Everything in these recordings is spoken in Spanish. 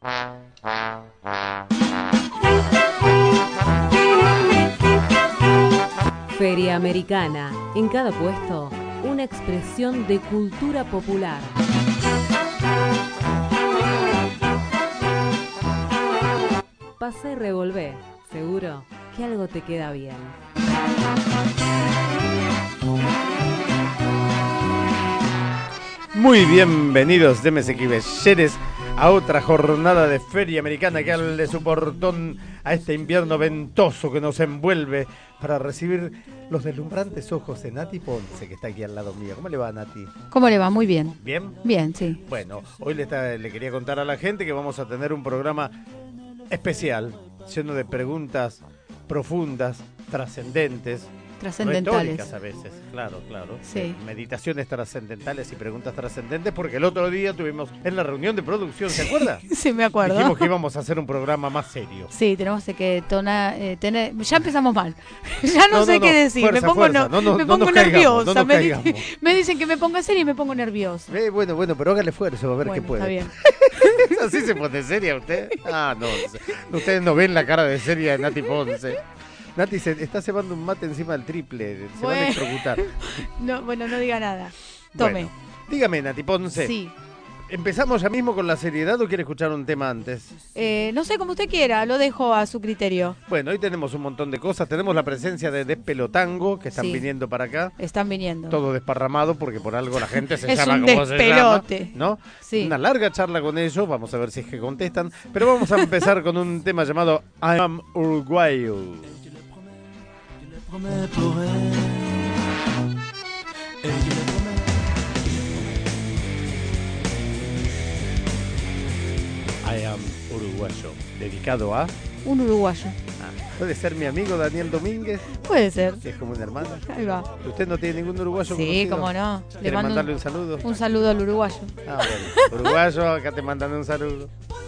Feria Americana. En cada puesto, una expresión de cultura popular. Pasa y revolvé. Seguro que algo te queda bien. Muy bienvenidos, démese que belleres, a otra jornada de Feria Americana que abre su portón a este invierno ventoso que nos envuelve para recibir los deslumbrantes ojos de Nati Ponce, que está aquí al lado mío. ¿Cómo le va, Nati? ¿Cómo le va? Muy bien. ¿Bien? Bien, sí. Bueno, hoy le quería contar a la gente que vamos a tener un programa especial, lleno de preguntas profundas, trascendentes, Trascendentales. retóricas a veces, claro. Sí. Meditaciones trascendentales y preguntas trascendentes, porque el otro día tuvimos en la reunión de producción, ¿se acuerda? Sí, me acuerdo. Dijimos que íbamos a hacer un programa más serio. Sí, tenemos que tener... Ya empezamos mal. Ya no sé qué decir. Fuerza, me pongo, fuerza. me pongo nerviosa. No nos me dicen que me ponga seria y me pongo nerviosa. Bueno, pero hágale esfuerzo a ver qué puede. Está bien. ¿Así se pone seria usted? Ah, no. Ustedes no ven la cara de seria de Nati Ponce. Nati se está cebando un mate encima del triple. Se van a electrocutar. No diga nada. Tome. Bueno, dígame, Nati Ponce. Sí. ¿Empezamos ya mismo con la seriedad o quiere escuchar un tema antes? No sé, como usted quiera. Lo dejo a su criterio. Bueno, hoy tenemos un montón de cosas. Tenemos la presencia de Despelotango, que están viniendo para acá. Están viniendo. Todo desparramado, porque por algo la gente se es llama un como despelote. se llama, ¿no? Sí. Una larga charla con ellos, vamos a ver si es que contestan. Pero vamos a empezar con un tema llamado I Am Uruguayo. I Am Uruguayo, dedicado a... Un uruguayo. ¿Puede ser mi amigo Daniel Domínguez? Puede ser. Que es como un hermano. Ahí va. ¿Usted no tiene ningún uruguayo Sí, conocido? cómo no. Le ¿Quiere mando mandarle un saludo? Un saludo al uruguayo. Ah, bueno. Uruguayo, acá te mandan un saludo.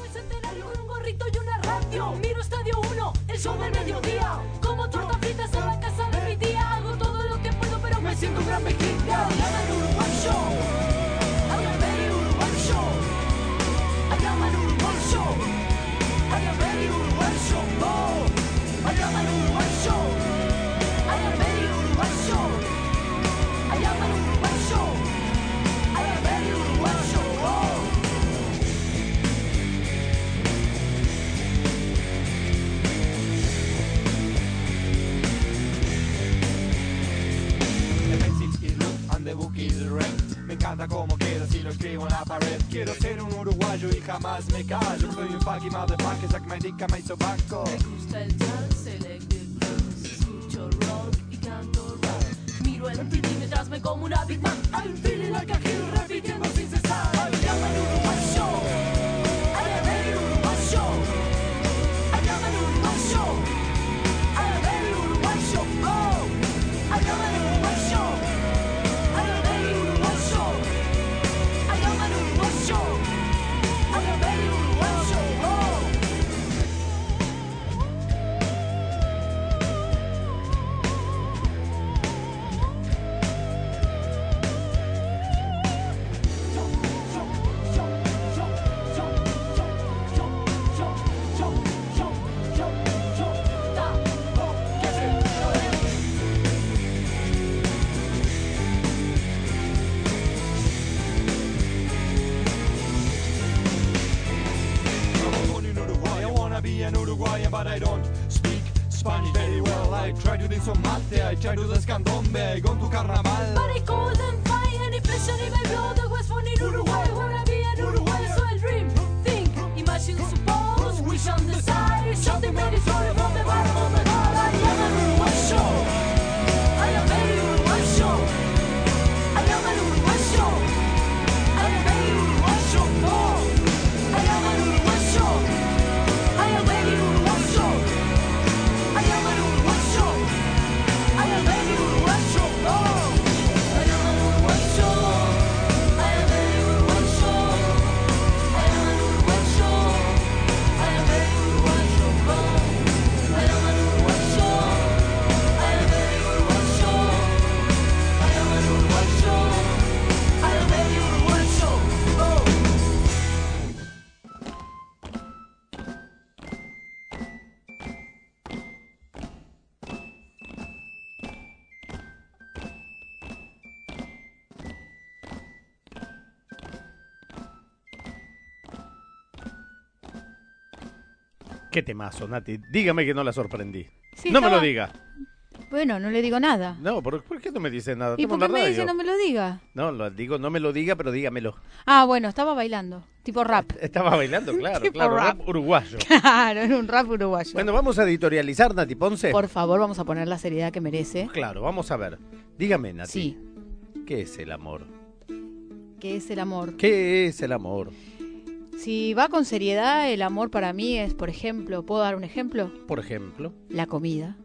Miro Estadio 1, el show del mediodía. Como torta fritas en la casa de mi tía. Hago todo lo que puedo, pero me siento un gran mexicano. I am an uruguayo. I am very uruguayo. I am an uruguayo. I am very uruguayo. Oh, I am an uruguayo. I am very uruguayo. I am an uruguayo. I am very uruguayo. Oh. Me encanta cómo queda si lo escribo en la pared. Quiero ser un uruguayo y jamás me callo. Soy un fucking motherfucker, sac marica, me hizo banco. Me gusta el jazz, electric blues. Escucho rock y canto rock. Miro el TV mientras me como una Big Mac. I'm feeling like a hero repitiendo sin cesar. I am an uruguayo. I am very uruguayo. I am an uruguayo. I am very uruguayo. Oh, I am an uruguayo. I am very uruguayo. I am an uruguayo. I am very uruguayo. Oh. But I don't speak Spanish very well. I try to do some mate, I try to do candombe, I go to carnaval. But I cold and fire, any flesh and my blood, the West one in Uruguay. Wanna be an Uruguay, so I dream, think, imagine, suppose, wish on the side, something made it sorry from the bottom of my heart. I am an Uruguayo. I am very Uruguayo. I am an Uruguayo. I am very Uruguayo. Oh, I am an Uruguayo. I am very Uruguayo. I am an Uruguayo. I am very Uruguayo. Oh, I am an Uruguayo. I am very Uruguayo. Qué temazo, Nati. Dígame que no la sorprendí. Sí, no me estaba- lo diga. Bueno, no le digo nada. No, ¿por qué no me dice nada? ¿Y Estamos por en qué la me dice radio. no me lo diga? No, lo digo, no me lo diga, pero dígamelo. Ah, bueno, estaba bailando, tipo rap. Estaba bailando, claro, Tipo claro. rap. Rap uruguayo. Claro, era un rap uruguayo. Bueno, vamos a editorializar, Nati Ponce. Por favor, vamos a poner la seriedad que merece. Claro, vamos a ver. Dígame, Nati. Sí, ¿Qué es el amor? ¿qué es el amor? ¿Qué es el amor? Si va con seriedad, el amor para mí es, por ejemplo, ¿puedo dar un ejemplo? Por ejemplo, La comida.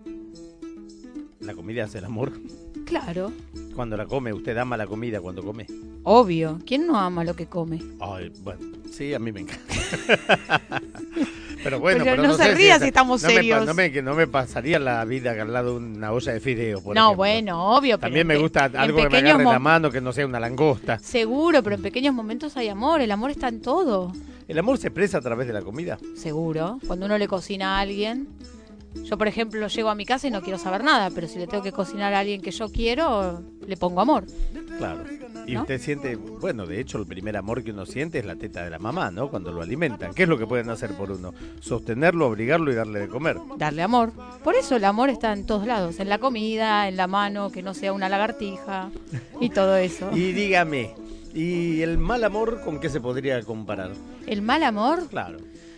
la comida es el amor. Claro, Cuando la come, usted ama la comida cuando come. obvio. ¿Quién no ama lo que come? Ay, bueno, sí, a mí me encanta. Pero bueno, Pero no se sé ría esa- si estamos serios. No me pasaría la vida al lado de una olla de fideo, por No, ejemplo. bueno, obvio. pero También me en gusta en algo que me pequeños agarre la mom- mano, que no sea una langosta. Seguro, pero en pequeños momentos hay amor. El amor está en todo. ¿El amor se expresa a través de la comida? Seguro. Cuando uno le cocina a alguien. Yo, por ejemplo, llego a mi casa y no quiero saber nada, pero si le tengo que cocinar a alguien que yo quiero, le pongo amor. Claro. Y ¿No? usted siente, bueno, de hecho el primer amor que uno siente es la teta de la mamá, ¿no? Cuando lo alimentan. ¿Qué es lo que pueden hacer por uno? Sostenerlo, obligarlo y darle de comer. Darle amor. Por eso el amor está en todos lados. En la comida, en la mano, que no sea una lagartija y todo eso. Y dígame, ¿y el mal amor con qué se podría comparar? El mal amor, Claro.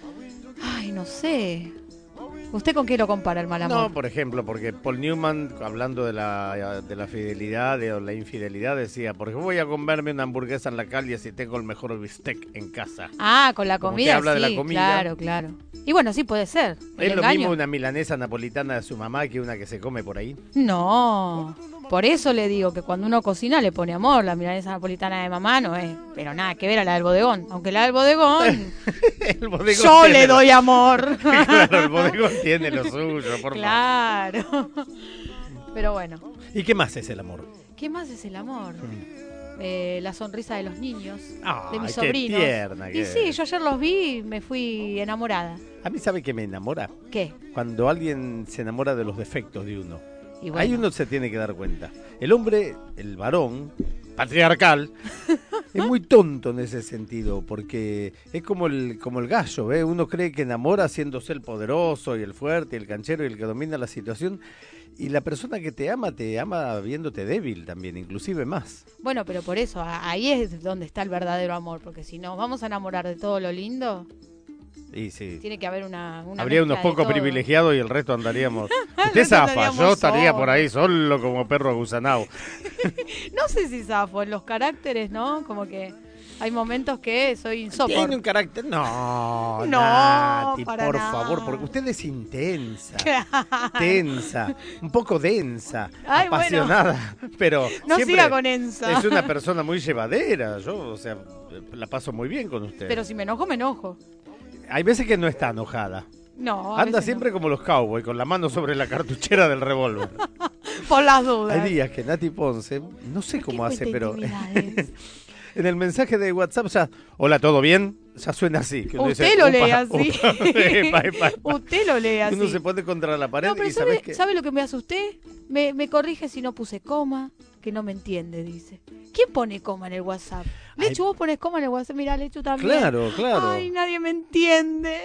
ay, no sé. ¿Usted con qué lo compara el mal amor? No, por ejemplo, porque Paul Newman, hablando de la fidelidad o la infidelidad, decía, porque voy a comerme una hamburguesa en la calle si tengo el mejor bistec en casa. Ah, con la Como comida, usted habla de sí, la comida. claro, claro. Y bueno, sí puede ser. El ¿Es lo engaño. mismo una milanesa napolitana de su mamá que una que se come por ahí? No, por eso le digo que cuando uno cocina le pone amor. La milanesa napolitana de mamá no es, pero nada que ver a la del bodegón. Aunque la del bodegón, El bodegón yo tiene le doy amor. Claro, el bodegón tiene lo suyo, por favor. Claro. Pero bueno, ¿Y qué más es el amor? ¿qué más es el amor? La sonrisa de los niños, Ay, de mis qué sobrinos. tierna que Y es. sí, yo ayer los vi y me fui enamorada. A mí sabe que me enamora ¿Qué? cuando alguien se enamora de los defectos de uno. Y bueno, Ahí uno se tiene que dar cuenta. El hombre, el varón, patriarcal, es muy tonto en ese sentido, porque es como el gallo, ¿ve? Uno cree que enamora haciéndose el poderoso y el fuerte, y el canchero y el que domina la situación. Y la persona que te ama viéndote débil también, inclusive más. bueno, pero por eso, ahí es donde está el verdadero amor. Porque si nos vamos a enamorar de todo lo lindo, Y sí. tiene que haber una Habría unos mezcla de pocos todo. privilegiados y el resto andaríamos. Usted resto zafa, andaríamos yo estaría solos. por ahí solo como perro agusanado. No sé si zafo en los caracteres, ¿no? Como que hay momentos que soy Tiene un insoportable. carácter. No, No, Nati, para por nada. favor, porque usted es intensa, tensa, un poco densa, Ay, apasionada, pero No siempre siga con Enza. es una persona muy llevadera. Yo, o sea, la paso muy bien con usted. Pero si me enojo, me enojo. Hay veces que no está enojada. No, a Anda veces siempre como los cowboys, con la mano sobre la cartuchera del revólver. no. Por las dudas. Hay días que Nati Ponce, no sé cómo ¿Qué hace, cuenta pero intimidades? en el mensaje de WhatsApp ya, hola, ¿todo bien? Ya suena así. Que uno Usted dice, lo "Upa, lee así. upa, epa, epa, epa". Usted lo lee así. Uno se pone contra la pared No, pero y sabes que... ¿sabe lo que me hace usted? Me corrige si no puse coma, que no me entiende, dice. ¿Quién pone coma en el WhatsApp? Ay. Lechu, vos pones coma en el WhatsApp. Mirá, Lechu también. Claro, claro. Ay, nadie me entiende.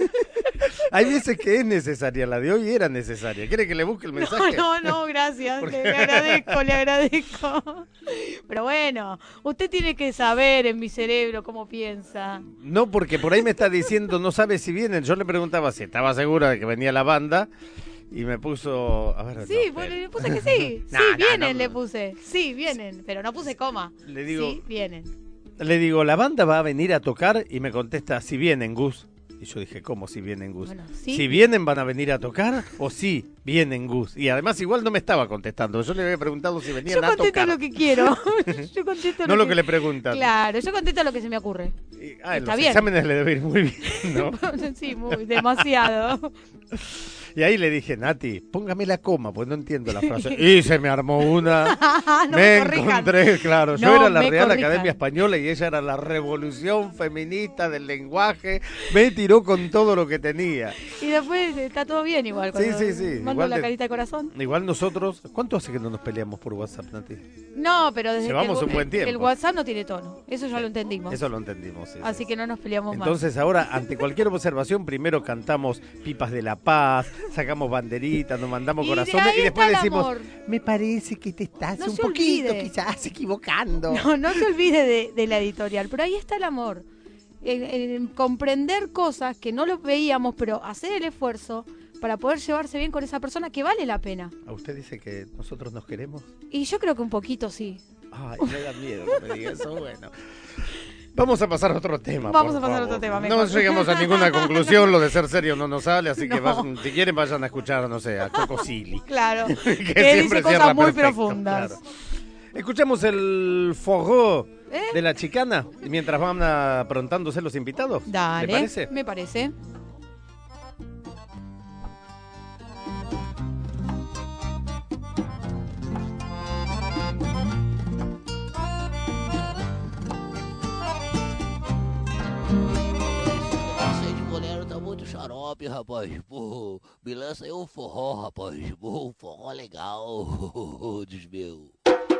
Hay veces que es necesaria, la de hoy era necesaria. ¿Quiere que le busque el mensaje? No, gracias. ¿Por Le qué? agradezco. Pero bueno, usted tiene que saber en mi cerebro cómo piensa. No, porque por ahí me está diciendo, no sabe si vienen. Yo le preguntaba si estaba segura de que venía la banda y me puso... A ver, Sí, no, pues espere. le puse que sí. No, Sí, no, vienen, no. le puse. Sí, vienen, pero no puse coma. Le digo- Sí, vienen. Le digo, la banda va a venir a tocar y me contesta, si vienen, Gus. Y yo dije, ¿cómo si vienen, Gus? Bueno, sí. ¿Si vienen van a venir a tocar o si vienen, Gus? Y además igual no me estaba contestando. Yo le había preguntado si venían Yo a contesto tocar. lo que quiero. Yo contesto No lo que le preguntan. Claro, yo contesto lo que se me ocurre. En Está los bien. exámenes le debe ir muy bien, ¿no? Sí, demasiado. Y ahí le dije, Nati, póngame la coma, pues no entiendo la frase. Y se me armó una. No me corrijan. encontré, claro. Yo No era la me Real corrijan. Academia Española y ella era la revolución feminista del lenguaje. Me tiró con todo lo que tenía. Y después está todo bien igual. Sí, cuando sí, sí. Mando Igual la de- carita de corazón. Igual nosotros, ¿cuánto hace que no nos peleamos por WhatsApp, Nati? No, pero desde Llevamos que un buen tiempo. el WhatsApp no tiene tono. Eso ya lo entendimos. Eso lo entendimos. Sí, Así sí. que no nos peleamos Entonces ahora, ante cualquier observación, primero cantamos Pipas de la Paz, sacamos banderitas, nos mandamos Y de corazones ahí y después está el decimos, amor. me parece que te estás No un se poquito olvide. quizás equivocando. más. No se olvide de la editorial. Pero ahí está el amor. En comprender cosas que no los veíamos, pero hacer el esfuerzo para poder llevarse bien con esa persona que vale la pena. ¿A usted dice que nosotros nos queremos? Y yo creo que un poquito sí. Ay, me da miedo que me diga eso, bueno. Vamos a pasar a otro tema. Vamos por a pasar a favor. otro tema, No mejor. llegamos a ninguna conclusión, lo de ser serio no nos sale, así que No. vayan, si quieren vayan a escuchar, no sé, a Coco Silly. Claro. que que siempre dice cierra cosas muy perfecto, profundas. claro. Escuchamos el forró ¿Eh? de la chicana mientras van aprontándose los invitados. Dale. ¿Le parece? Me parece. Esse de bolero tá muito xarope, rapaz. Pô, me lança aí um forró, rapaz. Pô, um forró legal. Diz meu.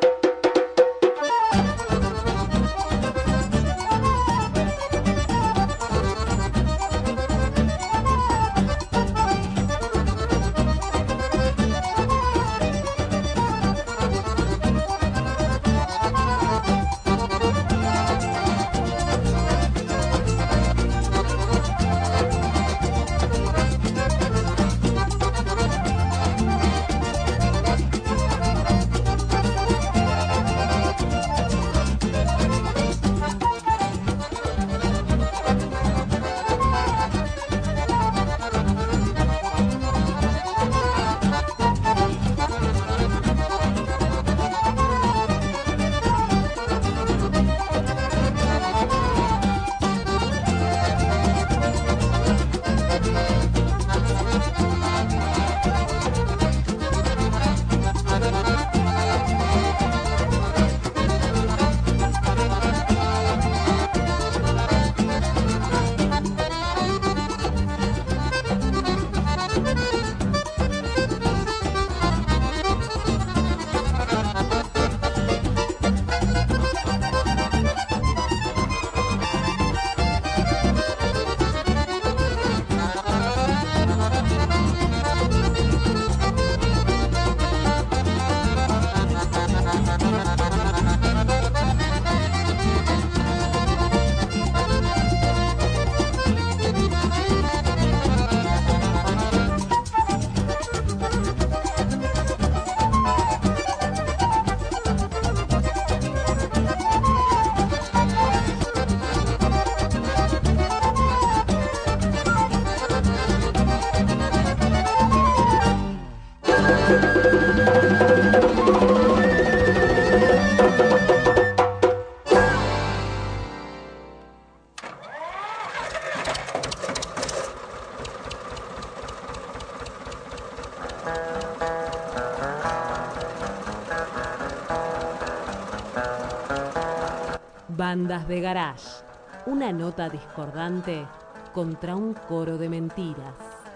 Bandas de garage. Una nota discordante contra un coro de mentiras.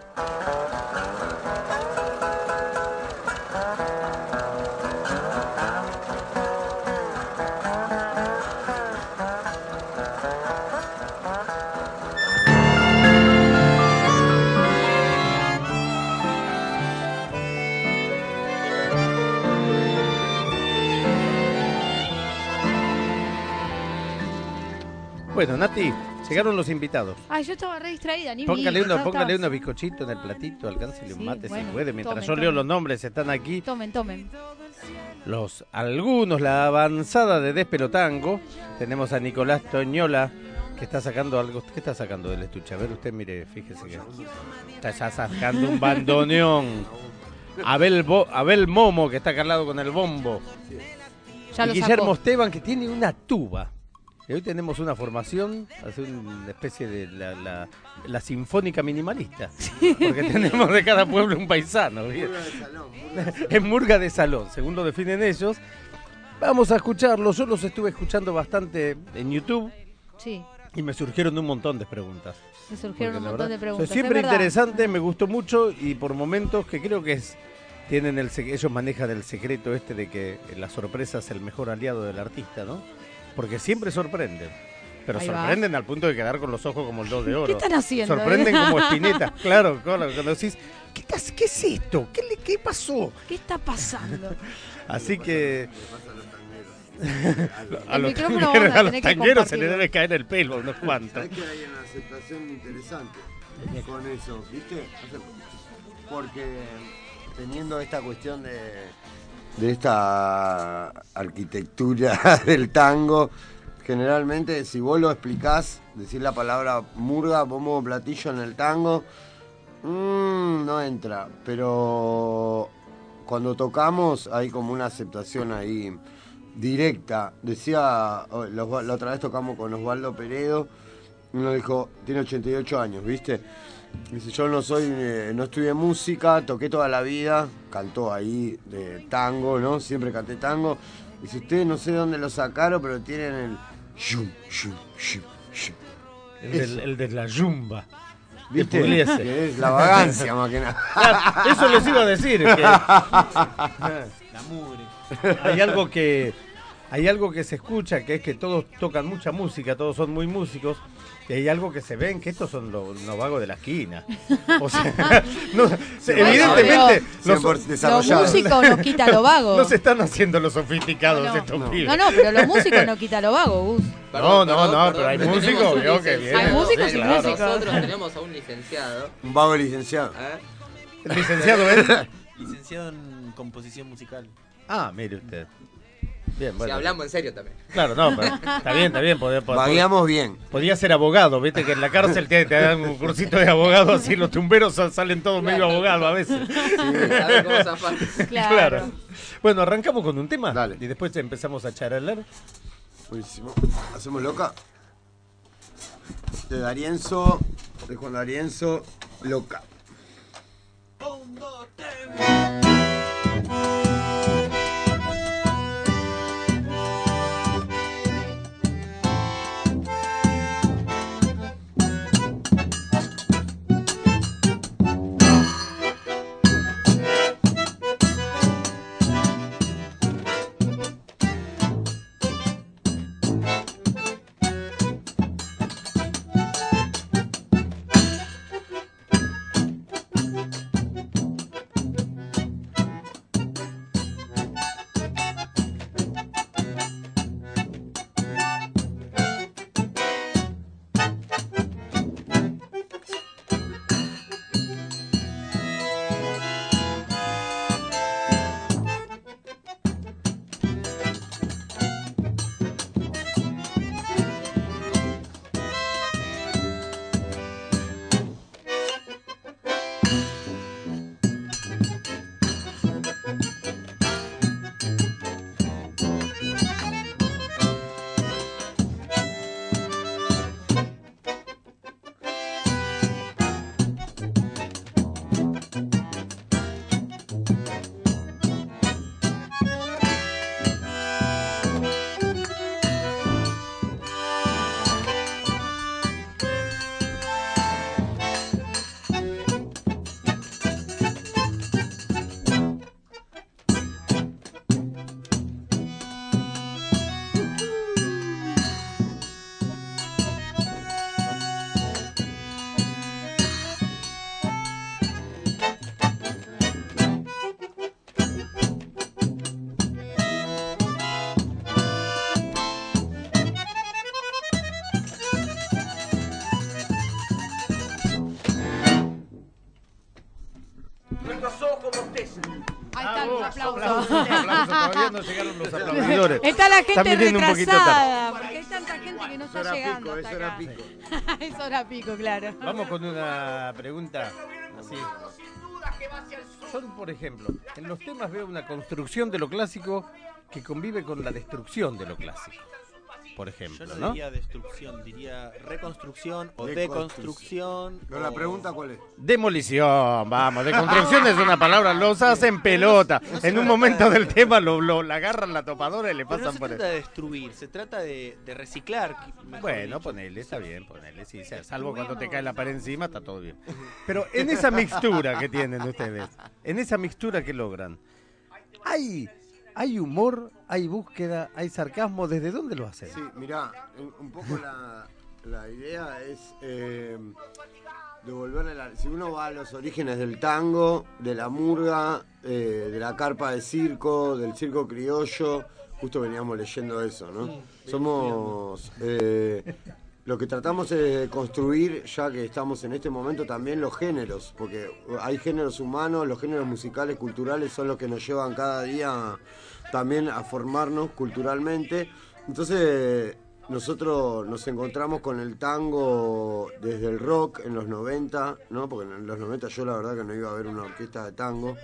Bueno, Nati, llegaron los invitados. Ay, yo estaba re distraída, ni Póngale, vi, ya póngale está. unos bizcochitos en el platito, alcáncele un Sí, mate bueno, si puede. Mientras tomen, yo leo tomen. los nombres, están aquí Tomen. algunos, la avanzada de Despelotango. Tenemos a Nicolás Toñola, que está sacando algo. ¿Qué está sacando del estuche? A ver, usted mire, fíjese que está ya sacando un bandoneón. Abel Momo, que está acá al lado con el bombo. Ya Y lo Guillermo sacó. Esteban, que tiene una tuba. Y hoy tenemos una formación, hace una especie de la sinfónica minimalista. Porque tenemos de cada pueblo un paisano. ¿Bien? Murga de salón. Es murga de salón, según lo definen ellos. Vamos a escucharlos. Yo los estuve escuchando bastante en YouTube Sí, y me surgieron un montón de preguntas. me surgieron Porque un la montón de verdad, preguntas. siempre es verdad. interesante, me gustó mucho y por momentos que creo que tienen ellos manejan el secreto este de que la sorpresa es el mejor aliado del artista, ¿no? Porque siempre sorprenden. Pero Ahí va. sorprenden al punto de quedar con los ojos como el 2 de oro. ¿Qué están haciendo? Sorprenden como Spinetta. Claro, cuando decís, ¿qué es esto? ¿Qué pasó? ¿Qué está pasando? Así que a El los micrófono tangueros, vamos a a los tener que tangueros se le compartirlo. debe caer el pelo a unos cuantos. ¿Sabes que hay una aceptación interesante con eso? ¿Viste? O sea, porque teniendo esta cuestión de esta arquitectura del tango, generalmente si vos lo explicás, decir la palabra murga, bombo, platillo en el tango, no entra. Pero cuando tocamos hay como una aceptación ahí directa. Decía, la otra vez tocamos con Osvaldo Peredo, uno dijo, tiene 88 años, ¿viste? Dice, yo no estudié música, toqué toda la vida, cantó ahí de tango, ¿no? Siempre canté tango. Dice, ustedes no sé de dónde lo sacaron, pero tienen el yum, yum, yum, yum. El de la yumba. ¿Viste? Pugliese. Que es la vagancia más que nada. Claro, eso les iba a decir. Que La mugre. hay algo que se escucha, que es que todos tocan mucha música, todos son muy músicos. Y hay algo que se ven, que estos son los vagos de la esquina. O sea, evidentemente los Los desarrollados. músicos no quita lo vago. no se están haciendo los sofisticados No, estos pibes. No, pero los músicos no quita lo vago, Gus. No, pero hay músicos, tenemos veo un que licenciado. vienen. Hay músicos sí, y claro. músicos. Nosotros tenemos a un licenciado. Un vago licenciado. ¿eh? El licenciado es. Licenciado en composición musical. Ah, mire usted. Bien, Si bueno. hablamos en serio también. Claro, no, pero está bien. Vagueamos bien. Podía ser abogado, viste que en la cárcel te dan un cursito de abogado, así los tumberos salen todos medio abogados a veces. A ver cómo zafar. Claro. Bueno, arrancamos con un tema. Dale. Y después empezamos a charlar. Buenísimo. ¿Hacemos loca? De D'Arienzo, de Juan D'Arienzo, loca. Ahí están los aplausos. Todavía no llegaron los aplaudidores. Está la gente Están viniendo un poquito retrasada, porque hay tanta gente que no está Eso era llegando pico, hasta eso era acá. pico. Es hora pico, claro. Vamos con una pregunta así. Son, por ejemplo, en los temas veo una construcción de lo clásico que convive con la destrucción de lo clásico. por ejemplo, Yo ¿no? no diría destrucción, diría reconstrucción o deconstrucción. Pero la pregunta, ¿cuál es? Demolición, vamos, deconstrucción es una palabra, los hacen pelota. En un momento del tema la agarran la topadora y le Pero no pasan se por trata de destruir, se trata de reciclar. mejor Bueno, dicho. ponele, está bien, ponele, sí, salvo cuando te cae la pared encima, está todo bien. Pero en esa mixtura que tienen ustedes, en esa mixtura que logran, hay humor, hay búsqueda, hay sarcasmo, ¿desde dónde lo hacen? Sí, mirá, un poco la idea es devolverle si uno va a los orígenes del tango, de la murga, de la carpa de circo, del circo criollo, justo veníamos leyendo eso, ¿no? Somos lo que tratamos es de construir, ya que estamos en este momento, también los géneros, porque hay géneros humanos, los géneros musicales, culturales, son los que nos llevan cada día también a formarnos culturalmente. Entonces, nosotros nos encontramos con el tango desde el rock en los 90, ¿no? Porque en los 90 yo la verdad que no iba a ver una orquesta de tango,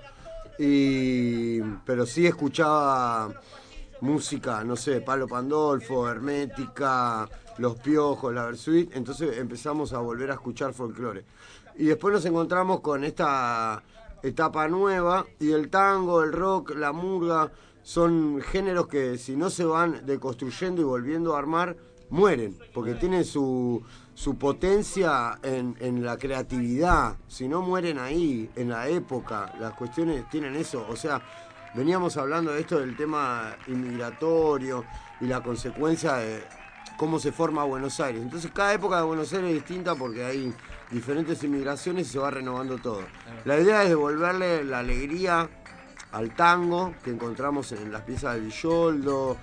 pero sí escuchaba música, no sé, Palo Pandolfo, Hermética, Los Piojos, la Versuit, entonces empezamos a volver a escuchar folclore. Y después nos encontramos con esta etapa nueva, y el tango, el rock, la murga, son géneros que si no se van deconstruyendo y volviendo a armar, mueren, porque tienen su potencia en la creatividad. Si no mueren ahí, en la época, las cuestiones tienen eso, o sea, veníamos hablando de esto del tema inmigratorio y la consecuencia de cómo se forma Buenos Aires. Entonces cada época de Buenos Aires es distinta porque hay diferentes inmigraciones y se va renovando todo. La idea es devolverle la alegría al tango que encontramos en las piezas de Villoldo,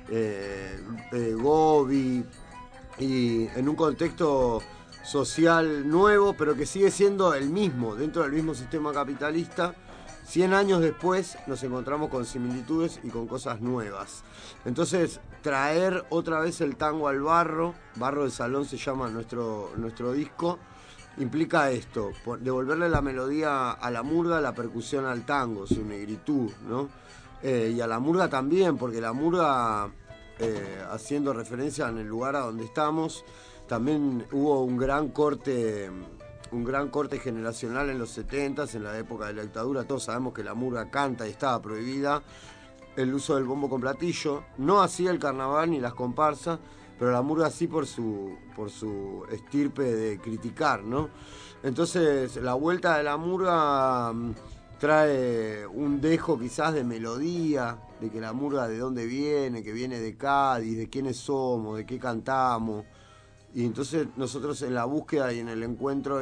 Gobi, y en un contexto social nuevo, pero que sigue siendo el mismo, dentro del mismo sistema capitalista. 100 años después nos encontramos con similitudes y con cosas nuevas. Entonces, traer otra vez el tango al barro de salón se llama nuestro disco, implica esto, devolverle la melodía a la murga, la percusión al tango, su negritud, ¿no? Y a la murga también, porque la murga, haciendo referencia en el lugar a donde estamos, también hubo un gran corte generacional en los 70s, en la época de la dictadura. Todos sabemos que la murga canta y estaba prohibida el uso del bombo con platillo, no hacía el carnaval ni las comparsas, pero la murga sí por su estirpe de criticar, ¿no? Entonces la vuelta de la murga trae un dejo quizás de melodía, de que la murga de dónde viene, que viene de Cádiz, de quiénes somos, de qué cantamos. Y entonces nosotros en la búsqueda y en el encuentro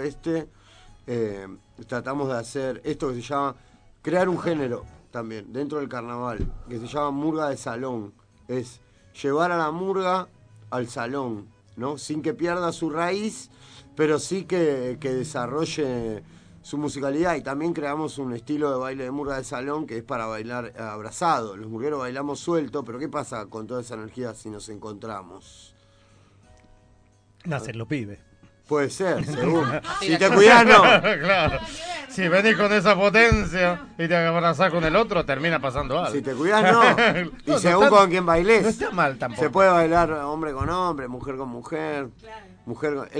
tratamos de hacer esto que se llama, crear un género también dentro del carnaval, que se llama murga de salón. Es llevar a la murga al salón, ¿no? Sin que pierda su raíz, pero sí que desarrolle su musicalidad. Y también creamos un estilo de baile de murga de salón que es para bailar abrazado. Los murgueros bailamos suelto, pero ¿qué pasa con toda esa energía si nos encontramos? Nacen los pibes. Puede ser, según. Si te cuidas, no. Claro. Si venís con esa potencia y te abrazás con el otro, termina pasando algo. Si te cuidas, no. Y No, según está, con quién bailés. No está mal tampoco. Se puede bailar hombre con hombre, mujer con mujer. Mujer con...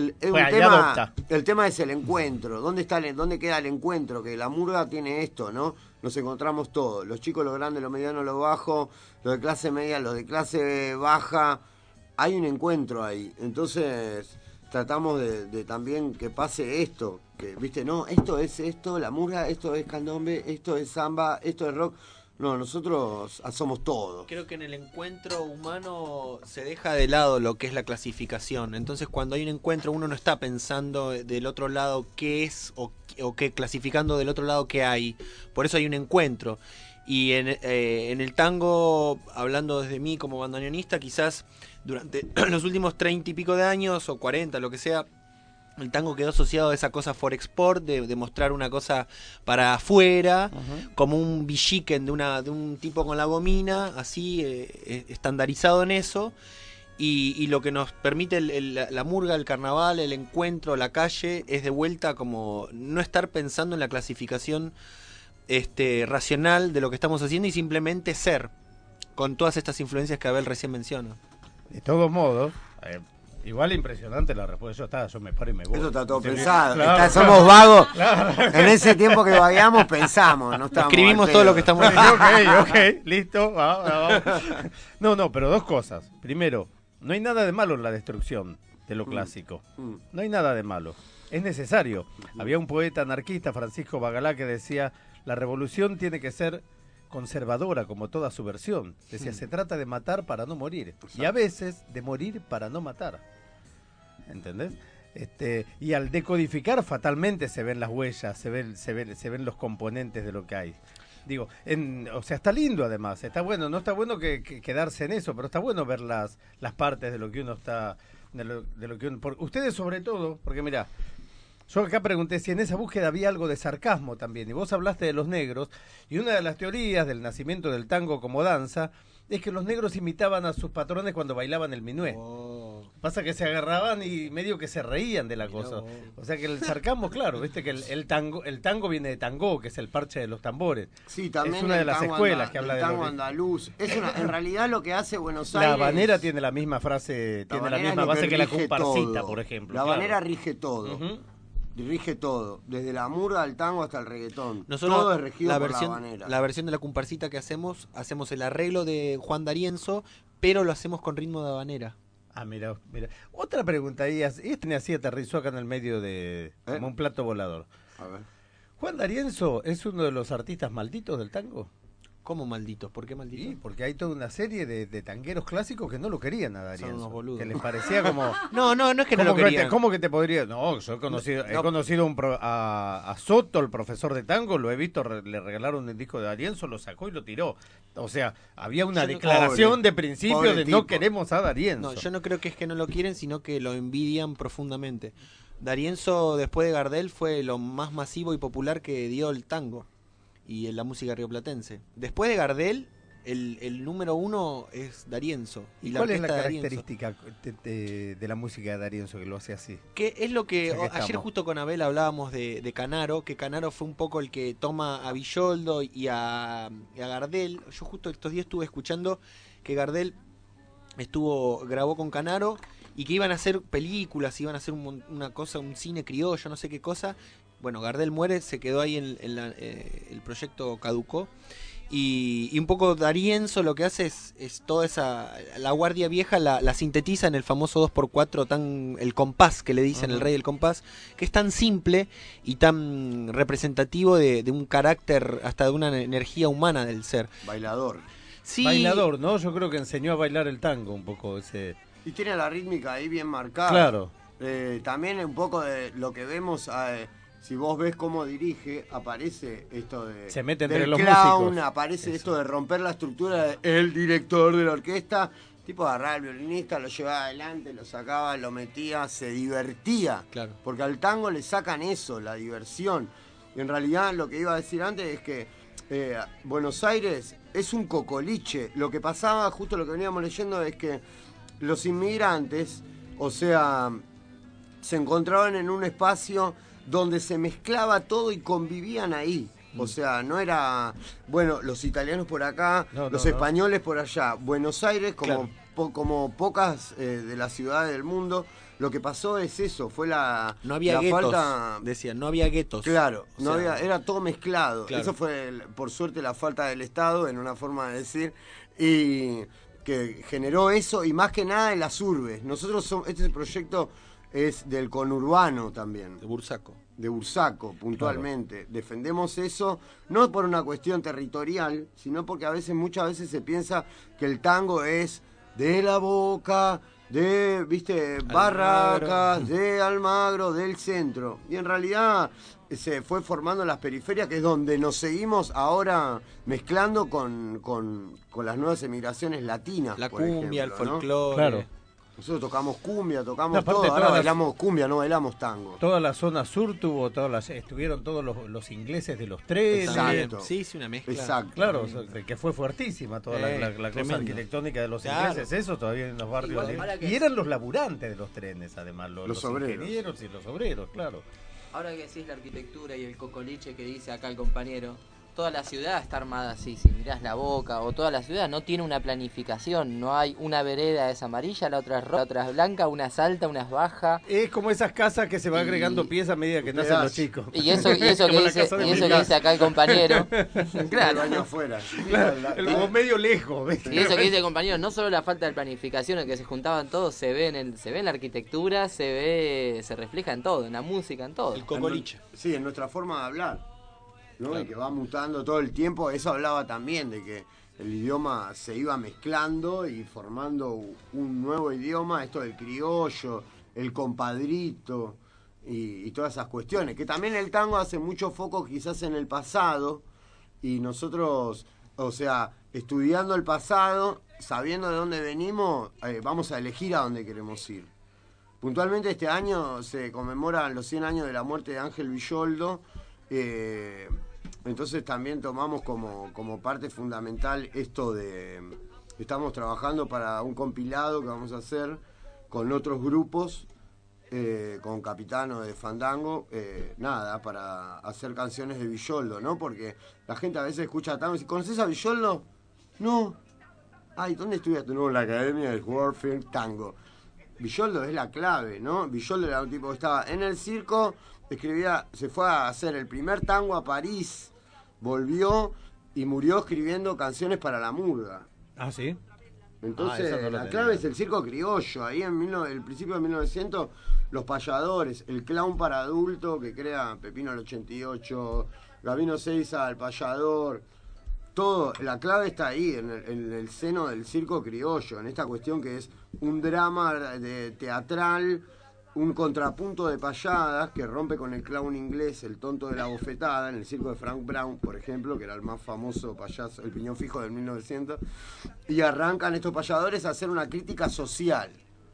el tema es el encuentro. ¿Dónde queda el encuentro? Que la murga tiene esto, ¿no? Nos encontramos todos. Los chicos, los grandes, los medianos, los bajos, los de clase media, los de clase baja. Hay un encuentro ahí. Entonces tratamos de también que pase esto, que viste, no, esto es esto, la murga, esto es candombe, esto es samba, esto es rock. No, nosotros somos todo. Creo que en el encuentro humano se deja de lado lo que es la clasificación. Entonces cuando hay un encuentro uno no está pensando del otro lado qué es o qué, clasificando del otro lado qué hay. Por eso hay un encuentro. Y en el tango, hablando desde mí como bandoneonista, quizás durante los últimos 30 y pico de años, o 40, lo que sea, el tango quedó asociado a esa cosa for export, de mostrar una cosa para afuera, como un villiquen de un tipo con la gomina, así, estandarizado en eso. Y lo que nos permite la murga, el carnaval, el encuentro, la calle, es de vuelta como no estar pensando en la clasificación racional de lo que estamos haciendo y simplemente ser, con todas estas influencias que Abel recién menciona. De todos modos, igual impresionante la respuesta. Yo me paro y me voy. Eso está todo ¿Entendés? pensado. Claro, Somos vagos. Claro. En ese tiempo que vagamos pensamos. No estamos Escribimos al todo pedo. lo que estamos Ok, listo. Vamos. No, pero dos cosas. Primero, no hay nada de malo en la destrucción de lo clásico. No hay nada de malo. Es necesario. Había un poeta anarquista, Francisco Bagalá, que decía, la revolución tiene que ser conservadora como toda subversión. Decía, se trata de matar para no morir. Y a veces de morir para no matar. ¿Entendés? Y al decodificar fatalmente se ven las huellas, se ven los componentes de lo que hay. Digo, o sea, está lindo además, está bueno, no está bueno que quedarse en eso, pero está bueno ver las partes de lo que uno está, de lo que uno, ustedes sobre todo, porque mirá, yo acá pregunté si en esa búsqueda había algo de sarcasmo también, y vos hablaste de los negros, y una de las teorías del nacimiento del tango como danza es que los negros imitaban a sus patrones cuando bailaban el minué. Pasa que se agarraban y medio que se reían de la cosa. O sea que el sarcasmo, claro, viste que el tango viene de tango, que es el parche de los tambores. Sí, también es una de las escuelas que habla de tango andaluz. En realidad lo que hace Buenos Aires. La habanera tiene la misma frase, tiene la misma base que la comparsita, por ejemplo. La habanera rige todo. Rige todo, desde la murga al tango hasta el reggaetón. Nosotros, todo es regido por versión, la habanera. La versión de la comparsita que hacemos el arreglo de Juan D'Arienzo, pero lo hacemos con ritmo de habanera. Ah, mira. Otra pregunta ahí, así aterrizó acá en el medio de como un plato volador. A ver. ¿Juan D'Arienzo es uno de los artistas malditos del tango? ¿Cómo malditos? ¿Por qué malditos? Sí, porque hay toda una serie de tangueros clásicos que no lo querían a D'Arienzo. Son unos boludos. Que les parecía como... No es que no lo querían. ¿Cómo que te podría...? No, yo he conocido a Soto, el profesor de tango, lo he visto, le regalaron el disco de D'Arienzo, lo sacó y lo tiró. O sea, había una declaración de principio de no queremos a D'Arienzo. No, yo no creo que es que no lo quieren, sino que lo envidian profundamente. D'Arienzo, después de Gardel, fue lo más masivo y popular que dio el tango y la música rioplatense. Después de Gardel, el número uno es D'Arienzo. ¿Y cuál es la característica de la música de D'Arienzo que lo hace así? Que es lo que ayer justo con Abel hablábamos de Canaro, que Canaro fue un poco el que toma a Villoldo y a Gardel. Yo justo estos días estuve escuchando que Gardel grabó con Canaro y que iban a hacer películas, iban a hacer una cosa, un cine criollo, no sé qué cosa. Bueno, Gardel muere, se quedó ahí el proyecto caducó. Y un poco D'Arienzo lo que hace es toda la guardia vieja la sintetiza en el famoso 2x4, el compás que le dicen, el rey del compás, que es tan simple y tan representativo de un carácter, hasta de una energía humana del ser. Bailador. Sí. Bailador, ¿no? Yo creo que enseñó a bailar el tango un poco ese... Y tiene la rítmica ahí bien marcada. Claro. También un poco de lo que vemos... si vos ves cómo dirige, aparece esto de... Se mete entre del los clown, músicos. aparece esto de romper la estructura del director de la orquesta. Tipo agarrar al violinista, lo llevaba adelante, lo sacaba, lo metía, se divertía. Claro. Porque al tango le sacan eso, la diversión. Y en realidad lo que iba a decir antes es que Buenos Aires es un cocoliche. Lo que pasaba, justo lo que veníamos leyendo, es que los inmigrantes, o sea, se encontraban en un espacio donde se mezclaba todo y convivían ahí. O sea, no era, bueno, los italianos por acá, los españoles por allá. Buenos Aires, como pocas de las ciudades del mundo, lo que pasó es eso, fue no había guetos, decían, no había guetos. Claro, era todo mezclado. Claro. Eso fue, por suerte, la falta del Estado, en una forma de decir, y que generó eso, y más que nada en las urbes. Este proyecto es del conurbano también. De Bursaco, puntualmente. Claro. Defendemos eso, no por una cuestión territorial, sino porque muchas veces se piensa que el tango es de La Boca, de, Barracas, de Almagro, del centro. Y en realidad se fue formando en las periferias, que es donde nos seguimos ahora mezclando con las nuevas emigraciones latinas. La por cumbia, ejemplo, el folclore. Claro. Nosotros tocamos cumbia, tocamos todo, ahora bailamos cumbia, no bailamos tango. Toda la zona sur estuvieron todos los ingleses de los trenes. Exacto. Sí, una mezcla. Exacto. Claro, que fue fuertísima toda la cosa arquitectónica de los ingleses, eso todavía en los barrios. Y eran los laburantes de los trenes, además, los obreros. Ingenieros y los obreros, claro. Ahora que decís la arquitectura y el cocoliche que dice acá el compañero, toda la ciudad está armada así, si mirás La Boca, o toda la ciudad no tiene una planificación, no hay una vereda es amarilla, la otra es roja, la otra es blanca, una es alta, una es baja. Es como esas casas que se va agregando pieza a medida que nacen los chicos. Y eso que dice acá el compañero. Claro. El baño afuera. Claro, como medio lejos. ¿Viste? Y eso que dice el compañero, no solo la falta de planificación, en que se juntaban todos, se ve en la arquitectura, se refleja en todo, en la música, en todo. El cocoliche. Sí, en nuestra forma de hablar, ¿no? Y que va mutando todo el tiempo. Eso hablaba también de que el idioma se iba mezclando y formando un nuevo idioma, esto del criollo, el compadrito y todas esas cuestiones. Que también el tango hace mucho foco quizás en el pasado y nosotros, o sea, estudiando el pasado, sabiendo de dónde venimos, vamos a elegir a dónde queremos ir. Puntualmente este año se conmemoran los 100 años de la muerte de Ángel Villoldo, entonces también tomamos como parte fundamental esto de... Estamos trabajando para un compilado que vamos a hacer con otros grupos, con Capitano de Fandango, para hacer canciones de Villoldo, ¿no? Porque la gente a veces escucha tango y dice, ¿conoces a Villoldo? No. Ay, ¿dónde estudiaste? No, en la Academia del Warfield Tango. Villoldo es la clave, ¿no? Villoldo era un tipo que estaba en el circo, escribía, se fue a hacer el primer tango a París, volvió y murió escribiendo canciones para la murga. Ah, ¿sí? Entonces, la clave es el circo criollo. Ahí en el principio de 1900, los payadores, el clown para adulto que crea Pepino el 88, Gabino Seiza, el payador... Todo, la clave está ahí, en el seno del circo criollo, en esta cuestión que es un drama teatral, un contrapunto de payadas que rompe con el clown inglés, el tonto de la bofetada, en el circo de Frank Brown, por ejemplo, que era el más famoso payaso, el piñón fijo del 1900, y arrancan estos payadores a hacer una crítica social.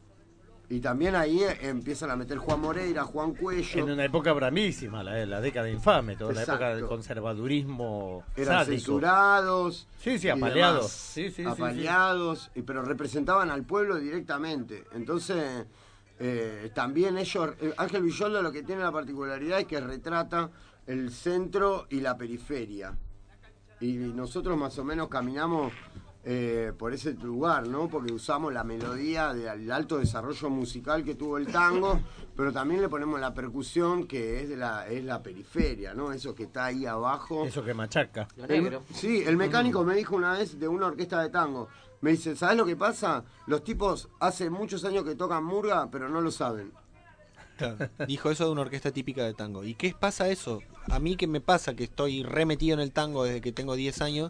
Y también ahí empiezan a meter Juan Moreira, Juan Cuello. En una época bravísima, la década infame, toda Exacto. la época del conservadurismo eran sádico. Censurados. Sí, apaleados. Apaleados, pero representaban al pueblo directamente. Entonces, también ellos... Ángel Villoldo lo que tiene la particularidad es que retrata el centro y la periferia. Y nosotros más o menos caminamos... por ese lugar, ¿no? Porque usamos la melodía del alto desarrollo musical que tuvo el tango, pero también le ponemos la percusión que es la periferia, ¿no? Eso que está ahí abajo. Eso que machaca. Lo negro. Sí, el mecánico me dijo una vez de una orquesta de tango, me dice, ¿sabes lo que pasa? Los tipos hace muchos años que tocan murga, pero no lo saben. Claro. Dijo eso de una orquesta típica de tango. ¿Y qué pasa eso? A mí que me pasa, que estoy remetido en el tango desde que tengo 10 años,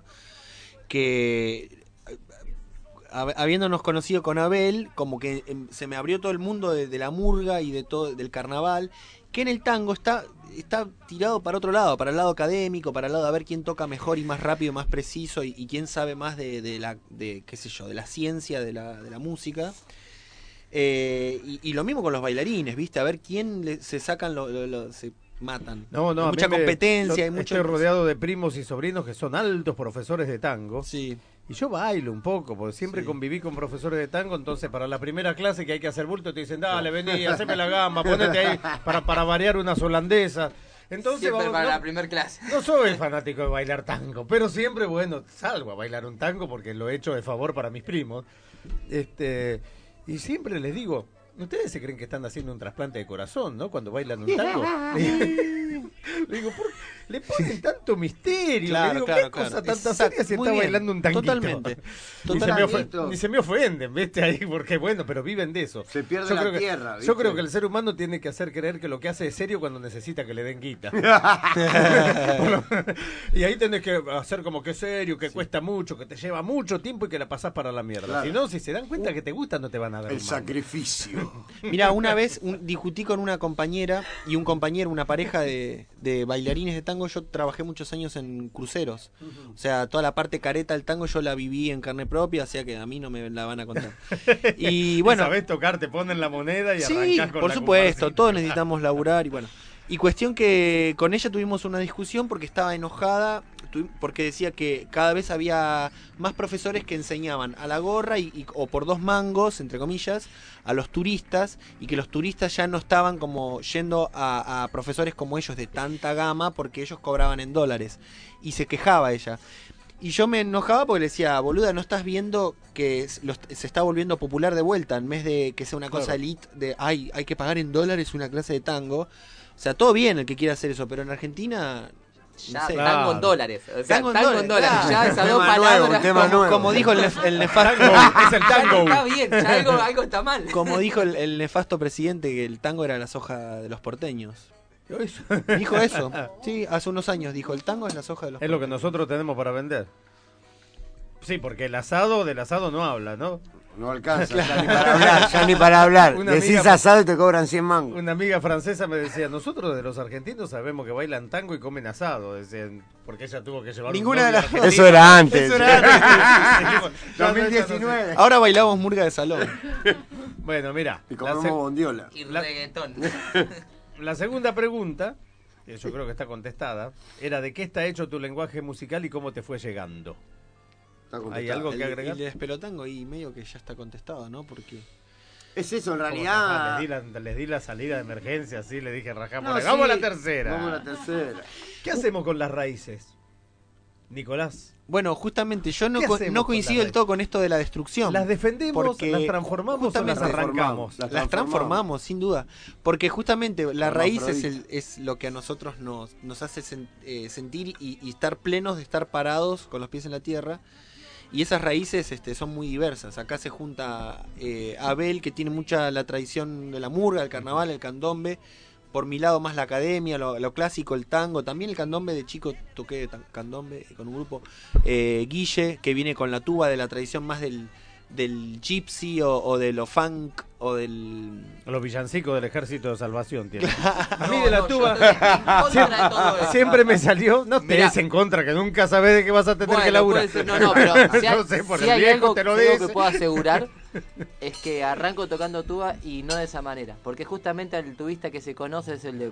que... habiéndonos conocido con Abel, como que se me abrió todo el mundo de la murga y de todo del carnaval, que en el tango está tirado para otro lado, para el lado académico, para el lado de a ver quién toca mejor y más rápido, más preciso y quién sabe más de qué sé yo, de la ciencia de la música. Y lo mismo con los bailarines, ¿viste? A ver quién se sacan se matan. No, hay mucha competencia, hay mucho... Estoy rodeado de primos y sobrinos que son altos profesores de tango. Sí. Y yo bailo un poco, porque siempre conviví con profesores de tango, entonces para la primera clase que hay que hacer bulto te dicen, dale, vení, haceme la gamba, ponete ahí para variar unas holandesas. Entonces, siempre para la primera clase. No soy fanático de bailar tango, pero siempre, bueno, salgo a bailar un tango porque lo he hecho de favor para mis primos. Y siempre les digo, ustedes se creen que están haciendo un trasplante de corazón, ¿no? Cuando bailan un tango. Le digo, ¿por qué le ponen tanto misterio? Claro, le digo, claro, ¿qué cosa claro. tanta seria si está bailando un tanguito? Totalmente. Ni se me ofenden, ¿viste? Ahí, porque bueno, pero viven de eso. Se pierde la tierra, ¿viste? Yo creo que el ser humano tiene que hacer creer que lo que hace es serio cuando necesita que le den guita. Y ahí tenés que hacer como que es serio, que cuesta mucho, que te lleva mucho tiempo y que la pasás para la mierda. Claro. Si no, si se dan cuenta que te gusta, no te van a dar el un mango. sacrificio. Mirá, una vez discutí con una compañera y un compañero, una pareja de bailarines de tango. Yo trabajé muchos años en cruceros. O sea, toda la parte careta del tango yo la viví en carne propia, o sea que a mí no me la van a contar. Y bueno, sabés tocar, te ponen la moneda y sí, arrancás con por la supuesto, comparsita. todos necesitamos laburar y bueno. Y cuestión que con ella tuvimos una discusión porque estaba enojada. porque decía que cada vez había más profesores que enseñaban a la gorra o por 2 mangos, entre comillas, a los turistas, y que los turistas ya no estaban como yendo a profesores como ellos de tanta gama porque ellos cobraban en dólares. Y se quejaba ella. Y yo me enojaba porque le decía, boluda, ¿no estás viendo que se está volviendo popular de vuelta? En vez de que sea una cosa elite de, hay que pagar en dólares una clase de tango. O sea, todo bien el que quiera hacer eso, pero en Argentina... Ya, no sé. tango en dólares. O sea, tango en dólares. Claro. Ya esas dos palabras. Como dijo el nefasto... Es el tango. Está bien, ya algo está mal. Como dijo el nefasto presidente, que el tango era la soja de los porteños. Dijo eso. Sí, hace unos años dijo, el tango es la soja de los porteños. Es lo que nosotros tenemos para vender. Sí, porque del asado no habla, ¿no? No alcanza, ya ni para hablar. Decís asado y te cobran 100 mangos. Una amiga francesa me decía, nosotros de los argentinos sabemos que bailan tango y comen asado, decían, porque ella tuvo que llevar ninguna de las... Eso era antes. Eso era antes. 2019. Ahora bailamos murga de salón. Bueno, mira. Y comemos bondiola. Y reggaetón. La segunda pregunta, que yo creo que está contestada, era ¿de qué está hecho tu lenguaje musical y cómo te fue llegando? ¿Hay algo que agregar? El despelotango y medio que ya está contestado, ¿no? Porque... Es eso, en realidad... Les di la salida de emergencia, así le dije, rajamos. No, Vamos sí, a la tercera. Vamos a la tercera. ¿Qué hacemos con las raíces, Nicolás? Bueno, justamente yo no coincido del todo con esto de la destrucción. ¿Las defendemos, porque las transformamos o las arrancamos? Las transformamos, sin duda. Porque justamente la raíz es lo que a nosotros nos hace sentir y estar plenos de estar parados con los pies en la tierra. Y esas raíces son muy diversas. Acá se junta Abel, que tiene mucha la tradición de la murga, el carnaval, el candombe. Por mi lado más la academia, lo clásico, el tango. También el candombe, de chico toqué candombe con un grupo. Guille, que viene con la tuba de la tradición más del gypsy o de lo funk o del... Los villancicos del Ejército de Salvación tiene. A mí No, de la no, tuba yo estoy en contra de todo eso. siempre me salió, no te Mirá. des en contra, que nunca sabes de qué vas a tener Bueno, que laburar. puede ser, no, pero si hay, No sé, por si el hay viejo algo te lo creo dice. que puedo asegurar es que arranco tocando tuba y no de esa manera, porque justamente el tubista que se conoce es el de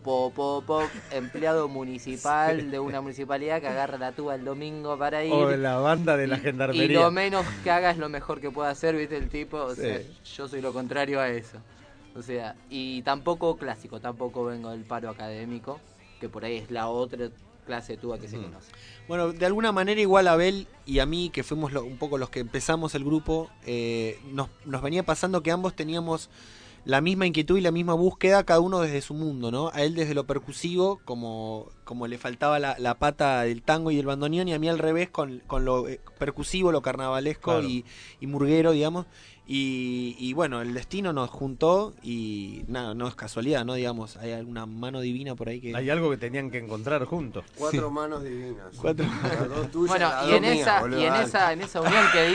empleado municipal de una municipalidad que agarra la tuba el domingo para ir. O de la banda de la gendarmería. Y lo menos que haga es lo mejor que pueda hacer, ¿viste? El tipo, o Sí. sea, yo soy lo contrario a eso. O sea, y tampoco clásico, tampoco vengo del paro académico, que por ahí es la otra clase de tuba que se conoce. Bueno, de alguna manera igual a Abel y a mí, que fuimos un poco los que empezamos el grupo, nos venía pasando que ambos teníamos la misma inquietud y la misma búsqueda, cada uno desde su mundo, ¿no? A él desde lo percusivo, como le faltaba la pata del tango y del bandoneón, y a mí al revés, con lo percusivo, lo carnavalesco, Claro. y murguero, digamos. Y bueno, el destino nos juntó y nada, no es casualidad, ¿no? Digamos, hay alguna mano divina por ahí que... Hay algo que tenían que encontrar juntos. 4 manos divinas. 4. Las 2 tuyas, Bueno, las y 2 en mías, esa boludo, y en dale. esa unión que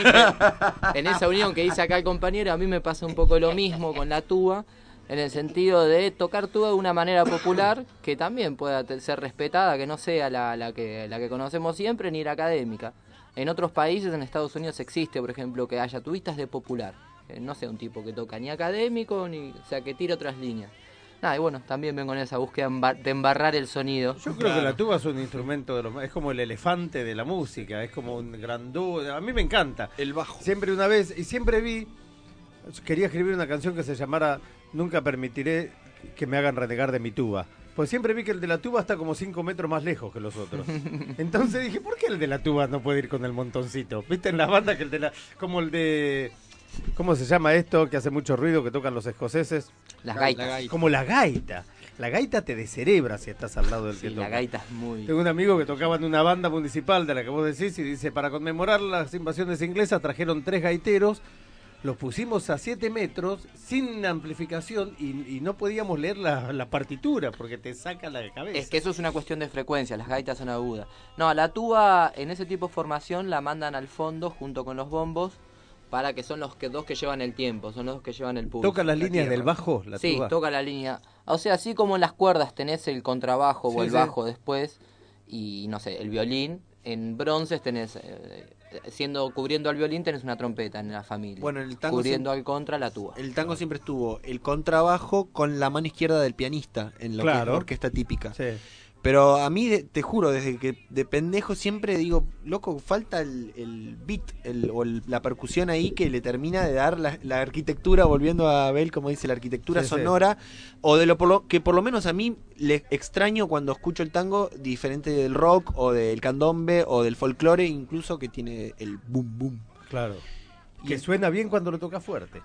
dice acá el compañero, a mí me pasa un poco lo mismo con la tuba, en el sentido de tocar tuba de una manera popular que también pueda ser respetada, que no sea la que conocemos siempre ni la académica. En otros países, en Estados Unidos existe, por ejemplo, que haya tubistas de popular, que no sea un tipo que toca ni académico, ni, o sea, que tire otras líneas. Nada, y bueno, también vengo en esa búsqueda de embarrar el sonido. Yo creo que la tuba es un instrumento es como el elefante de la música, es como un grandú. A mí me encanta. El bajo. Siempre quería escribir una canción que se llamara Nunca permitiré que me hagan renegar de mi tuba. Pues siempre vi que el de la tuba está como 5 metros más lejos que los otros. Entonces dije, ¿por qué el de la tuba no puede ir con el montoncito? ¿Viste en la banda que como el de... ¿Cómo se llama esto? Que hace mucho ruido, que tocan los escoceses. Las gaitas. Como la gaita. La gaita te descerebra si estás al lado del que toca. La gaita es muy... Tengo un amigo que tocaba en una banda municipal de la que vos decís y dice, para conmemorar las invasiones inglesas trajeron 3 gaiteros, los pusimos a 7 metros sin amplificación y no podíamos leer la partitura porque te saca la cabeza. Es que eso es una cuestión de frecuencia, las gaitas son agudas. No, la tuba en ese tipo de formación la mandan al fondo junto con los bombos para que son los dos que llevan el tiempo, son los que llevan el pulso. ¿Toca las líneas del bajo, la sí, tuba? toca la línea. O sea, así como en las cuerdas tenés el contrabajo o el bajo después y no sé, el violín, en bronces tenés... cubriendo al violín tenés una trompeta en la familia. Bueno, el tango cubriendo al contra la tuba. El tango siempre estuvo el contrabajo con la mano izquierda del pianista en lo que es la orquesta típica. Sí. Pero a mí, te juro, desde que de pendejo siempre digo, loco, falta el beat la percusión ahí que le termina de dar la arquitectura, volviendo a Abel, como dice, la arquitectura sonora, o de que por lo menos a mí le extraño cuando escucho el tango, diferente del rock, o del candombe, o del folclore, incluso que tiene el boom boom. Claro. Que suena bien cuando lo toca fuerte.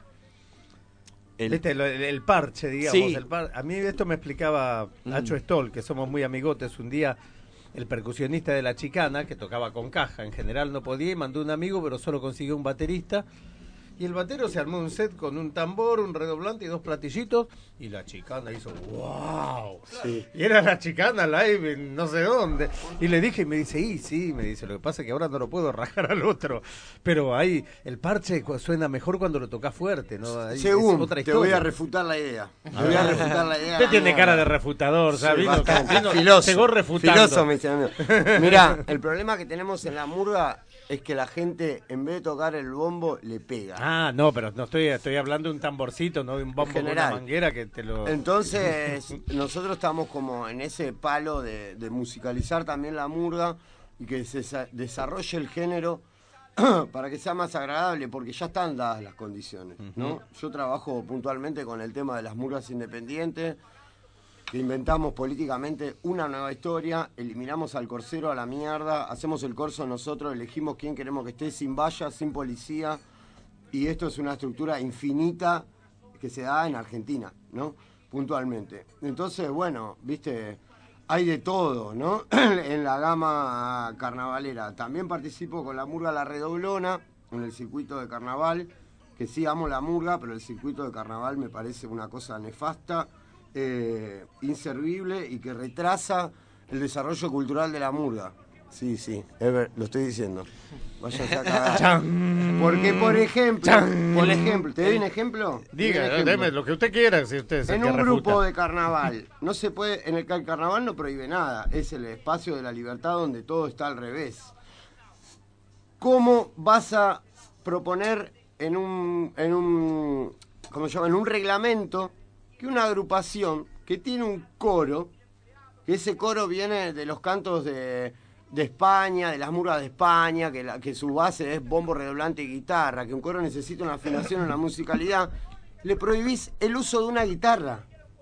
El parche, digamos. Sí. A mí esto me explicaba Nacho Stoll, que somos muy amigotes. Un día el percusionista de La Chicana, que tocaba con caja, en general no podía, y mandó un amigo, pero solo consiguió un baterista. Y el batero se armó un set con un tambor, un redoblante y 2 platillitos, y La Chicana hizo ¡wow! Sí. Y era La Chicana live en no sé dónde. Y le dije, y me dice, sí, me dice, lo que pasa es que ahora no lo puedo rajar al otro. Pero ahí el parche suena mejor cuando lo tocas fuerte, ¿no? Ahí según, es otra te voy a refutar la idea. Usted tiene cara de refutador, ¿sabes? Filoso. Refutando. Mirá, el problema que tenemos en la murga es que la gente, en vez de tocar el bombo, le pega. Ah, no, pero no estoy hablando de un tamborcito, no de un bombo con una manguera que te lo... Entonces, nosotros estamos como en ese palo de musicalizar también la murga y que se desarrolle el género para que sea más agradable, porque ya están dadas las condiciones, ¿no? Yo trabajo puntualmente con el tema de las murgas independientes, que inventamos políticamente una nueva historia, eliminamos al corsero a la mierda, hacemos el corso nosotros, elegimos quién queremos que esté, sin vallas, sin policía, y esto es una estructura infinita que se da en Argentina, ¿no? Puntualmente. Entonces, bueno, viste, hay de todo, ¿no? En la gama carnavalera. También participo con la murga La Redoblona, en el circuito de carnaval, que sí amo la murga, pero el circuito de carnaval me parece una cosa nefasta, inservible y que retrasa el desarrollo cultural de la murga. Sí, lo estoy diciendo. Váyanse a cagar. Porque, por ejemplo, ¿te doy un ejemplo? Diga, deme lo que usted quiera, si usted en un grupo de carnaval, no se puede, en el carnaval no prohíbe nada, es el espacio de la libertad donde todo está al revés. ¿Cómo vas a proponer en un ¿cómo se llama? En un reglamento que una agrupación que tiene un coro, que ese coro viene de los cantos de España, de las murgas de España, que su base es bombo, redoblante y guitarra, que un coro necesita una afinación, una musicalidad, le prohibís el uso de una guitarra,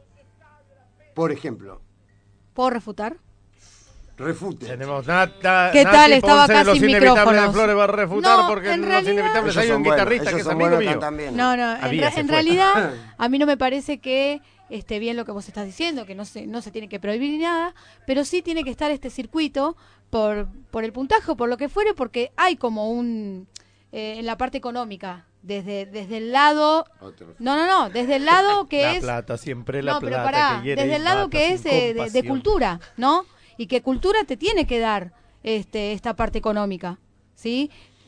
por ejemplo? ¿Puedo refutar? Refute. Tenemos Nata. ¿Qué tal? Nati Estaba Ponce, acá Los sin Inevitables micrófonos. de Flores va a refutar, No, porque en en Los realidad- Inevitables hay un guitarrista que es amigo mío. No, Había, se en fue. realidad a mí no me parece que esté bien lo que vos estás diciendo, que no se tiene que prohibir ni nada, pero sí tiene que estar este circuito por el puntaje o por lo que fuere, porque hay como un en la parte económica, desde el lado desde el lado que La es plata, siempre la pero plata pará, que hiere desde y el lado mata que es sin de compasión. cultura, ¿no? Y que cultura te tiene que dar esta parte económica, ¿sí?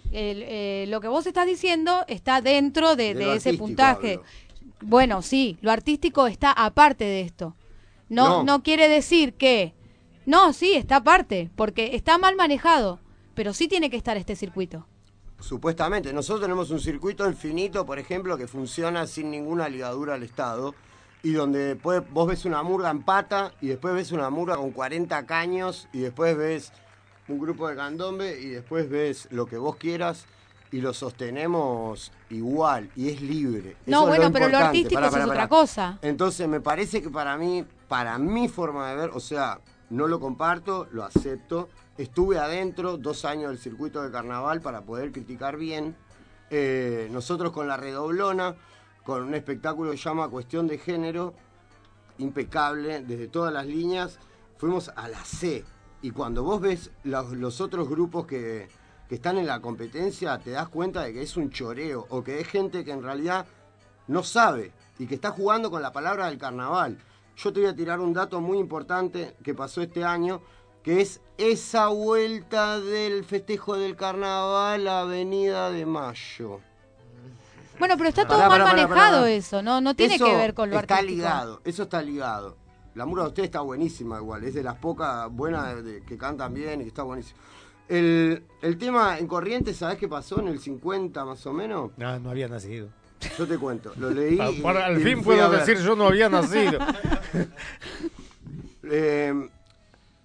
Lo que vos estás diciendo está dentro de ese artístico puntaje. hablo. Bueno, sí, lo artístico está aparte de esto. No quiere decir que... No, sí, está aparte, porque está mal manejado, pero sí tiene que estar este circuito. Supuestamente. Nosotros tenemos un circuito infinito, por ejemplo, que funciona sin ninguna ligadura al Estado, y donde vos ves una murga en pata, y después ves una murga con 40 caños, y después ves un grupo de candombe, y después ves lo que vos quieras, y lo sostenemos igual, y es libre. No, Eso es bueno, pero lo importante. artístico eso es otra cosa. Entonces me parece que para mi forma de ver, o sea, no lo comparto, lo acepto. Estuve adentro 2 años del circuito de carnaval para poder criticar bien. Nosotros con La Redoblona, con un espectáculo que se llama Cuestión de Género, impecable, desde todas las líneas, fuimos a la C. Y cuando vos ves los otros grupos que están en la competencia, te das cuenta de que es un choreo, o que es gente que en realidad no sabe y que está jugando con la palabra del carnaval. Yo te voy a tirar un dato muy importante que pasó este año, que es esa vuelta del festejo del carnaval a Avenida de Mayo. Bueno, pero está todo mal manejado eso, no tiene Eso que ver con lo está artístico. ligado, eso está ligado. La murga de usted está buenísima igual, es de las pocas buenas que cantan bien y que está buenísimo. El tema en Corrientes, ¿sabés qué pasó en el 50 más o menos? No había nacido. Yo te cuento, lo leí. Al y fin fui puedo a ver. decir yo no había nacido.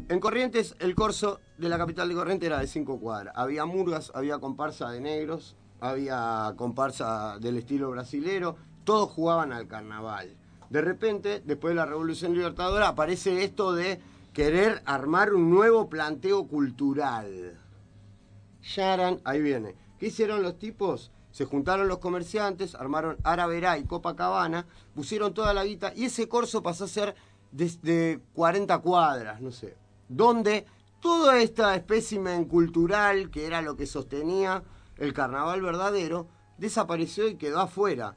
En Corrientes, el corso de la capital de Corrientes era de 5 cuadras. Había murgas, había comparsa de negros, había comparsa del estilo brasilero, todos jugaban al carnaval. De repente, después de la Revolución Libertadora, aparece esto de querer armar un nuevo planteo cultural. Yaran, ahí viene. ¿Qué hicieron los tipos? Se juntaron los comerciantes, armaron Araverá y Copacabana, pusieron toda la guita y ese corso pasó a ser de 40 cuadras, no sé. Donde toda esta espécimen cultural, que era lo que sostenía el carnaval verdadero, desapareció y quedó afuera.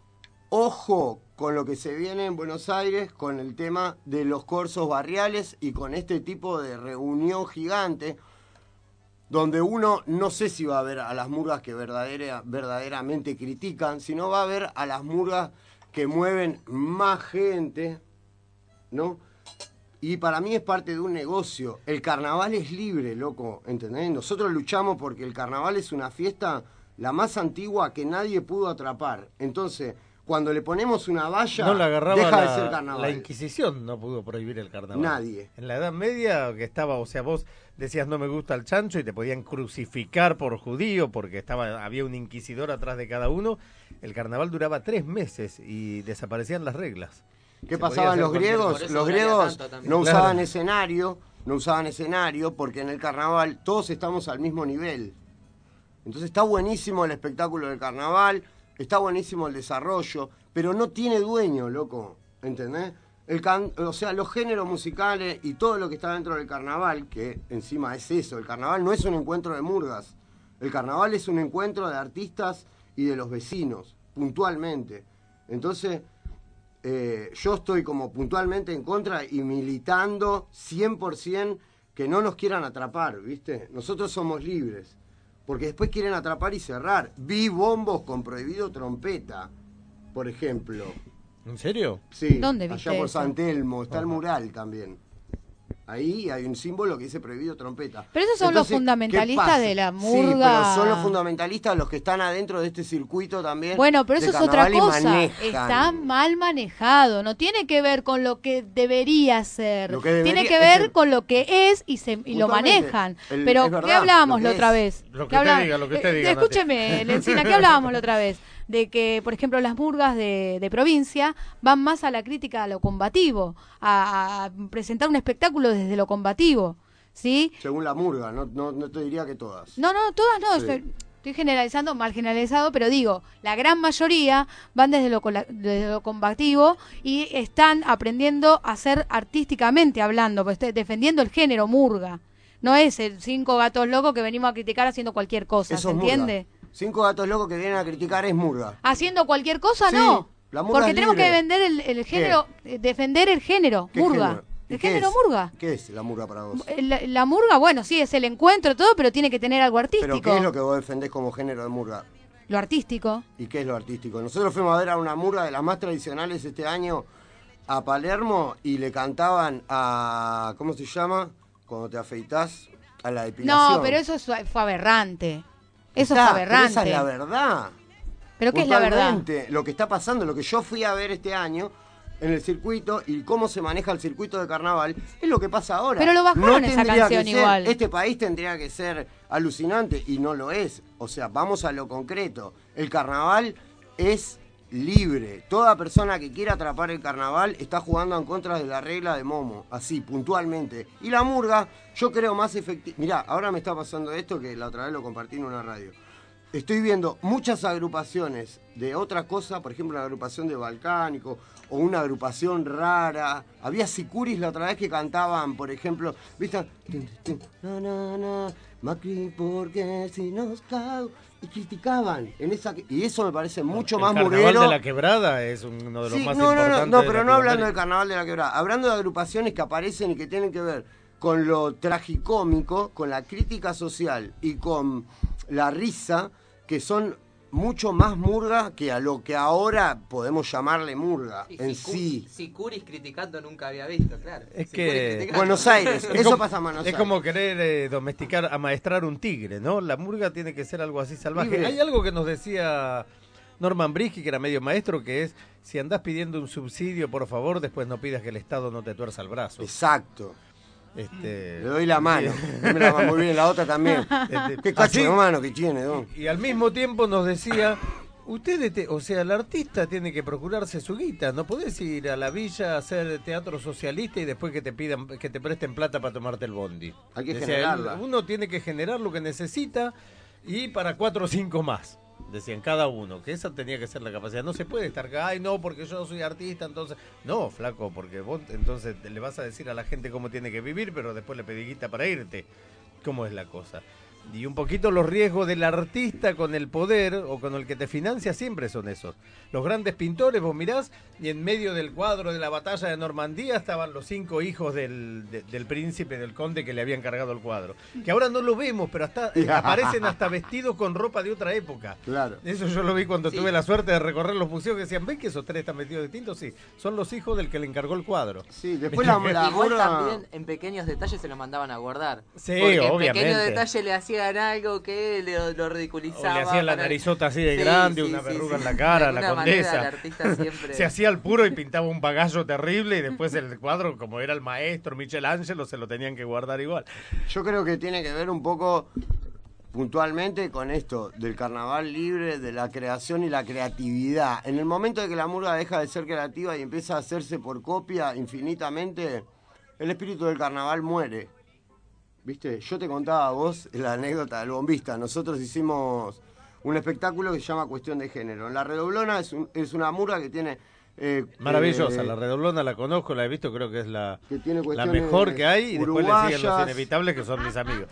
Ojo con lo que se viene en Buenos Aires con el tema de los corsos barriales y con este tipo de reunión gigante, donde uno no sé si va a ver a las murgas que verdaderamente critican, sino va a ver a las murgas que mueven más gente, ¿no? Y para mí es parte de un negocio. El carnaval es libre, loco, ¿entendés? Nosotros luchamos porque el carnaval es una fiesta la más antigua que nadie pudo atrapar. Entonces, cuando le ponemos una valla, no la agarraba deja de ser carnaval. La Inquisición no pudo prohibir el carnaval. Nadie. En la Edad Media, que estaba, o sea, vos decías no me gusta el chancho y te podían crucificar por judío porque había un inquisidor atrás de cada uno. El carnaval duraba 3 meses y desaparecían las reglas. ¿Qué pasaban los griegos? Los griegos no usaban escenario, porque en el carnaval todos estamos al mismo nivel. Entonces está buenísimo el espectáculo del carnaval, está buenísimo el desarrollo, pero no tiene dueño, loco, ¿entendés? O sea, los géneros musicales y todo lo que está dentro del carnaval, que encima es eso, el carnaval no es un encuentro de murgas, el carnaval es un encuentro de artistas y de los vecinos, puntualmente. Entonces, yo estoy como puntualmente en contra y militando 100% que no nos quieran atrapar, ¿viste? Nosotros somos libres. Porque después quieren atrapar y cerrar. Vi bombos con prohibido trompeta, por ejemplo. ¿En serio? Sí, ¿Dónde viste allá por eso? San Telmo, está el mural también. Ahí hay un símbolo que dice prohibido trompeta. Pero esos son Entonces, los fundamentalistas ¿qué pasa? de la murga. Sí, pero son los fundamentalistas los que están adentro de este circuito también. Bueno, pero eso de es otra carnaval y cosa. manejan. Está mal manejado. No tiene que ver con lo que debería ser. Lo que debería Tiene que es ver el- con lo que es y lo Puntualmente, manejan. es Pero, verdad, ¿qué hablábamos lo la que otra es. vez? Lo ¿Qué que usted diga, lo que usted diga, Nati. Escúcheme, Lencina, ¿qué hablábamos la otra vez? De que, por ejemplo, las murgas de provincia van más a la crítica, a lo combativo, a presentar un espectáculo desde lo combativo, ¿sí? Según la murga, no te diría que todas. No, todas no, Sí. estoy generalizando, mal generalizado, pero digo, la gran mayoría van desde lo combativo y están aprendiendo a ser artísticamente hablando, pues, defendiendo el género murga. No es el 5 gatos locos que venimos a criticar haciendo cualquier cosa, Eso ¿se es murga. entiende? 5 gatos locos que vienen a criticar es murga. Haciendo cualquier cosa, Sí, no. la murga Porque es tenemos libre. que vender el género, defender el género, ¿Qué murga. género? ¿Y El qué género es? murga. ¿Qué es la murga para vos? La murga, bueno, sí, es el encuentro, todo, pero tiene que tener algo artístico. ¿Pero qué es lo que vos defendés como género de murga? Lo artístico. ¿Y qué es lo artístico? Nosotros fuimos a ver a una murga de las más tradicionales este año a Palermo y le cantaban a... ¿Cómo se llama? Cuando te afeitás, a la depilación. No, pero eso fue aberrante. Eso Está, fue aberrante. pero esa es la verdad. ¿Pero qué es la verdad? Puntualmente, lo que está pasando, lo que yo fui a ver este año en el circuito y cómo se maneja el circuito de carnaval, es lo que pasa ahora. Pero lo bajaron esa tendría canción que ser- igual. Este país tendría que ser alucinante y no lo es. O sea, vamos a lo concreto. El carnaval es libre. Toda persona que quiera atrapar el carnaval está jugando en contra de la regla de Momo, así, puntualmente. Y la murga, yo creo más efectiva. Mirá, ahora me está pasando esto que la otra vez lo compartí en una radio. Estoy viendo muchas agrupaciones de otra cosa, por ejemplo, una agrupación de Balcánico o una agrupación rara. Había sicuris la otra vez que cantaban, por ejemplo, ¿viste? Na, na, na, Macri, porque si nos cago. Y criticaban en esa y eso me parece mucho más El Carnaval murguero. de la Quebrada es uno de los Sí, más no, importantes. no, de pero no hablando del Latinoamérica. Carnaval de la Quebrada, hablando de agrupaciones que aparecen y que tienen que ver con lo tragicómico, con la crítica social y con la risa, que son mucho más murga que a lo que ahora podemos llamarle murga en sí. Sicuris criticando nunca había visto, claro. Es Sicuris que criticando. Buenos Aires, Es eso como- pasa en Buenos es Aires. como querer domesticar, amaestrar un tigre, ¿no? La murga tiene que ser algo así salvaje. Libre. Hay algo que nos decía Norman Brisky, que era medio maestro, que es, si andás pidiendo un subsidio, por favor, después no pidas que el Estado no te tuerza el brazo. Exacto. Le doy la mano. Me la va muy bien, la otra también. Qué cacho de mano que tiene, ¿no? Y al mismo tiempo nos decía, ustedes, o sea, el artista tiene que procurarse su guita. No podés ir a la villa a hacer teatro socialista y después que te pidan, que te presten plata para tomarte el bondi. Hay que generarla. Uno tiene que generar lo que necesita y para 4 o 5 más. Decían cada uno, que esa tenía que ser la capacidad. No se puede estar, ay no, porque yo soy artista, entonces... No, flaco, porque vos entonces le vas a decir a la gente cómo tiene que vivir, pero después le pedí guita para irte. ¿Cómo es la cosa? Y un poquito los riesgos del artista con el poder o con el que te financia siempre son esos. Los grandes pintores, vos mirás, y en medio del cuadro de la batalla de Normandía estaban los 5 hijos del príncipe, del conde que le habían cargado el cuadro. Que ahora no lo vemos, pero hasta aparecen hasta vestidos con ropa de otra época. Claro. Eso yo lo vi cuando tuve la suerte de recorrer los museos, que decían, ¿ven que esos 3 están vestidos distintos? Sí, son los hijos del que le encargó el cuadro. Sí, después la igual también en pequeños detalles se lo mandaban a guardar. Sí, porque obviamente. En pequeños detalles le hacían algo que lo ridiculizaba. O le hacían la narizota así de grande, una verruga en la cara, la condesa. Siempre... Se hacía al puro y pintaba un bagallo terrible y después el cuadro, como era el maestro Michelangelo, se lo tenían que guardar igual. Yo creo que tiene que ver un poco puntualmente con esto del carnaval libre, de la creación y la creatividad. En el momento de que la murga deja de ser creativa y empieza a hacerse por copia infinitamente, el espíritu del carnaval muere. ¿Viste? Yo te contaba a vos la anécdota del bombista. Nosotros hicimos un espectáculo que se llama Cuestión de Género. La Redoblona es una murga que tiene... maravillosa, la Redoblona la conozco, la he visto, creo que es la la mejor que hay, y después le siguen los inevitables, que son mis amigos.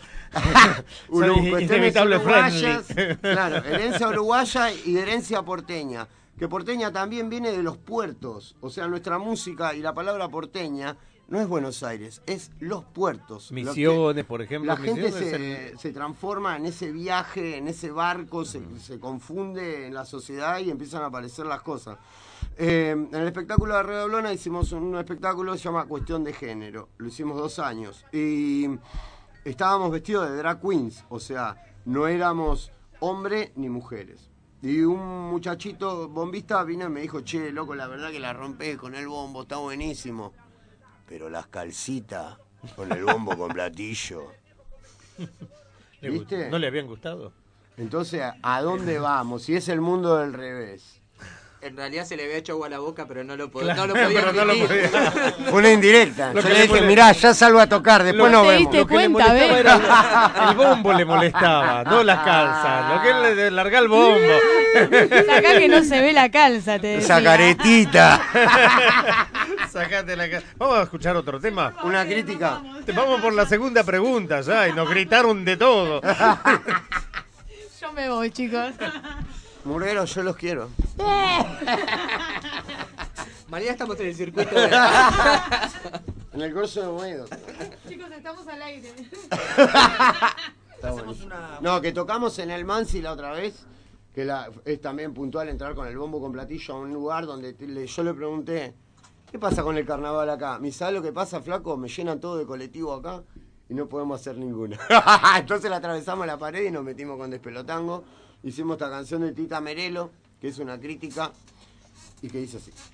Son inevitables friendly. Claro, herencia uruguaya y herencia porteña. Que porteña también viene de los puertos. O sea, nuestra música y la palabra porteña no es Buenos Aires, es los puertos. Misiones, por ejemplo. La gente se transforma en ese viaje, en ese barco, se confunde en la sociedad y empiezan a aparecer las cosas. En el espectáculo de Redoblona hicimos un espectáculo que se llama Cuestión de Género. Lo hicimos 2 años. Y estábamos vestidos de drag queens, o sea, no éramos hombres ni mujeres. Y un muchachito bombista vino y me dijo, che, loco, la verdad que la rompés con el bombo, está buenísimo. Pero las calcitas con el bombo con platillo. ¿Viste? ¿No le habían gustado? Entonces, ¿a dónde vamos? Si es el mundo del revés. En realidad se le había hecho agua a la boca, pero no lo Claro, podía. pero no lo podía. Fue una indirecta. Lo Yo que le le dije, mole- mirá, ya salgo a tocar, después nos vemos. Lo que le molestaba era el bombo le molestaba, no las calzas. Lo que él le larga el bombo. Sacá que no se ve la calza, te decía. Esa caretita. Sacate la calza. Vamos a escuchar otro tema. Una crítica. Vamos por la segunda pregunta ya, y nos gritaron de todo. Yo me voy, chicos. Murgueros, yo los quiero. Mañana estamos en el circuito En el corso de Moedo. Chicos, estamos al aire. No, que tocamos en el Mansi la otra vez, que es también puntual entrar con el bombo con platillo a un lugar donde yo le pregunté, ¿qué pasa con el carnaval acá? ¿Me sabe lo que pasa, flaco? Me llenan todo de colectivo acá y no podemos hacer ninguno. Entonces le atravesamos la pared y nos metimos con Despelotango. Hicimos esta canción de Tita Merelo, que es una crítica, y que dice así.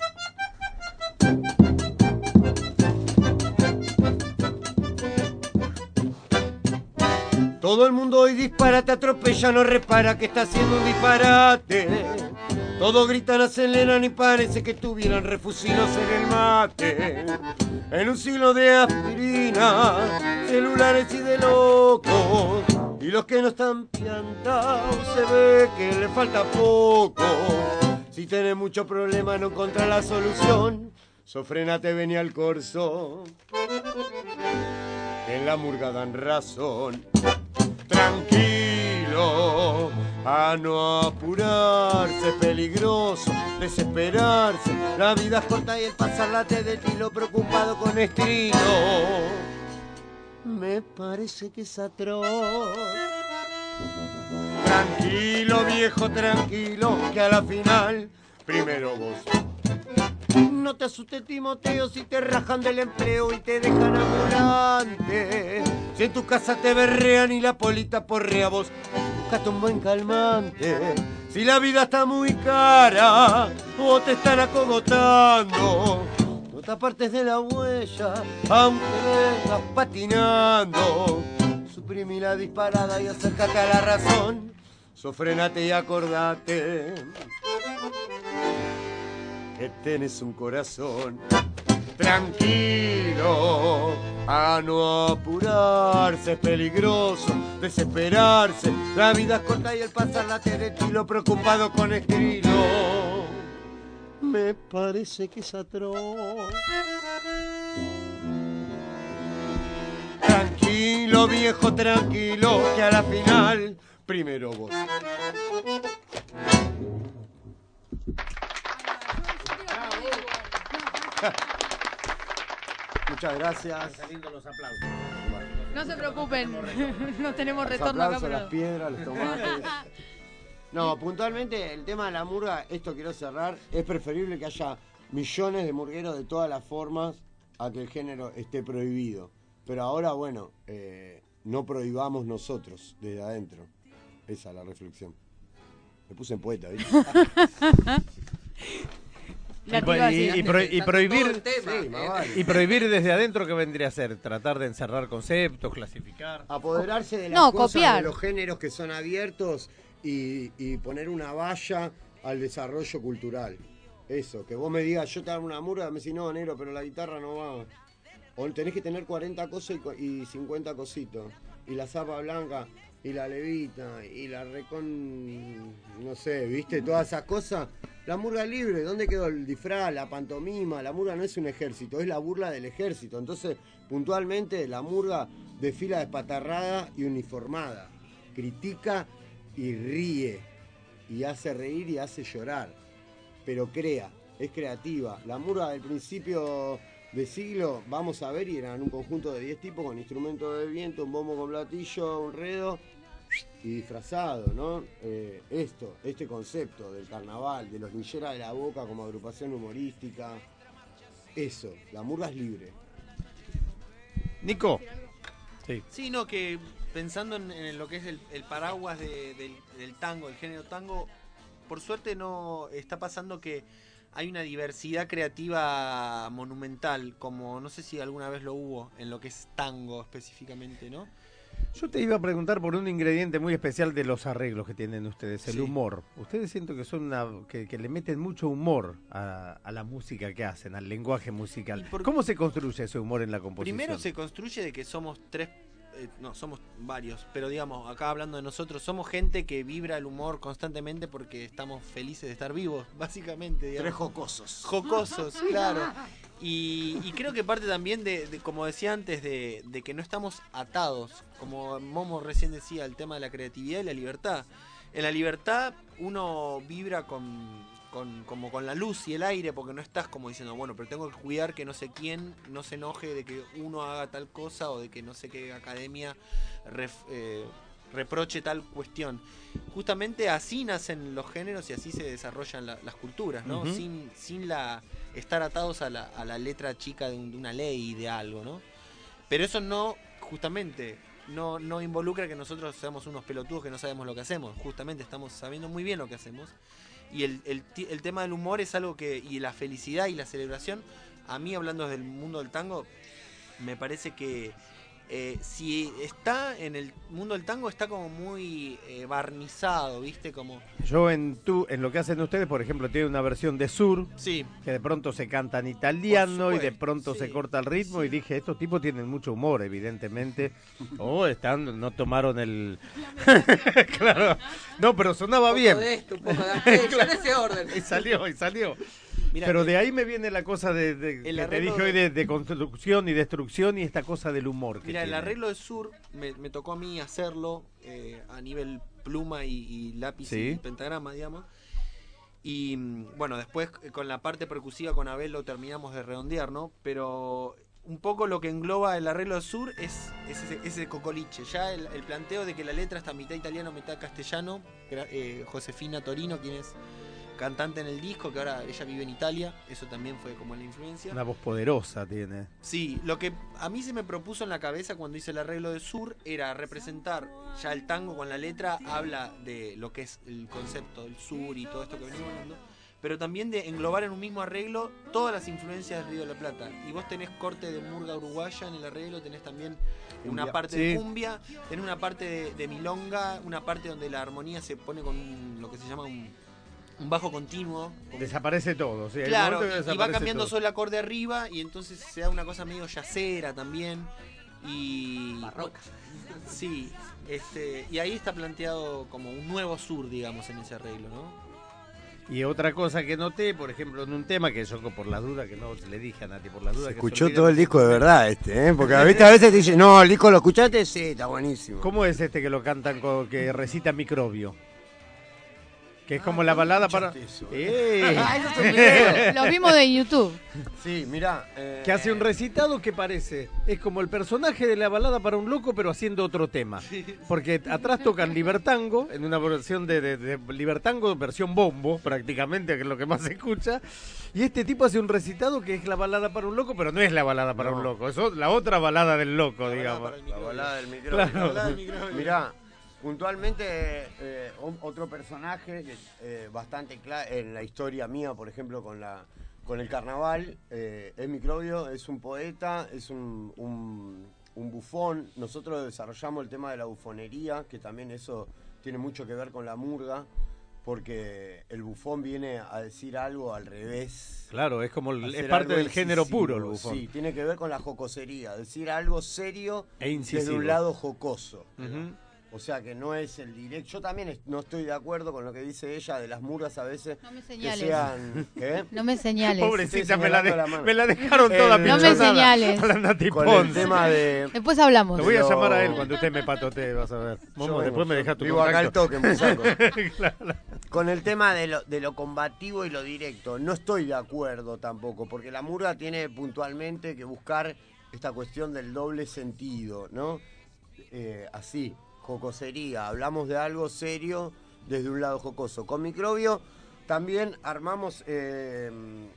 Todo el mundo hoy dispara, te atropella, no repara que está haciendo un disparate. Todos gritan, aceleran y parece que tuvieran refusilos en el mate. En un siglo de aspirina, celulares y de locos. Y los que no están piantados se ve que le falta poco. Si tenés mucho problema no encontrás la solución, sofrenate, vení al corso. En la murga dan razón. Tranquilo, a no apurarse, peligroso, desesperarse. La vida es corta y el pasarla te destilo, preocupado con estrilo. Me parece que es atroz. Tranquilo, viejo, tranquilo, que a la final, primero vos. No te asustes, Timoteo, si te rajan del empleo y te dejan ambulante. Si en tu casa te berrean y la polita porrea, vos buscate un buen calmante. Si la vida está muy cara o te están acogotando, Nota partes de la huella, aunque vengas patinando. Suprimí la disparada y acércate a la razón. Sofrenate y acordate que tenés un corazón tranquilo, a no apurarse, es peligroso desesperarse. La vida es corta y el pasarla tranquilo, preocupado con estilo. Me parece que es atroz. Tranquilo, viejo, tranquilo, que a la final primero vos. Muchas gracias. Saliendo los aplausos. No se preocupen, no tenemos Los retorno acá. aplausos, las piedras, los tomates. No, puntualmente el tema de la murga, esto quiero cerrar, es preferible que haya millones de murgueros de todas las formas a que el género esté prohibido. Pero ahora, bueno, no prohibamos nosotros desde adentro. Esa es la reflexión. Me puse en poeta, ¿viste? Y prohibir Sí, más vale. y prohibir desde adentro, ¿qué vendría a ser? Tratar de encerrar conceptos, clasificar. Apoderarse de las No, cosas, copiar. de los géneros que son abiertos y poner una valla al desarrollo cultural. Eso, que vos me digas, yo te hago una murga, me decís, no, negro, pero la guitarra no va. O tenés que tener 40 cosas y 50 cositos. Y la zapa blanca, y la levita, y la no sé, ¿viste? Todas esas cosas. La murga libre, ¿dónde quedó el disfraz, la pantomima? La murga no es un ejército, es la burla del ejército. Entonces, puntualmente, la murga desfila despatarrada y uniformada. Critica y ríe. Y hace reír y hace llorar. Pero crea, es creativa. La murga del principio de siglo, vamos a ver, y eran un conjunto de 10 tipos con instrumentos de viento, un bombo con platillo, un redo y disfrazado, ¿no? Este concepto del carnaval, de los Lincheras de la Boca como agrupación humorística, eso, la murga es libre. Nico. Sí, no, que pensando en lo que es el paraguas del tango, el género tango, por suerte no está pasando que hay una diversidad creativa monumental, como no sé si alguna vez lo hubo en lo que es tango específicamente, ¿no? Yo te iba a preguntar por un ingrediente muy especial de los arreglos que tienen ustedes, el Sí. humor. Ustedes siento que son que le meten mucho humor a la música que hacen, al lenguaje musical. ¿Cómo se construye ese humor en la composición? Primero se construye de que somos somos varios, pero digamos, acá hablando de nosotros, somos gente que vibra el humor constantemente porque estamos felices de estar vivos, básicamente. Digamos. Tres jocosos. Jocosos, claro. Y creo que parte también de como decía antes, de que no estamos atados, como Momo recién decía, el tema de la creatividad y la libertad. En la libertad uno vibra como con la luz y el aire, porque no estás como diciendo, bueno, pero tengo que cuidar que no sé quién no se enoje de que uno haga tal cosa o de que no sé qué academia reproche tal cuestión. Justamente así nacen los géneros y así se desarrollan las culturas, ¿no? Ujú. Sin estar atados a la letra chica de una ley, de algo, ¿no? Pero eso no, justamente, no involucra que nosotros seamos unos pelotudos que no sabemos lo que hacemos. Justamente estamos sabiendo muy bien lo que hacemos. Y el tema del humor es algo y la felicidad y la celebración, a mí, hablando del mundo del tango, me parece que si está en el mundo del tango, está como muy barnizado, ¿viste? Como... Yo en lo que hacen ustedes, por ejemplo, tiene una versión de Sur, sí, que de pronto se canta en italiano Por y de supuesto, pronto sí, se corta el ritmo, sí. y dije, estos tipos tienen mucho humor, evidentemente. No tomaron el... Claro. No, pero sonaba bien. Un poco de esto, un poco de aquello, Claro. en ese orden. Y salió. Mira, Pero de ahí me viene la cosa que te arreglo dije hoy de construcción y destrucción y esta cosa del humor. Que Mira, el tiene. arreglo de Sur me tocó a mí hacerlo a nivel pluma y lápiz Sí. y pentagrama, digamos. Y bueno, después con la parte percusiva con Abel lo terminamos de redondear, ¿no? Pero un poco lo que engloba el arreglo de Sur es ese cocoliche. Ya el planteo de que la letra está mitad italiano, mitad castellano. Josefina Torino, quien es cantante en el disco, que ahora ella vive en Italia, eso también fue como la influencia. Una voz poderosa tiene. Sí, lo que a mí se me propuso en la cabeza cuando hice el arreglo de Sur era representar ya el tango con la letra, habla de lo que es el concepto del sur y todo esto que venimos hablando, pero también de englobar en un mismo arreglo todas las influencias del Río de la Plata. Y vos tenés corte de murga uruguaya en el arreglo, tenés también una parte de cumbia, tenés una parte de milonga, una parte donde la armonía se pone con lo que se llama un bajo continuo. Desaparece todo, sí. Claro, y va cambiando solo el acorde arriba y entonces se da una cosa medio yacera también. Y barroca. Sí, y ahí está planteado como un nuevo sur, digamos, en ese arreglo, ¿no? Y otra cosa que noté, por ejemplo, en un tema que yo por las dudas, que no le dije a Nati, por las dudas Se que escuchó olvida, todo el disco de verdad porque a veces te dicen, no, el disco lo escuchaste, sí, está buenísimo. ¿Cómo es que lo cantan, que recita Microbio? Que es como la balada para... Eso es un video. Lo vimos de YouTube. Sí, mirá. Que hace un recitado que parece, es como el personaje de la balada para un loco, pero haciendo otro tema. Porque atrás tocan Libertango, en una versión de Libertango, versión bombo, prácticamente, que es lo que más se escucha. Y este tipo hace un recitado que es la balada para un loco, pero no es la balada para un loco, es la otra balada del loco, digamos. La balada del micrófono. Claro. La balada del micrófono. Mirá. Puntualmente, otro personaje que bastante claro en la historia mía, por ejemplo, con el carnaval, es Microbio, es un poeta, es un bufón. Nosotros desarrollamos el tema de la bufonería, que también eso tiene mucho que ver con la murga, porque el bufón viene a decir algo al revés. Claro, es como es parte del género puro el bufón. Sí, tiene que ver con la jocosería, decir algo serio incisivo. Desde un lado jocoso. Uh-huh. O sea que no es el directo. Yo también no estoy de acuerdo con lo que dice ella de las murgas a veces. No me señales. Que sean, ¿qué? No me señales. Pobrecita, me la dejaron toda No me señales. Con el tema de... Después hablamos. Te voy a llamar a él cuando usted me patotee, vas a ver. Después me dejas tu vivo contacto. acá al toque, me saco. Claro. Con el tema de lo combativo y lo directo, no estoy de acuerdo tampoco, porque la murga tiene puntualmente que buscar esta cuestión del doble sentido, ¿no? Así. Jocosería, hablamos de algo serio desde un lado jocoso. Con Microbio también armamos en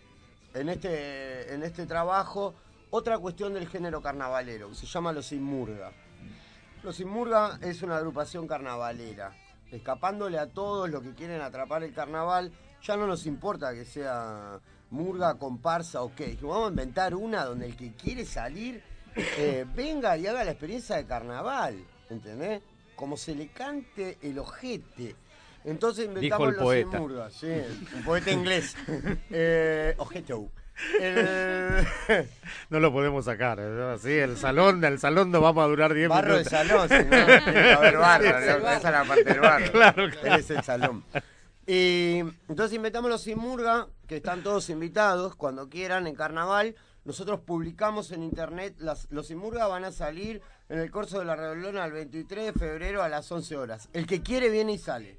este trabajo otra cuestión del género carnavalero, que se llama Los Sin Murga. Los Sin Murga es una agrupación carnavalera, escapándole a todos los que quieren atrapar el carnaval. Ya no nos importa que sea murga, comparsa, ok. Vamos a inventar una donde el que quiere salir venga y haga la experiencia de carnaval, ¿entendés? Como se le cante el ojete. Entonces inventamos los Sin Murga. Sí, un poeta inglés. Ojeto. No lo podemos sacar, ¿no? Sí, el salón no vamos a durar 10 minutos. Barro de salón, si no, tiene que haber barro, esa es la parte del barro. Claro. Él es el salón. Y entonces inventamos los Sin Murga, que están todos invitados cuando quieran en carnaval. Nosotros publicamos en internet, los Sin Murga van a salir en el Corso de la Redolona el 23 de febrero a las 11 horas. El que quiere viene y sale.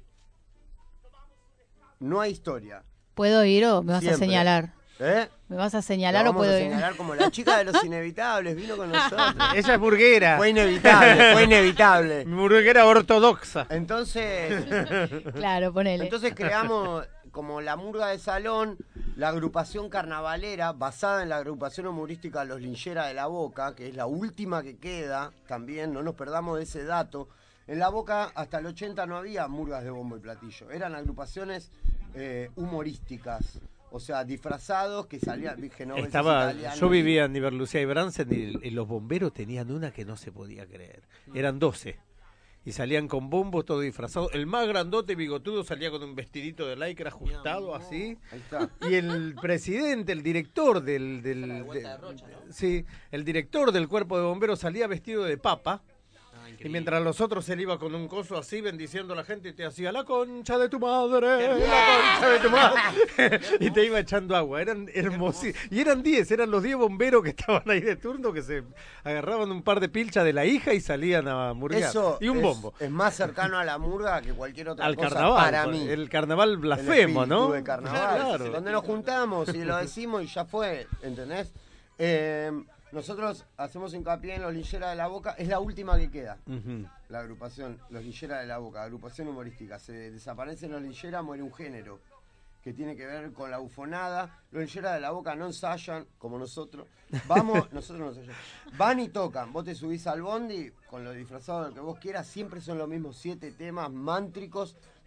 No hay historia. ¿Puedo ir o me vas Siempre. a señalar? ¿Eh? ¿Me vas a señalar o puedo ir? Vamos a señalar como la chica de los inevitables, vino con nosotros. Ella es burguera. Fue inevitable. Burguera ortodoxa. Entonces, claro, ponele. Entonces creamos como la murga de salón, la agrupación carnavalera, basada en la agrupación humorística Los Lincheras de la Boca, que es la última que queda, también, no nos perdamos de ese dato. En la Boca, hasta el 80 no había murgas de bombo y platillo, eran agrupaciones humorísticas. O sea, disfrazados que salían genoveses italianos. Yo vivía en Iberlucía y Bransen y los bomberos tenían una que no se podía creer. Eran 12. Y salían con bombos, todo disfrazados. El más grandote bigotudo salía con un vestidito de lycra ajustado así. Ahí está. Y el presidente, el director sí, el director del cuerpo de bomberos salía vestido de papa. Y mientras los otros él iba con un coso así bendiciendo a la gente y te hacía la concha de tu madre, la concha de tu madre. Y te iba echando agua. Eran hermosísimos. Y eran 10, eran los 10 bomberos que estaban ahí de turno que se agarraban un par de pilchas de la hija y salían a murguear. Eso y un bombo. Es más cercano a la murga que cualquier otra al cosa carnaval, para mí. El carnaval blasfemo, ¿no? De carnaval, claro. Donde nos juntamos y lo decimos y ya fue, ¿entendés? Nosotros hacemos hincapié en Los Lincheras de la Boca, es la última que queda. La agrupación, Los Lincheras de la Boca, agrupación humorística. Se desaparecen Los Lincheras, muere un género que tiene que ver con la bufonada. Los Lincheras de la Boca no ensayan, como nosotros. Nosotros no ensayamos. Van y tocan. Vos te subís al bondi con lo disfrazado de lo que vos quieras. Siempre son los mismos 7 temas mántricos.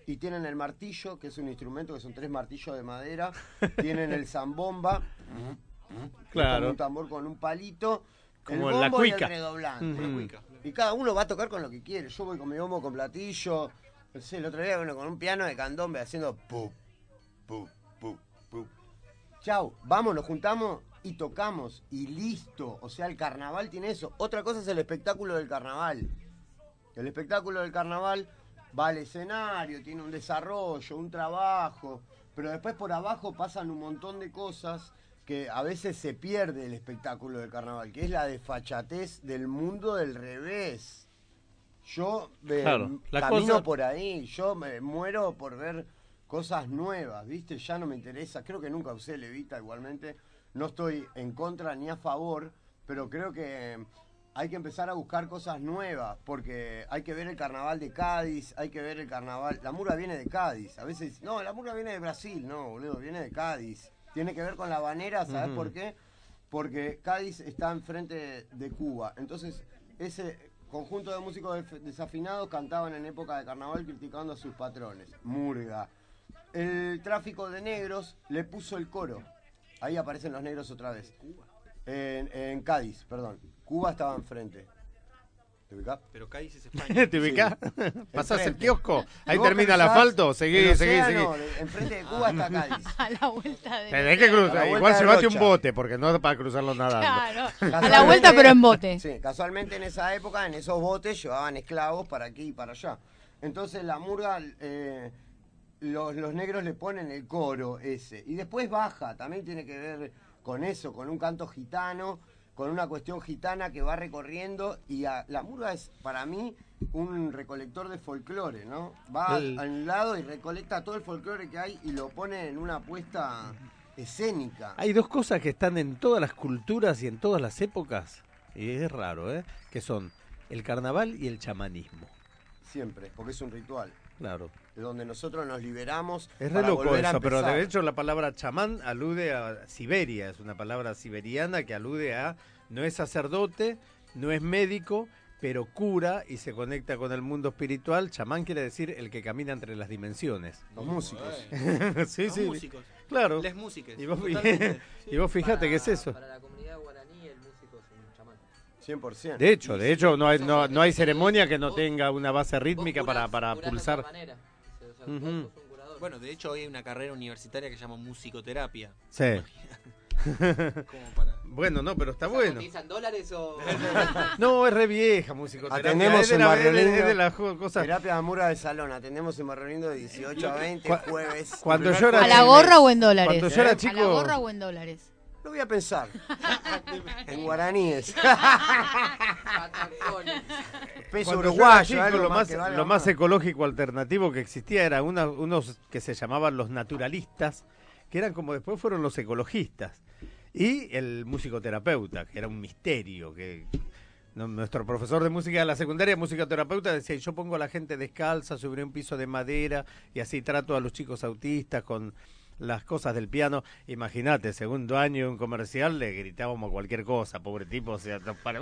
y tienen el martillo, que es un instrumento que son 3 martillos de madera, tienen el zambomba, Claro. como un tambor con un palito, Como el la bombo y el cuica. redoblante. Y cada uno va a tocar con lo que quiere. Yo voy con mi bombo con platillo. No sé, el otro día con un piano de candombe haciendo pu, pu, pu, pu. Chau, vamos, nos juntamos y tocamos y listo. O sea, el carnaval tiene eso. Otra cosa es el espectáculo del carnaval. El espectáculo del carnaval va al escenario, tiene un desarrollo, un trabajo, pero después por abajo pasan un montón de cosas que a veces se pierde el espectáculo del carnaval, que es la desfachatez del mundo del revés. Yo Claro, la camino cosa- por ahí, yo me muero por ver cosas nuevas, ¿viste? Ya no me interesa, creo que nunca usé levita igualmente, no estoy en contra ni a favor, pero creo que hay que empezar a buscar cosas nuevas, porque hay que ver el carnaval de Cádiz, hay que ver el carnaval, la murga viene de Cádiz, a veces, no, la murga viene de Brasil, no, boludo, viene de Cádiz, tiene que ver con la habanera, ¿sabes por qué? Porque Cádiz está enfrente de Cuba, entonces ese conjunto de músicos desafinados cantaban en época de carnaval criticando a sus patrones, murga. El tráfico de negros le puso el coro, ahí aparecen los negros otra vez. En Cádiz, perdón. Cuba estaba enfrente. ¿Te ubicás? Pero Cádiz es España. ¿Te ubicás? ¿Pasás el Enfrente. kiosco? Y Ahí vos termina el pensás, asfalto. Seguí, el seguí, seguí. océano, enfrente de Cuba está Cádiz. A la vuelta de... Tenés que cruzar. A la vuelta Igual de llevate un Rocha. bote, porque no es para cruzarlo nadando. Claro, a la Casualmente- vuelta pero en bote. Sí, casualmente en esa época, en esos botes llevaban esclavos para aquí y para allá. Entonces la murga, los negros le ponen el coro ese. Y después baja, también tiene que ver con eso, con un canto gitano, con una cuestión gitana que va recorriendo. Y la murga es, para mí, un recolector de folclore, ¿no? Va a un lado y recolecta todo el folclore que hay y lo pone en una puesta escénica. Hay dos cosas que están en todas las culturas y en todas las épocas, y es raro, que son el carnaval y el chamanismo. Siempre, porque es un ritual. Claro. De donde nosotros nos liberamos. Es re para loco volver a eso, pero empezar. de hecho la palabra chamán alude a Siberia, es una palabra siberiana que alude a, no es sacerdote, no es médico, pero cura y se conecta con el mundo espiritual. Chamán quiere decir el que camina entre las dimensiones. Los músicos. Sí, Los sí. músicos. Claro. Les músiques. Y vos, Totalmente. y vos fijate qué es eso. Para la comunidad guaraní el músico es un chamán. 100%. De hecho, no hay ceremonia que no tenga una base rítmica para pulsar. Ujú. Bueno, de hecho hoy hay una carrera universitaria que se llama musicoterapia. Sí. Como para... Bueno, no, pero está bueno. ¿Cotizan dólares o...? No, es re vieja musicoterapia. Atendemos es de en la- Barrio es de- Lindo. es de las cosas. Terapia de murga de salón. Atendemos en Barrio Lindo de 18 a 20 jueves. Cuando Primer yo era ¿A jueves la del gorra mes. o en dólares? Cuando yo era ¿A la chico- gorra o en dólares? Lo voy a pensar. En guaraníes. Peso Cuando yo era uruguayo. chico, algo lo más más, que valga lo más más. ecológico alternativo que existía era unos que se llamaban los naturalistas, que eran como después fueron los ecologistas, y el musicoterapeuta, que era un misterio, que nuestro profesor de música de la secundaria, musicoterapeuta, decía, yo pongo a la gente descalza sobre un piso de madera y así trato a los chicos autistas con las cosas del piano. Imagínate, segundo año de un comercial le gritábamos cualquier cosa, pobre tipo, o sea, para...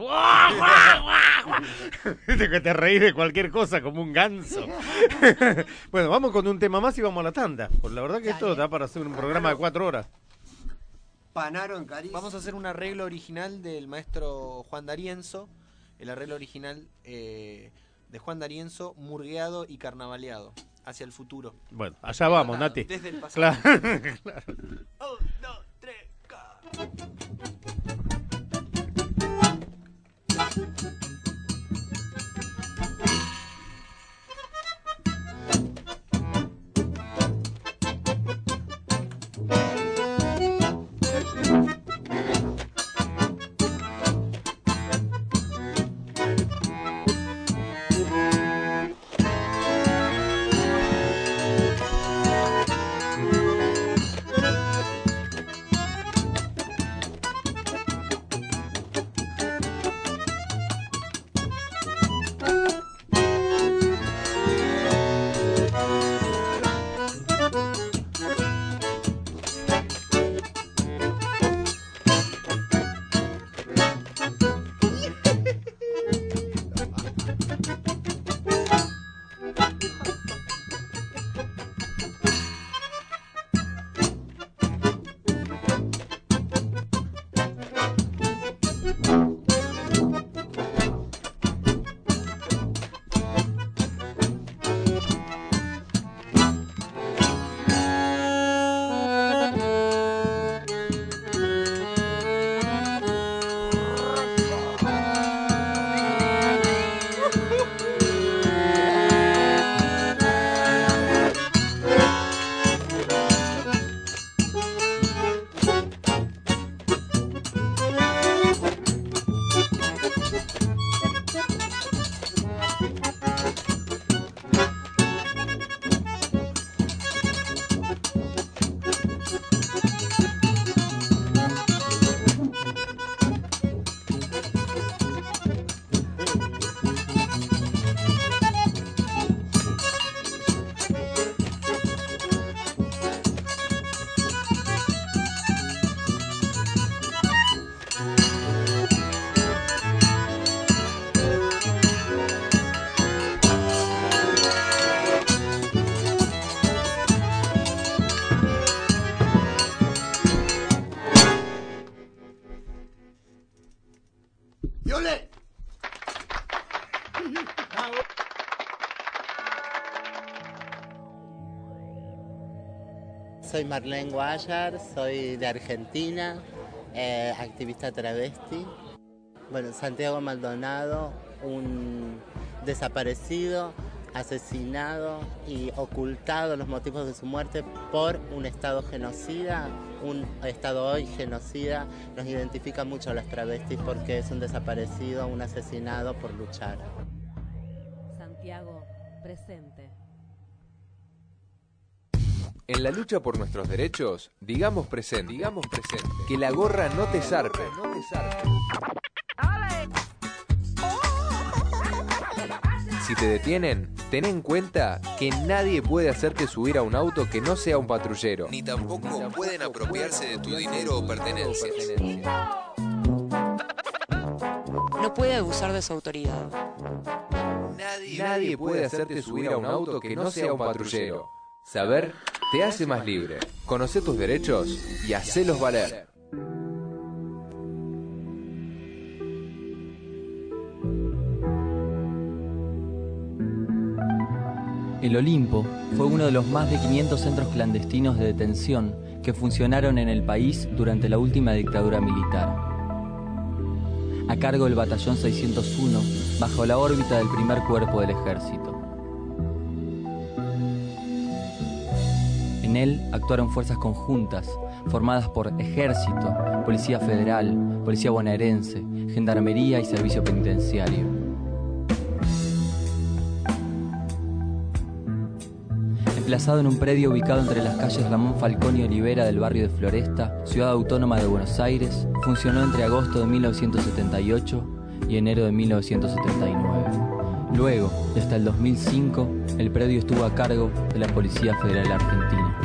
Viste que te reís de cualquier cosa como un ganso. Bueno, vamos con un tema más y vamos a la tanda. Pues la verdad que esto da para hacer un programa de 4 horas. Panaro en Cariz. Vamos a hacer un arreglo original del maestro Juan D'Arienzo. El arreglo original de Juan D'Arienzo, murgueado y carnavaleado. Hacia el futuro. Bueno, allá vamos, Nati. Desde el pasado. Claro, claro. 1, 2, 3, ¡Ole! Soy Marlene Guayar, soy de Argentina, activista travesti. Bueno, Santiago Maldonado, un desaparecido, asesinado y ocultado los motivos de su muerte por un Estado genocida, un Estado hoy genocida. Nos identifica mucho a las travestis porque es un desaparecido, un asesinado por luchar. Santiago, presente. En la lucha por nuestros derechos, digamos presente, que la gorra no te zarpe. Si te detienen, ten en cuenta que nadie puede hacerte subir a un auto que no sea un patrullero. Ni tampoco pueden apropiarse de tu dinero o pertenencias. No puede abusar de su autoridad. Nadie puede hacerte subir a un auto que no sea un patrullero. Saber te hace más libre. Conoce tus derechos y hacelos valer. El Olimpo fue uno de los más de 500 centros clandestinos de detención que funcionaron en el país durante la última dictadura militar. A cargo del Batallón 601, bajo la órbita del primer cuerpo del ejército. En él actuaron fuerzas conjuntas, formadas por Ejército, Policía Federal, Policía Bonaerense, Gendarmería y Servicio Penitenciario. Emplazado en un predio ubicado entre las calles Ramón Falcón y Olivera del barrio de Floresta, Ciudad Autónoma de Buenos Aires, funcionó entre agosto de 1978 y enero de 1979. Luego, y hasta el 2005, el predio estuvo a cargo de la Policía Federal Argentina.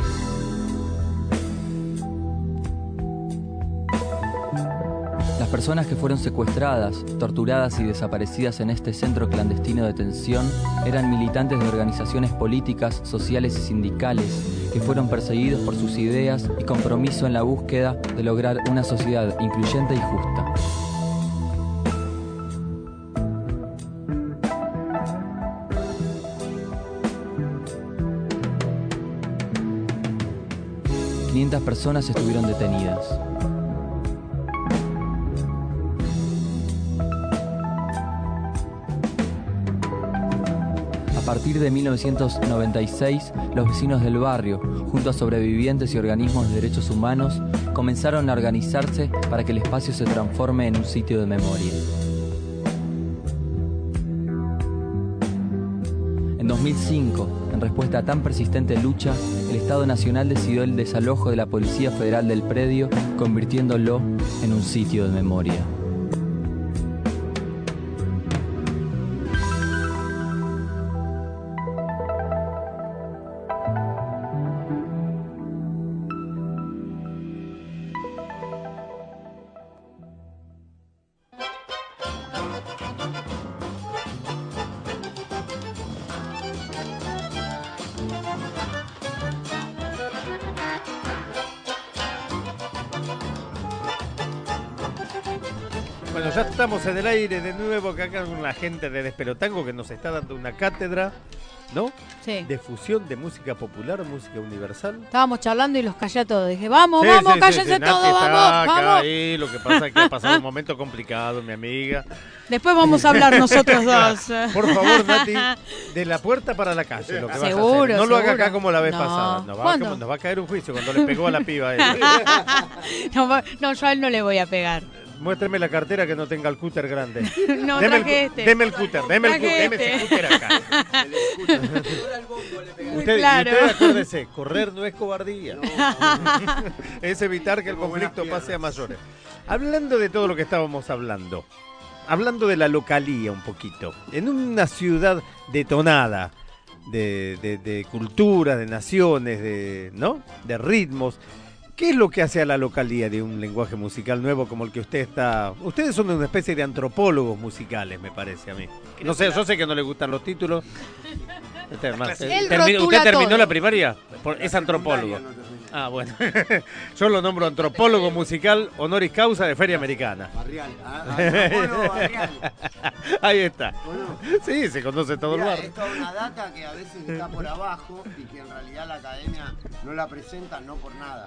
Las personas que fueron secuestradas, torturadas y desaparecidas en este centro clandestino de detención eran militantes de organizaciones políticas, sociales y sindicales que fueron perseguidos por sus ideas y compromiso en la búsqueda de lograr una sociedad incluyente y justa. Personas estuvieron detenidas. A partir de 1996, los vecinos del barrio, junto a sobrevivientes y organismos de derechos humanos, comenzaron a organizarse para que el espacio se transforme en un sitio de memoria. En 2005, en respuesta a tan persistente lucha, el Estado Nacional decidió el desalojo de la Policía Federal del predio, convirtiéndolo en un sitio de memoria. Bueno, ya estamos en el aire de nuevo, acá con la gente de Despelotango que nos está dando una cátedra, ¿no? Sí. De fusión de música popular, música universal. Estábamos charlando y los callé a todos. Dije, vamos, vamos, cállense todos, Nati vamos, está acá vamos. ahí, lo que pasa es que ha pasado un momento complicado, mi amiga. Después vamos a hablar nosotros dos. Por favor, Nati, de la puerta para la calle, lo que vas a hacer. No lo haga acá como la vez pasada. Nos va a caer un juicio cuando le pegó a la piba a él. No, yo a él no le voy a pegar. Muéstreme la cartera que no tenga el cúter grande. No, deme el cúter, deme ese cúter acá. Usted acuérdese, correr no es cobardía. Es evitar que el conflicto pase a mayores. Hablando de todo lo que estábamos hablando de la localía un poquito, en una ciudad detonada de culturas, de naciones, ¿no? De ritmos. ¿Qué es lo que hace a la localía de un lenguaje musical nuevo como el que usted está? Ustedes son una especie de antropólogos musicales, me parece a mí. No sé, yo sé que no le gustan los títulos. ¿Usted terminó la primaria? Es antropólogo. Ah, bueno. Yo lo nombro antropólogo musical honoris causa de Feria Americana. Barrial. Antropólogo Barrial. Ahí está. ¿O no? Sí, se conoce todo Mirá, el barrio. Esta es una data que a veces está por abajo y que en realidad la academia no la presenta no por nada.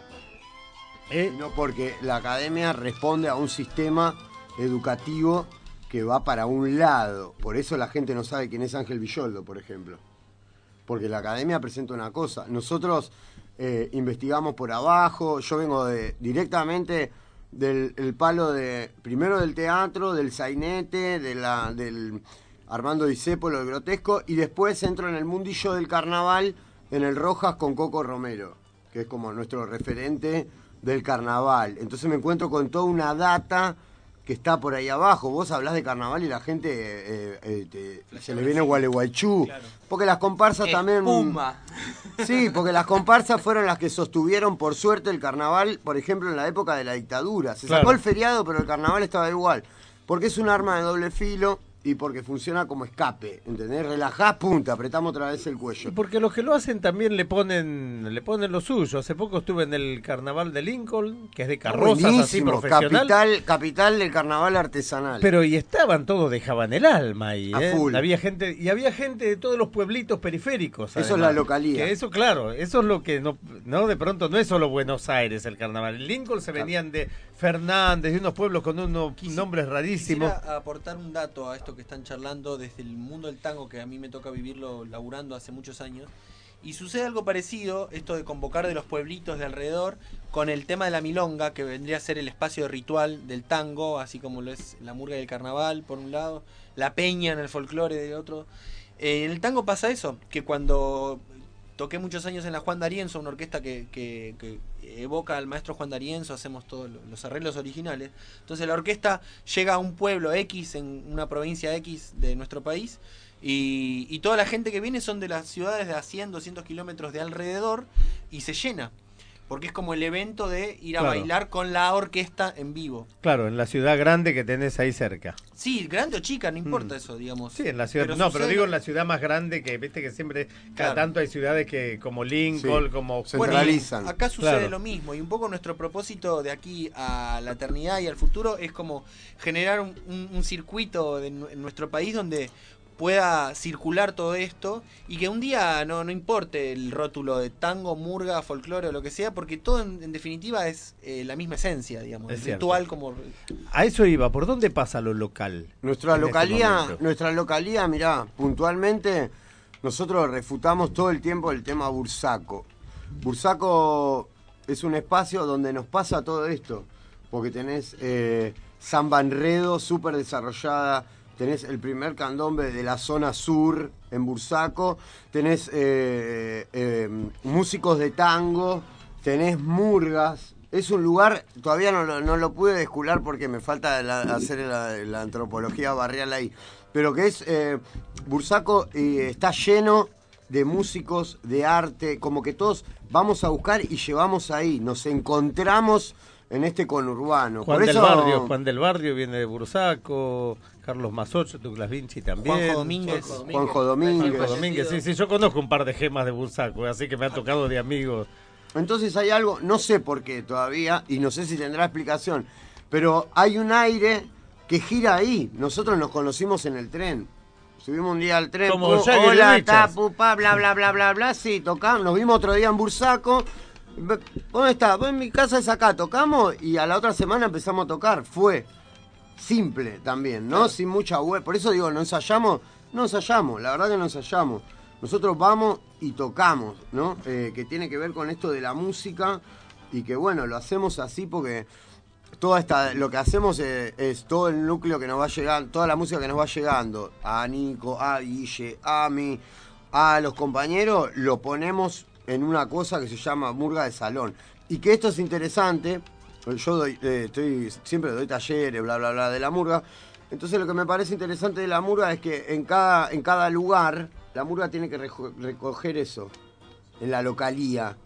Sino porque la academia responde a un sistema educativo que va para un lado. Por eso la gente no sabe quién es Ángel Villoldo, por ejemplo. Porque la academia presenta una cosa. Nosotros investigamos por abajo. Yo vengo directamente del palo primero del teatro, del sainete, del Armando Discépolo, el grotesco, y después entro en el mundillo del carnaval en el Rojas con Coco Romero, que es como nuestro referente del carnaval. Entonces me encuentro con toda una data que está por ahí abajo. Vos hablás de carnaval y la gente se le viene Gualeguaychú. Claro. Porque las comparsas también... Puma. Sí, porque las comparsas fueron las que sostuvieron, por suerte, el carnaval, por ejemplo, en la época de la dictadura. Se sacó el feriado, pero el carnaval estaba igual. Porque es un arma de doble filo y porque funciona como escape, ¿entendés? Relajás, punta, apretamos otra vez el cuello. Y porque los que lo hacen también le ponen lo suyo. Hace poco estuve en el carnaval de Lincoln, que es de carrozas así profesional. Capital del carnaval artesanal. Pero y estaban todos, dejaban el alma ahí, A full. Había gente de todos los pueblitos periféricos. Eso es la localía. Que eso, claro, eso es lo que no de pronto no es solo Buenos Aires el carnaval. En Lincoln se venían de Fernández, de unos pueblos con unos nombres rarísimos. Quisiera aportar un dato a esto que están charlando desde el mundo del tango, que a mí me toca vivirlo laburando hace muchos años. Y sucede algo parecido, esto de convocar de los pueblitos de alrededor, con el tema de la milonga, que vendría a ser el espacio ritual del tango, así como lo es la murga y el carnaval, por un lado, la peña en el folclore del otro. En el tango pasa eso, que cuando toqué muchos años en la Juan D'Arienzo, una orquesta que evoca al maestro Juan D'Arienzo, hacemos todos los arreglos originales. Entonces la orquesta llega a un pueblo X, en una provincia X de nuestro país, y toda la gente que viene son de las ciudades de a 100, 200 kilómetros de alrededor, y se llena. Porque es como el evento de ir a bailar con la orquesta en vivo. Claro, en la ciudad grande que tenés ahí cerca. Sí, grande o chica, no importa eso, digamos. Sí, en la ciudad. Pero digo en la ciudad más grande, que viste que siempre, cada tanto hay ciudades que como Lincoln, como centralizan. Acá sucede lo mismo, y un poco nuestro propósito de aquí a la eternidad y al futuro es como generar un circuito en nuestro país donde pueda circular todo esto y que un día no importe el rótulo de tango, murga, folclore o lo que sea, porque todo en definitiva es la misma esencia, digamos, es ritual como... A eso iba, ¿por dónde pasa lo local? Nuestra localía, mirá, puntualmente nosotros refutamos todo el tiempo el tema Bursaco. Bursaco es un espacio donde nos pasa todo esto, porque tenés samba enredo súper desarrollada, tenés el primer candombe de la zona sur en Bursaco, tenés músicos de tango, tenés murgas. Es un lugar, todavía no lo pude descular porque me falta hacer la antropología barrial ahí, pero que es, Bursaco está lleno de músicos, de arte, como que todos vamos a buscar y llevamos ahí, nos encontramos en este conurbano. Juan del Barrio viene de Bursaco, Carlos Mazocho, Douglas Vinci también. Juanjo Domínguez. Sí, yo conozco un par de gemas de Bursaco, así que me ha tocado de amigos. Entonces hay algo, no sé por qué todavía, y no sé si tendrá explicación, pero hay un aire que gira ahí. Nosotros nos conocimos en el tren. Subimos un día al tren, hola, bla, bla, bla, bla, bla, sí, tocamos, nos vimos otro día en Bursaco. ¿Dónde está? Pues en mi casa es acá, tocamos y a la otra semana empezamos a tocar. Fue simple también, ¿no? Claro. Sin mucha web. Por eso digo, no ensayamos, la verdad que no ensayamos. Nosotros vamos y tocamos, ¿no? Que tiene que ver con esto de la música y que bueno, lo hacemos así porque lo que hacemos es todo el núcleo que nos va llegando, toda la música que nos va llegando, a Nico, a Guille, a mí, a los compañeros, lo ponemos en una cosa que se llama murga de salón. Y que esto es interesante, yo siempre doy talleres, bla, bla, bla, de la murga. Entonces lo que me parece interesante de la murga es que en cada lugar, la murga tiene que recoger eso, en la localía.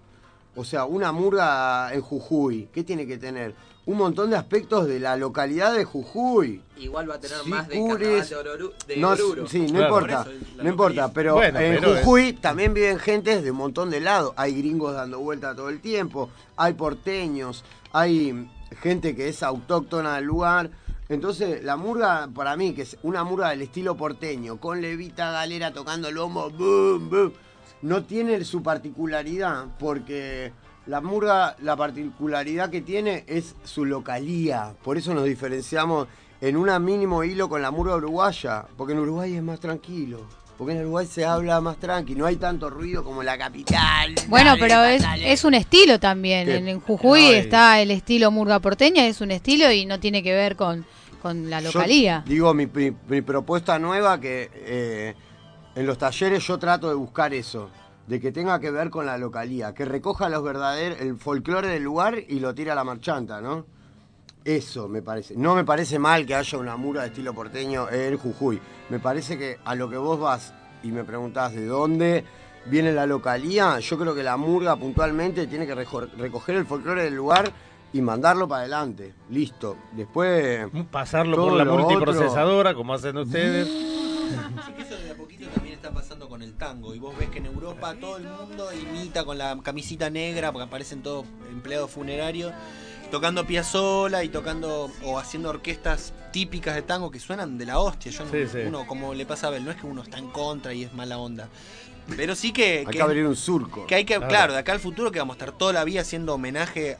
O sea, una murga en Jujuy, ¿qué tiene que tener? Un montón de aspectos de la localidad de Jujuy. Igual va a tener Sí, más de Cures, carnaval de no, Oruro. sí, no Claro. importa, Por eso la no importa, pero Bueno, en pero Jujuy también viven gentes de un montón de lados. Hay gringos dando vuelta todo el tiempo, hay porteños, hay gente que es autóctona del lugar. Entonces, la murga, para mí, que es una murga del estilo porteño, con levita galera tocando lomo, boom, boom, no tiene su particularidad, porque la murga, la particularidad que tiene es su localía. Por eso nos diferenciamos en un mínimo hilo con la murga uruguaya, porque en Uruguay es más tranquilo. Porque en Uruguay se habla más tranqui, no hay tanto ruido como en la capital. Bueno, Dale, pero dale. es un estilo también. ¿Qué? En Jujuy No, está el estilo murga porteña, es un estilo y no tiene que ver con la localía. Yo digo, mi propuesta nueva, que en los talleres yo trato de buscar eso, de que tenga que ver con la localía, que recoja el folclore del lugar y lo tire a la marchanta, ¿no? Eso me parece. No me parece mal que haya una murga de estilo porteño en Jujuy. Me parece que a lo que vos vas y me preguntás de dónde viene la localía, yo creo que la murga puntualmente tiene que recoger el folclore del lugar y mandarlo para adelante. Listo. Después pasarlo todo por la lo multiprocesadora, como hacen ustedes. Sí, que eso de a poquito también está pasando con el tango. Y vos ves que en Europa todo el mundo imita con la camisita negra, porque aparecen todos empleados funerarios, tocando Piazzolla y tocando o haciendo orquestas típicas de tango que suenan de la hostia. Yo no, Sí, sí. Uno, como le pasa a Abel, no es que uno está en contra y es mala onda. Pero sí que... Hay que abrir un surco. Que hay que, claro, de acá al futuro que vamos a estar toda la vida haciendo homenaje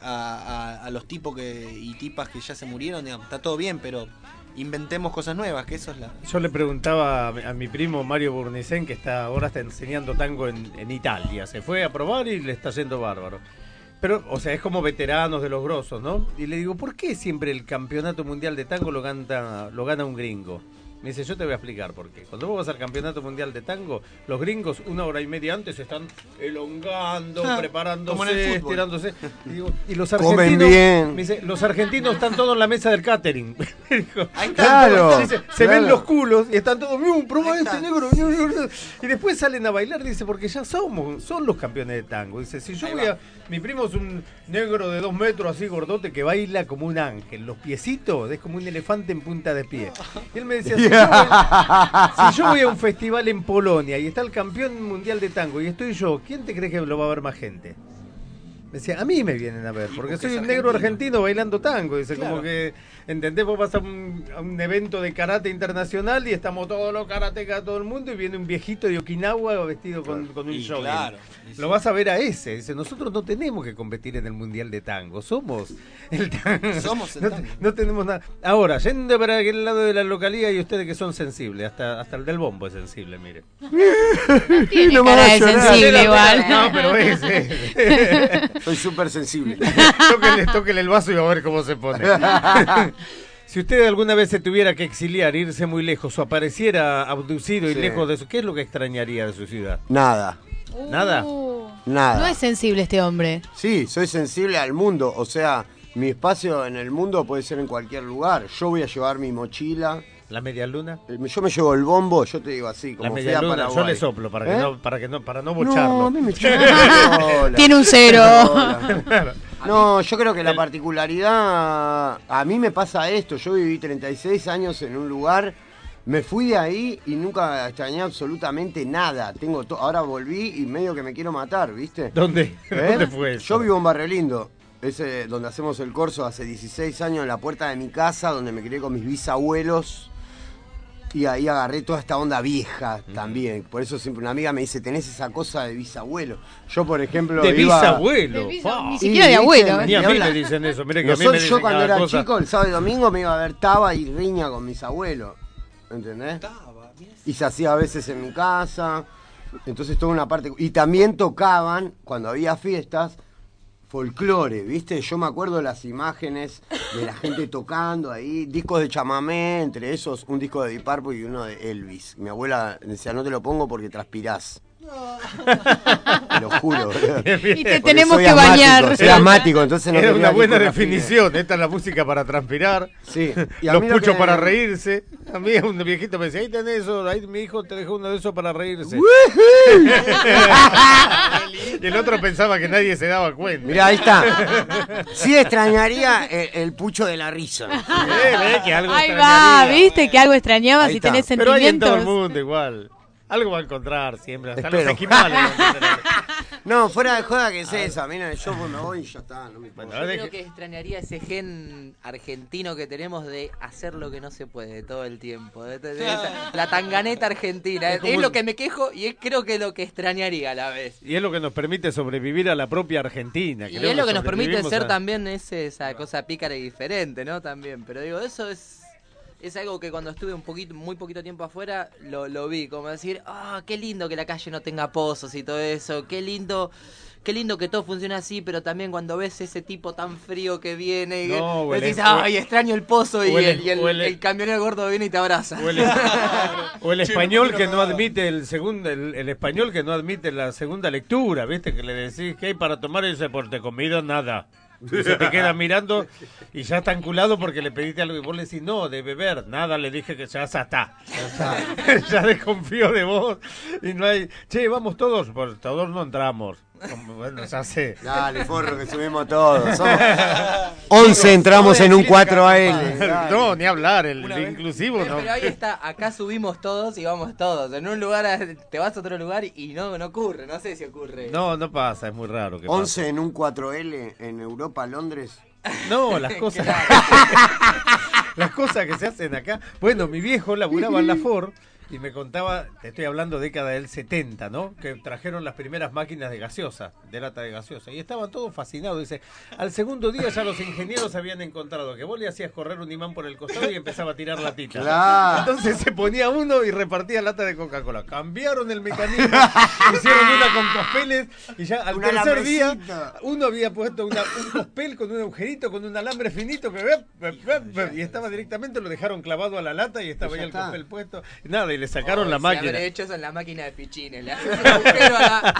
a los tipos y tipas que ya se murieron, digamos. Está todo bien, pero inventemos cosas nuevas, que eso es la... Yo le preguntaba a mi primo Mario Burnicén, que ahora está enseñando tango en Italia. Se fue a probar y le está yendo bárbaro. Pero, o sea, es como veteranos de los grosos, ¿no? Y le digo, ¿por qué siempre el campeonato mundial de tango lo gana un gringo? Me dice, yo te voy a explicar por qué. Cuando vos vas al campeonato mundial de tango, los gringos 1 hora y media antes están elongando, preparándose, como en el fútbol. estirándose. Y, digo, y los Comen argentinos, bien. me dice, los argentinos están todos en la mesa del catering. Me dijo, Ahí está. Claro. dice, se ven los culos y están todos, probá este negro. Y después salen a bailar, dice, porque ya son los campeones de tango. Dice, si yo Ahí voy va. a... Mi primo es un negro de 2 metros, así gordote, que baila como un ángel. Los piecitos es como un elefante en punta de pie. Y él me decía, si yo voy a un festival en Polonia y está el campeón mundial de tango y estoy yo, ¿quién te cree que lo va a ver más gente? Me decía, a mí me vienen a ver, porque soy un negro argentino bailando tango. Dice, Claro. como que, ¿entendés? Vos vas a un evento de karate internacional y estamos todos los karatecas, todo el mundo, y viene un viejito de Okinawa vestido con un Y jogging. claro. Lo vas a ver a ese. Dice, nosotros no tenemos que competir en el mundial de tango, somos el tango. Somos el No, tango. no tenemos nada. Ahora, yendo para aquel lado de la localidad y ustedes que son sensibles, hasta el del bombo es sensible, mire. Tiene No me cara hagas de llorar. sensible igual. No, pero es. Soy súper sensible. Tóquele el vaso y va a ver cómo se pone. Si usted alguna vez se tuviera que exiliar, irse muy lejos o apareciera abducido y Sí. lejos de su, ¿qué es lo que extrañaría de su ciudad? Nada. ¿Nada? Nada. No es sensible este hombre. Sí, soy sensible al mundo. O sea, mi espacio en el mundo puede ser en cualquier lugar. Yo voy a llevar mi mochila. ¿La media luna? Yo me llevo el bombo, yo te digo así, como La fui media a luna, Paraguay. yo le soplo para ¿Eh? no bocharlo. No, a mí me chupa. Tiene un cero. No, yo creo que la particularidad, a mí me pasa esto, yo viví 36 años en un lugar, me fui de ahí y nunca extrañé absolutamente nada. Ahora volví y medio que me quiero matar, ¿viste? ¿Dónde? ¿Eh? ¿Dónde fue eso? Yo vivo en Barrio Lindo, ese donde hacemos el corso hace 16 años en la puerta de mi casa, donde me crié con mis bisabuelos. Y ahí agarré toda esta onda vieja también. Por eso siempre una amiga me dice, tenés esa cosa de bisabuelo. Yo, por ejemplo, De iba... bisabuelo. Ni siquiera de abuelo. Ni a mí me dicen eso. Mire que a mí me Nosotros, dicen yo cuando cada era cosa. chico, el sábado y domingo me iba a ver Taba y Riña con mis abuelos. ¿Entendés? Y se hacía a veces en mi casa. Entonces toda una parte... Y también tocaban, cuando había fiestas, folclore, ¿viste? Yo me acuerdo de las imágenes de la gente tocando ahí, discos de chamamé, entre esos un disco de Deep Purple y uno de Elvis. Mi abuela decía, no te lo pongo porque transpirás. Te lo juro. Y te tenemos que bañar. Soy asmático, entonces no Era quería una buena que definición. Esta es la música para transpirar. Sí. Y a Los mí lo puchos que- para reírse. A mí un viejito me decía, ahí tenés eso, ahí mi hijo te dejó uno de esos para reírse. Y el otro pensaba que nadie se daba cuenta. Mirá, ahí está. Sí extrañaría el pucho de la risa. Que algo Ahí va, extrañaría. viste que algo extrañabas Ahí y está. tenés Pero hay en todo el sentimientos. mundo igual. Algo va a encontrar siempre. Hasta Espero. los esquimales. van a tener. No, fuera de joda que es esa. Mira, yo me voy y ya está. No me importa. Yo creo que extrañaría ese gen argentino que tenemos de hacer lo que no se puede todo el tiempo. La tanganeta argentina. Es como Es un- lo que me quejo y creo que es lo que extrañaría a la vez. Y es lo que nos permite sobrevivir a la propia Argentina. Y es lo que nos permite sobrevivimos ser a- también esa cosa pícara y diferente, ¿no? También. Pero digo, eso es algo que cuando estuve muy poquito tiempo afuera, lo vi. Como decir, qué lindo que la calle no tenga pozos y todo eso. Qué lindo que todo funcione así, pero también cuando ves ese tipo tan frío que viene, No, o el- decís, o- ay, extraño el pozo, y o el- el o el- el camionero gordo viene y te abraza. O el español que no admite el español que no admite la segunda lectura, ¿viste? Que le decís que hay para tomar y dice, por de comida nada. Y se te queda mirando y ya está enculado porque le pediste algo y vos le decís, no, de beber, nada, le dije que ya está. Ya desconfío de vos y no hay, che, vamos todos, pues todos no entramos. Como, bueno, ya sé. Dale, forro, que subimos todos. Somos 11 entramos en un 4AL. No, ni hablar, el inclusivo no. Pero ahí está, acá subimos todos y vamos todos. En un lugar te vas a otro lugar y no ocurre, no sé si ocurre. No pasa, es muy raro que 11 en un 4L en Europa, Londres. No, las cosas. Las cosas que se hacen acá. Bueno, mi viejo laburaba en la Ford y me contaba, te estoy hablando década del 70, ¿no? Que trajeron las primeras máquinas de gaseosa, de lata de gaseosa. Y estaban todos fascinados. Dice, al segundo día ya los ingenieros habían encontrado que vos le hacías correr un imán por el costado y empezaba a tirar latita. Claro. Entonces se ponía uno y repartía lata de Coca-Cola. Cambiaron el mecanismo, hicieron una con cospeles y ya al Una tercer día lambrecita. uno había puesto un cospel con un agujerito, con un alambre finito que y estaba directamente, lo dejaron clavado a la lata y estaba ahí Ya el está. cospel puesto. Nada, y le sacaron la Se máquina. habré hecho eso en la máquina de fichines. Le haces un agujero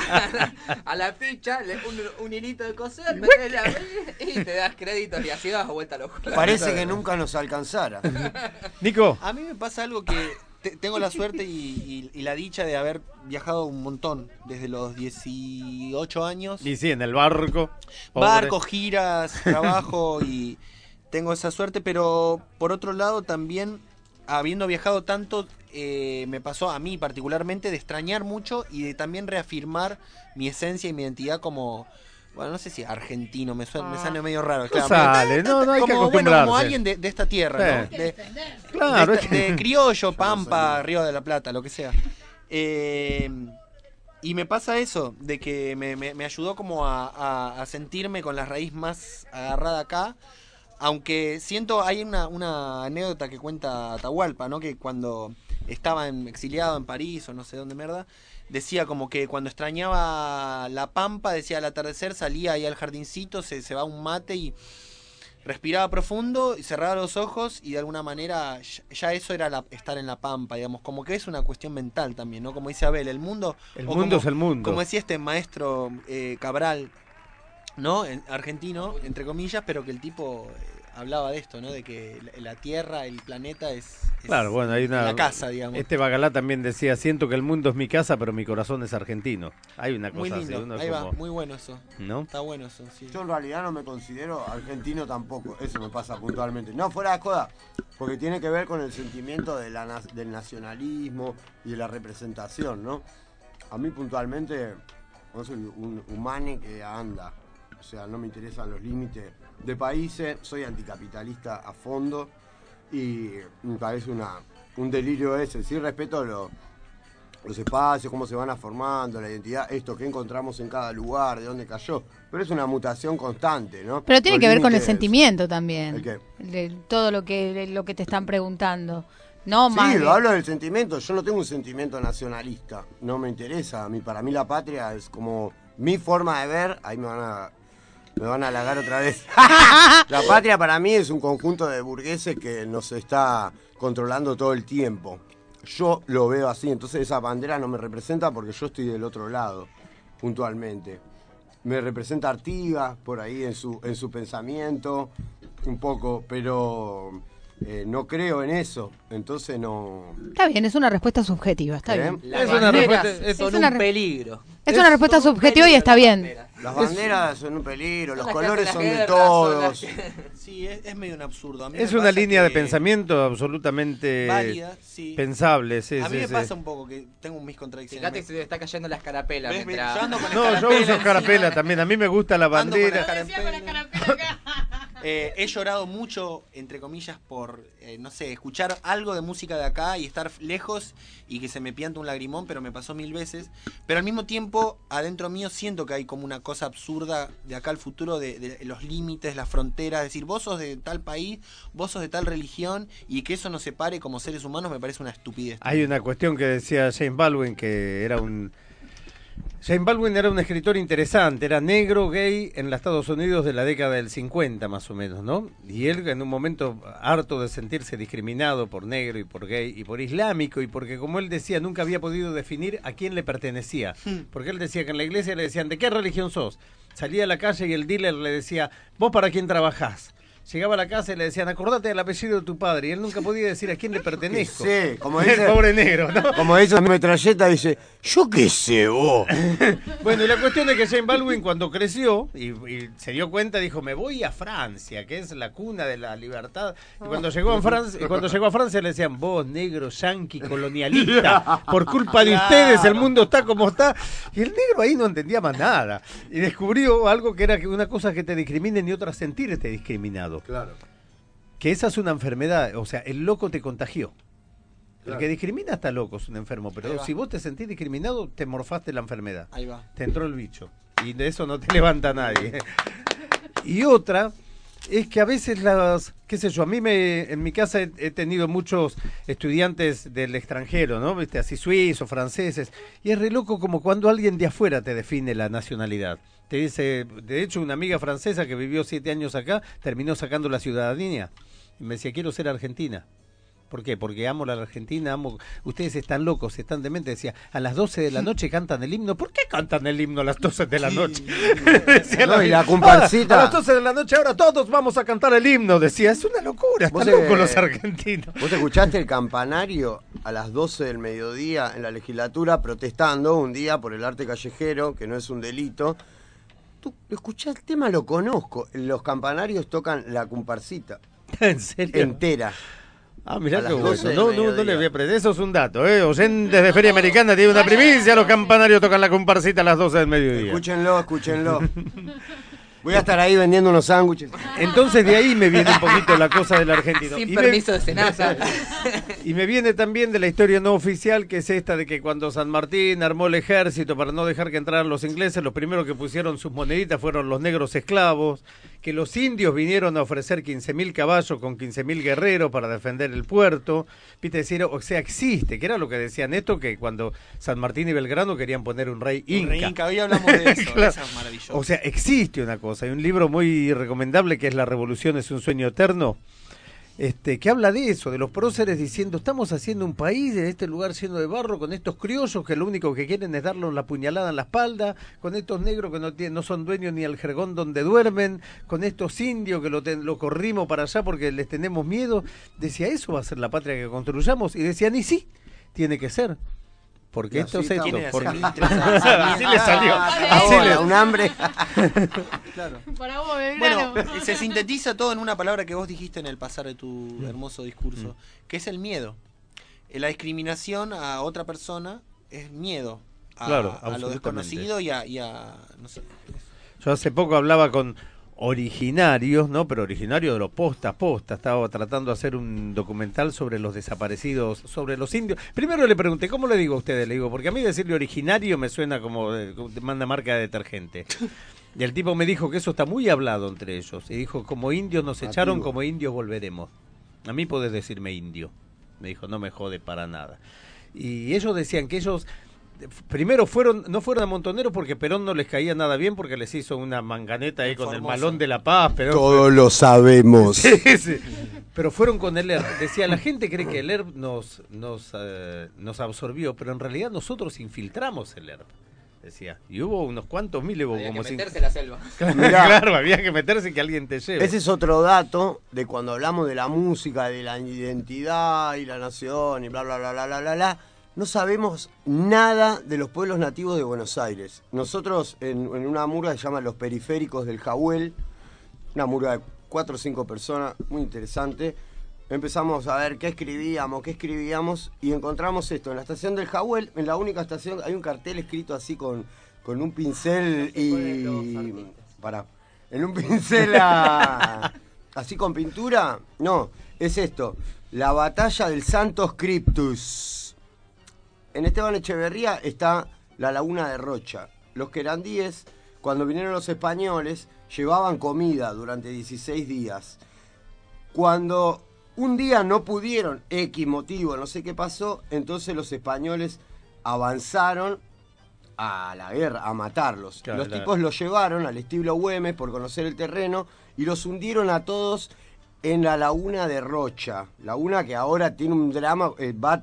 a la ficha, un hilito de coser, metés la y te das créditos y así das vuelta a los juegos. Parece que nunca nos alcanzara. Nico. A mí me pasa algo que tengo la suerte y la dicha de haber viajado un montón desde los 18 años. Y sí, en el barco. pobre. Barcos, giras, trabajo y tengo esa suerte, pero por otro lado también, habiendo viajado tanto, me pasó a mí particularmente de extrañar mucho y de también reafirmar mi esencia y mi identidad como, bueno, no sé si argentino, me sale medio raro. No sale, no hay que como, acostumbrarse. como alguien de esta tierra, Sí. ¿no? Claro, es que- de criollo, Pampa, Río de la Plata, lo que sea. Y me pasa eso, de que me ayudó como a sentirme con la raíz más agarrada acá. Aunque siento, hay una anécdota que cuenta Atahualpa, ¿no? Que cuando estaba exiliado en París o no sé dónde mierda, decía como que cuando extrañaba la Pampa, decía al atardecer, salía ahí al jardincito, se va a un mate y respiraba profundo y cerraba los ojos y de alguna manera ya eso era estar en la Pampa, digamos, como que es una cuestión mental también, ¿no? Como dice Abel, el mundo... El o mundo como- es el mundo. Como decía este maestro Cabral, ¿no? Argentino, entre comillas, pero que el tipo hablaba de esto, ¿no? De que la Tierra, el planeta es Claro, bueno, hay una... la casa, digamos. Este Bacalá también decía, siento que el mundo es mi casa, pero mi corazón es argentino. Hay una Muy cosa así. lindo, uno es ahí va, como- muy bueno eso. ¿No? Está bueno eso, sí. Yo en realidad no me considero argentino tampoco, eso me pasa puntualmente. No, fuera de joda, porque tiene que ver con el sentimiento de del nacionalismo y de la representación, ¿no? A mí puntualmente, no soy un humane que anda, o sea, no me interesan los límites de países, soy anticapitalista a fondo y me parece un delirio ese. Sí respeto los espacios, cómo se van formando, la identidad, esto que encontramos en cada lugar, de dónde cayó, pero es una mutación constante, ¿no? Pero tiene Los que ver con el límites- sentimiento también. ¿El qué? De todo lo que te están preguntando. No más. Sí, de- lo hablo del sentimiento. Yo no tengo un sentimiento nacionalista. No me interesa. Para mí la patria es como mi forma de ver. Ahí me van a halagar otra vez. La patria para mí es un conjunto de burgueses que nos está controlando todo el tiempo. yo lo veo así, entonces esa bandera no me representa porque yo estoy del otro lado, puntualmente. Me representa Artigas por ahí en su pensamiento, un poco, pero no creo en eso, entonces no... Está bien, es una respuesta subjetiva, está bien. Las banderas son un peligro. Es una respuesta subjetiva y está bien. Las banderas son un peligro, los las colores que hacen son la de guerra, todos. Sí, es medio un absurdo. A mí Es me una pasa línea de que- pensamiento absolutamente válida, sí. pensable. Sí, A mí sí, me sí. pasa un poco que tengo mis contradicciones. Fíjate que se te está cayendo la escarapela. ¿Ves? mientras- Yo ando con No, yo escarapela uso escarapela encima. también. A mí me gusta la Ando con bandera. escarapela. He llorado mucho, entre comillas, por, no sé, escuchar algo de música de acá y estar lejos y que se me pianta un lagrimón, pero me pasó 1000 veces. Pero al mismo tiempo, adentro mío siento que hay como una cosa absurda de acá al futuro, de los límites, las fronteras. Es decir, vos sos de tal país, vos sos de tal religión, y que eso nos separe como seres humanos me parece una estupidez. Hay una cuestión que decía James Baldwin, que era un... James Baldwin era un escritor interesante, era negro, gay, en los Estados Unidos de la década del 50 más o menos, ¿no? Y él en un momento harto de sentirse discriminado por negro y por gay y por islámico, y porque como él decía, nunca había podido definir a quién le pertenecía. Porque él decía que en la iglesia le decían, ¿de qué religión sos? Salía a la calle y el dealer le decía, ¿vos para quién trabajás? Llegaba a la casa y le decían, acordate del apellido de tu padre. Y él nunca podía decir a quién le pertenezco. Sí, como El dice, pobre negro, ¿no? como dice la metralleta, dice, yo qué sé vos. Bueno, y la cuestión es que James Baldwin cuando creció y se dio cuenta, dijo, me voy a Francia, que es la cuna de la libertad. Y cuando llegó a Francia le decían, vos, negro, yanqui, colonialista, por culpa de ustedes el mundo está como está. Y el negro ahí no entendía más nada. Y descubrió algo que era que una cosa que te discriminen y otra sentirte discriminado. Claro. Que esa es una enfermedad, o sea, el loco te contagió. Claro. El que discrimina está loco, es un enfermo, Ahí pero va. si vos te sentís discriminado, te morfaste la enfermedad. Ahí va. Te entró el bicho. Y de eso no te levanta nadie. Y otra es que a veces qué sé yo, en mi casa he tenido muchos estudiantes del extranjero, ¿no? ¿Viste? Así suizos, franceses. Y es re loco como cuando alguien de afuera te define la nacionalidad. Te dice, de hecho, una amiga francesa que vivió 7 años acá, terminó sacando la ciudadanía. Y me decía, quiero ser argentina. ¿Por qué? Porque amo la Argentina, ustedes están locos, están dementes. Decía, a las 12 de la noche cantan el himno. ¿Por qué cantan el himno a las 12 de la noche? Decía No, y la comparsita. A las 12 de la noche ahora todos vamos a cantar el himno. Decía, es una locura, ¿Vos están locos los argentinos. ¿Vos escuchaste el campanario a las 12 del mediodía en la legislatura protestando un día por el arte callejero, que no es un delito? Tú escuchás el tema, lo conozco. Los campanarios tocan la comparsita. ¿En serio? Entera. Ah, mirá A qué las 12 bueno. del No le mediodía. voy a aprender. Eso es un dato, ¿eh? Oyentes de Feria Americana tiene una primicia. Los campanarios tocan la comparsita a las 12 del mediodía. Escúchenlo. Voy a estar ahí vendiendo unos sándwiches. Entonces de ahí me viene un poquito la cosa del argentino. Sin Y permiso de Senasa. Y me viene también de la historia no oficial, que es esta de que cuando San Martín armó el ejército para no dejar que entraran los ingleses, los primeros que pusieron sus moneditas fueron los negros esclavos, que los indios vinieron a ofrecer 15.000 caballos con 15.000 guerreros para defender el puerto. Viste, decir, o sea, existe, que era lo que decían esto, que cuando San Martín y Belgrano querían poner un rey inca. Un rey inca, hoy hablamos de eso, Claro. eso es maravilloso. O sea, existe una cosa, hay un libro muy recomendable que es La Revolución es un sueño eterno, que habla de eso, de los próceres diciendo, estamos haciendo un país en este lugar lleno de barro, con estos criollos que lo único que quieren es darnos la puñalada en la espalda, con estos negros que no son dueños ni al jergón donde duermen, con estos indios que lo corrimos para allá porque les tenemos miedo. Decía, eso va a ser la patria que construyamos, y decían, y sí, tiene que ser. Porque Y esto así es esto. estamos. Porque... Así le salió. Así le... un hambre. Claro. Para vos, Bueno, Belgrano. se sintetiza todo en una palabra que vos dijiste en el pasar de tu hermoso discurso, que es el miedo. La discriminación a otra persona es miedo a, Claro, a lo absolutamente. desconocido y a no sé. Yo hace poco hablaba con originarios, ¿no? Pero originarios de los posta a posta. Estaba tratando de hacer un documental sobre los desaparecidos, sobre los indios. Primero le pregunté, ¿cómo le digo a ustedes? Le digo, porque a mí decirle originario me suena como manda marca de detergente. Y el tipo me dijo que eso está muy hablado entre ellos. Y dijo, como indios nos echaron, Nativo. como indios volveremos. A mí podés decirme indio. Me dijo, no me jode para nada. Y ellos decían que ellos primero no fueron a Montoneros porque Perón no les caía nada bien porque les hizo una manganeta ahí con el Malón de la Paz. Perón, Todos lo sabemos. Sí. Pero fueron con el ERP. Decía, la gente cree que el ERP nos absorbió, pero en realidad nosotros infiltramos el ERP. Decía, y hubo unos cuantos miles. Había como que meterse en la selva. Claro, había que meterse y que alguien te lleve. Ese es otro dato de cuando hablamos de la música, de la identidad y la nación y bla, bla, bla, bla, bla, bla, bla. No sabemos nada de los pueblos nativos de Buenos Aires. Nosotros en una murga que se llama Los Periféricos del Jahuel, una murga de 4 o 5 personas, muy interesante, empezamos a ver qué escribíamos y encontramos esto. En la estación del Jahuel, en la única estación, hay un cartel escrito así con un pincel y... en un pincel así con pintura. No, es esto. La batalla del Santos Cryptus. En Esteban Echeverría está la laguna de Rocha. Los querandíes, cuando vinieron los españoles, llevaban comida durante 16 días. Cuando un día no pudieron, X motivo, no sé qué pasó, entonces los españoles avanzaron a la guerra, a matarlos. Claro, los tipos los llevaron al estilo Güemes por conocer el terreno y los hundieron a todos en la laguna de Rocha. Laguna que ahora tiene un drama,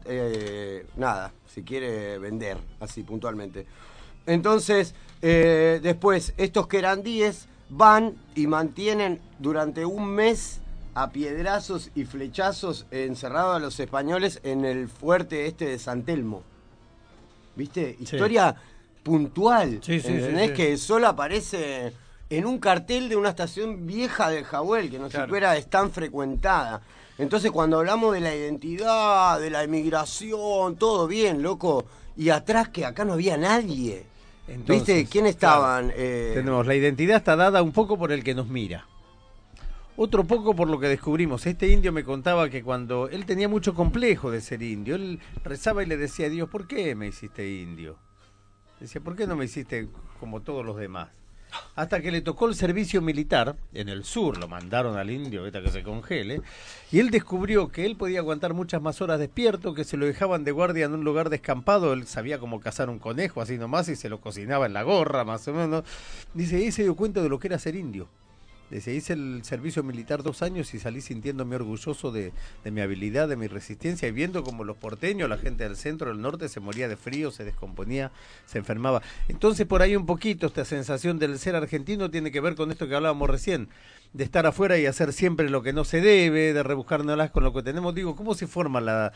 nada, si quiere vender, así puntualmente. Entonces, después, estos querandíes van y mantienen durante un mes a piedrazos y flechazos encerrados a los españoles en el fuerte este de San Telmo. ¿Viste? Historia puntual, ¿entendés? Que solo aparece en un cartel de una estación vieja del Jahuel, que no siquiera es tan frecuentada. Entonces, cuando hablamos de la identidad, de la emigración, todo bien, loco. Y atrás que acá no había nadie. Entonces, ¿viste? ¿Quién estaban? Tenemos, la identidad está dada un poco por el que nos mira. Otro poco por lo que descubrimos. Este indio me contaba que cuando él tenía mucho complejo de ser indio, él rezaba y le decía a Dios, ¿por qué me hiciste indio? Decía, ¿por qué no me hiciste como todos los demás? Hasta que le tocó el servicio militar, en el sur, lo mandaron al indio, hasta que se congele, y él descubrió que él podía aguantar muchas más horas despierto, que se lo dejaban de guardia en un lugar descampado, él sabía cómo cazar un conejo, así nomás, y se lo cocinaba en la gorra, más o menos. Dice, y se dio cuenta de lo que era ser indio. Dice, hice el servicio militar 2 años y salí sintiéndome orgulloso de mi habilidad, de mi resistencia, y viendo como los porteños, la gente del centro, del norte, se moría de frío, se descomponía, se enfermaba. Entonces, por ahí un poquito esta sensación del ser argentino tiene que ver con esto que hablábamos recién, de estar afuera y hacer siempre lo que no se debe, de rebuscárnoslas con lo que tenemos. Digo, ¿cómo se forma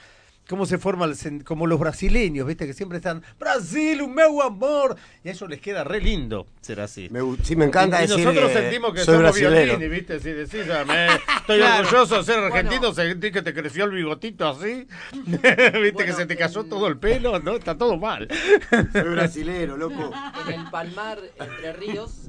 como los brasileños, viste, que siempre están Brasil, un meu amor, y a ellos les queda re lindo ser así. Sí, me encanta y decir nosotros que sentimos que soy somos brasilero. Biondini, viste, si decís, estoy orgulloso de ser argentino, sentí que te creció el bigotito así, viste que se te cayó todo el pelo, no, está todo mal. Soy brasilero, loco. En el Palmar Entre Ríos,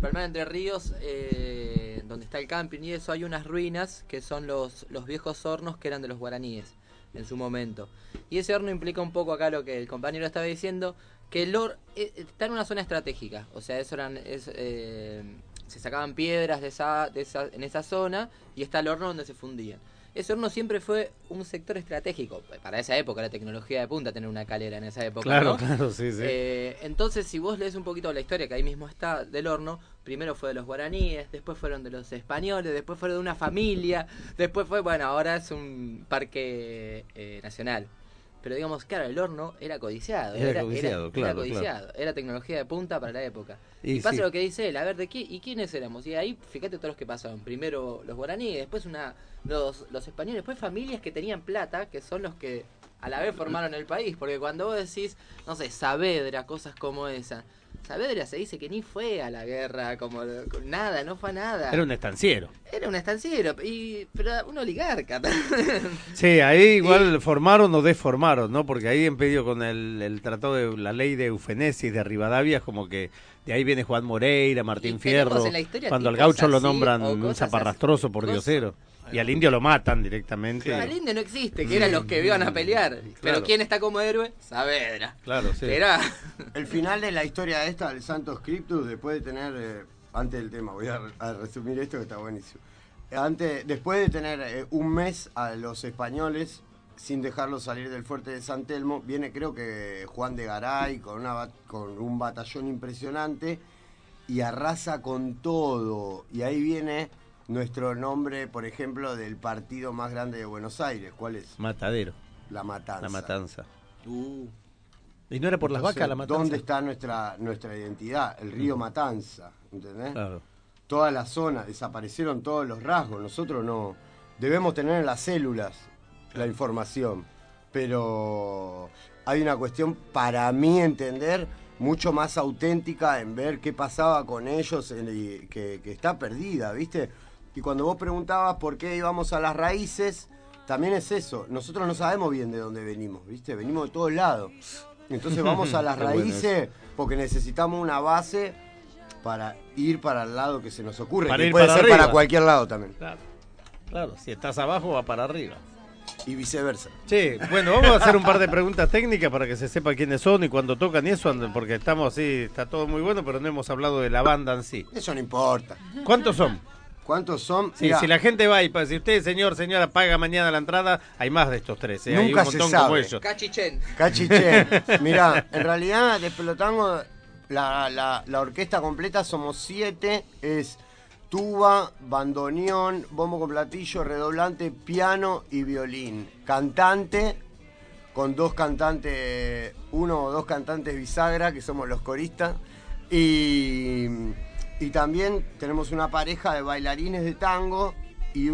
donde está el camping y eso, hay unas ruinas que son los viejos hornos que eran de los guaraníes en su momento. Y ese horno implica un poco acá lo que el compañero estaba diciendo, que el horno está en una zona estratégica, o sea, se sacaban piedras en esa zona y está el horno donde se fundían. Ese horno siempre fue un sector estratégico. Para esa época, la tecnología de punta, tener una calera en esa época, claro, ¿no? Claro, sí. Entonces, si vos lees un poquito la historia que ahí mismo está del horno, primero fue de los guaraníes, después fueron de los españoles, después fueron de una familia, después fue, bueno, ahora es un parque nacional. Pero digamos, claro, el horno era codiciado. Era codiciado. Era tecnología de punta para la época. Y pasa lo que dice él, a ver, ¿y quiénes éramos? Y ahí, fíjate todos los que pasaron. Primero los guaraníes, después los españoles, después familias que tenían plata, que son los que a la vez formaron el país. Porque cuando vos decís, no sé, Saavedra, cosas como esa. Saavedra se dice que ni fue a la guerra, como nada, no fue a nada. Era un estanciero. Pero un oligarca. Sí, ahí igual formaron o desformaron, ¿no? Porque ahí en medio con el tratado de la ley de eugenesis de Rivadavia, como que de ahí viene Juan Moreira, Martín Fierro, cuando al gaucho lo nombran un zaparrastroso por diosero. Y al indio lo matan directamente. Claro. Al indio no existe, que eran los que iban a pelear. Pero ¿quién está como héroe? Saavedra. Claro, sí. El final de la historia esta del Santos Cryptus, después de tener, antes del tema, voy a resumir esto que está buenísimo. Después de tener un mes a los españoles sin dejarlo salir del fuerte de San Telmo, viene creo que Juan de Garay con un batallón impresionante y arrasa con todo. Y ahí viene nuestro nombre, por ejemplo, del partido más grande de Buenos Aires. ¿Cuál es? Matadero. La Matanza. La Matanza. ¿Y no era por las Entonces, vacas la Matanza? ¿dónde está nuestra identidad? El río Matanza, ¿entendés? Claro. Toda la zona, desaparecieron todos los rasgos. Nosotros no debemos tener en las células la información, pero hay una cuestión, para mí entender, mucho más auténtica en ver qué pasaba con ellos, que está perdida, ¿viste? Y cuando vos preguntabas por qué íbamos a las raíces, también es eso. Nosotros no sabemos bien de dónde venimos, ¿viste? Venimos de todos lados. Entonces vamos a las raíces porque necesitamos una base para ir para el lado que se nos ocurre. Para que ir puede para ser arriba. para cualquier lado también. Claro, si estás abajo va para arriba. Y viceversa. Sí, bueno, vamos a hacer un par de preguntas técnicas para que se sepa quiénes son y cuándo tocan y eso, porque estamos así, está todo muy bueno, pero no hemos hablado de la banda en sí. Eso no importa. ¿Cuántos son? ¿Cuántos son? Sí, Mirá, si la gente va y si usted, señora, paga mañana la entrada, hay más de estos tres. Hay un Nunca montón se sabe. como ellos. Cachichen. Cachichen. Mirá, en realidad Despelotamos, la orquesta completa somos 7, es tuba, bandoneón, bombo con platillo, redoblante, piano y violín. Cantante, con 2 cantantes, 1 o 2 cantantes bisagra, que somos los coristas. Y también tenemos una pareja de bailarines de tango y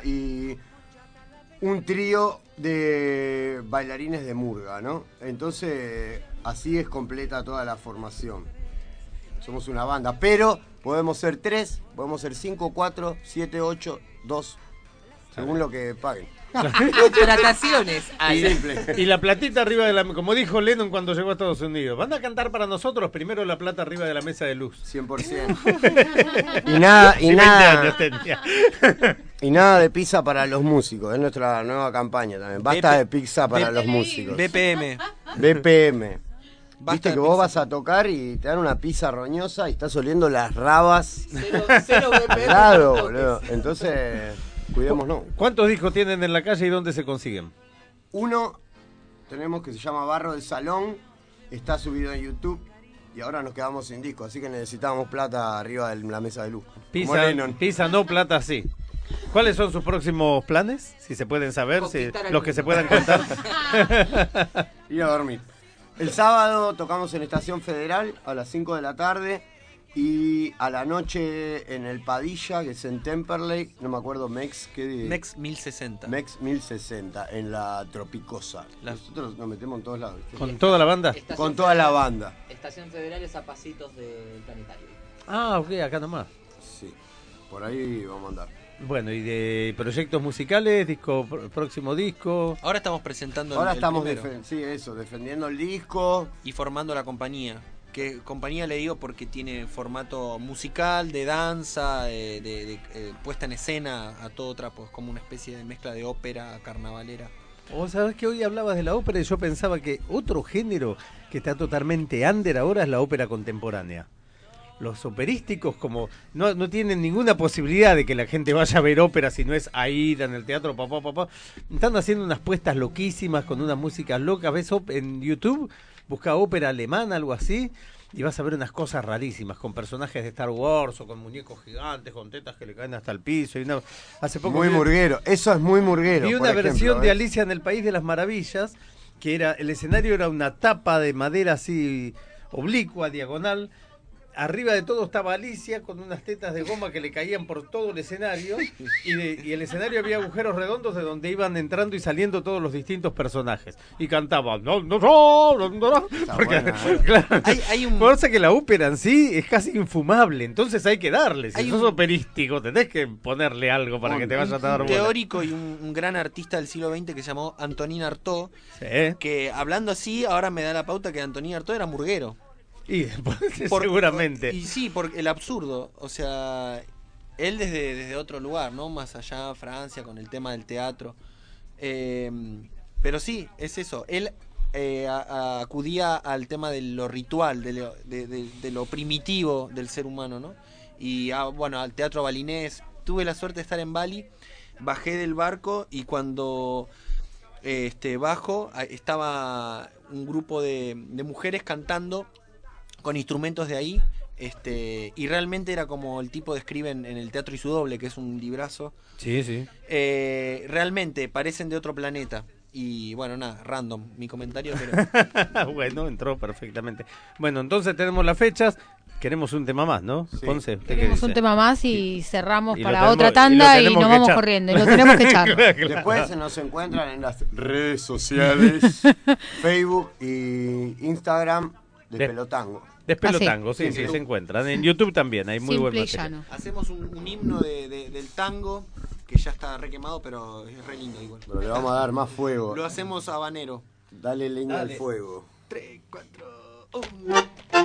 un trío de bailarines de murga, ¿no? Entonces, así es completa toda la formación. Somos una banda, pero podemos ser 3, podemos ser 5, 4, 7, 8, 2, según lo que paguen. Contrataciones. Y la platita arriba de la, como dijo Lennon cuando llegó a Estados Unidos, van a cantar para nosotros, primero la plata arriba de la mesa de luz. 100%. Y nada de pizza para los músicos, es nuestra nueva campaña también. Basta de pizza para los músicos. BPM. Viste que vos vas a tocar y te dan una pizza roñosa y estás oliendo las rabas. Cero BPM. Claro, boludo. Entonces, cuidémonos. ¿Cuántos discos tienen en la calle y dónde se consiguen? Uno tenemos que se llama Barro del Salón, está subido en YouTube y ahora nos quedamos sin disco, así que necesitamos plata arriba de la mesa de luz. Como Lennon. Pizza no, plata sí. ¿Cuáles son sus próximos planes? Si se pueden saber, los que se puedan contar. Ir a dormir. El sábado tocamos en Estación Federal a las 5 de la tarde y a la noche en el Padilla, que es en Temperley, no me acuerdo, Mex 1060. Mex 1060, en la Tropicosa. Nosotros nos metemos en todos lados, ¿viste? ¿Con toda la banda? Con toda la banda. Estación Federal es a pasitos del planetario. Ah, ok, acá nomás. Sí, por ahí vamos a andar. Bueno, y de proyectos musicales, próximo disco. Ahora estamos presentando Ahora el estamos primero. defendiendo el disco. Y formando la compañía. Que compañía le digo porque tiene formato musical, de danza, de puesta en escena a todo trapo. Es como una especie de mezcla de ópera carnavalera. Vos sabés que hoy hablabas de la ópera y yo pensaba que otro género que está totalmente under ahora es la ópera contemporánea. Los operísticos como no tienen ninguna posibilidad de que la gente vaya a ver ópera si no es Aida en el teatro, papá. Están haciendo unas puestas loquísimas con unas músicas locas. Ves en YouTube, busca ópera alemana, algo así, y vas a ver unas cosas rarísimas con personajes de Star Wars o con muñecos gigantes, con tetas que le caen hasta el piso. Y hace poco muy murguero, eso es muy murguero. Vi una versión de Alicia en el País de las Maravillas, que el escenario era una tapa de madera así oblicua, diagonal. Arriba de todo estaba Alicia con unas tetas de goma que le caían por todo el escenario y el escenario había agujeros redondos de donde iban entrando y saliendo todos los distintos personajes y cantaban porque, claro, hay un cosa que la ópera en sí es casi infumable, entonces hay que darle, si sos operístico tenés que ponerle algo para que te vayas a dar bola. Un teórico y un gran artista del siglo XX que se llamó Antonín Artaud, que hablando así ahora me da la pauta que Antonín Artaud era murguero. Y seguramente. Y sí, por el absurdo. O sea, él desde otro lugar, ¿no? Más allá, Francia, con el tema del teatro. Pero sí, es eso. Él acudía al tema de lo ritual, de lo primitivo del ser humano, ¿no? Y bueno, al teatro balinés. Tuve la suerte de estar en Bali, bajé del barco y cuando bajo, estaba un grupo de mujeres cantando con instrumentos de ahí, y realmente era como el tipo describe en El Teatro y su Doble, que es un librazo. Sí, sí. Realmente parecen de otro planeta. Y bueno, nada, random mi comentario, pero... Bueno, entró perfectamente. Bueno, entonces tenemos las fechas. Queremos un tema más, ¿no? Sí. Ponce, ¿usted qué Tenemos dice? un tema más y cerramos Y lo para tenemos- otra y lo tanda y, tenemos nos que vamos echar. corriendo. Y lo tenemos que echar. Claro. Después nos encuentran en las redes sociales, Facebook y Instagram de Pelotango. Despelotango, sí, sí, se encuentran. En YouTube también, hay muy buen Simple y material. llano. Hacemos un himno del tango, que ya está re quemado, pero es re lindo igual. Pero le vamos a dar más fuego. Lo hacemos habanero. Dale leña Dale. al fuego. 3, 4, 1.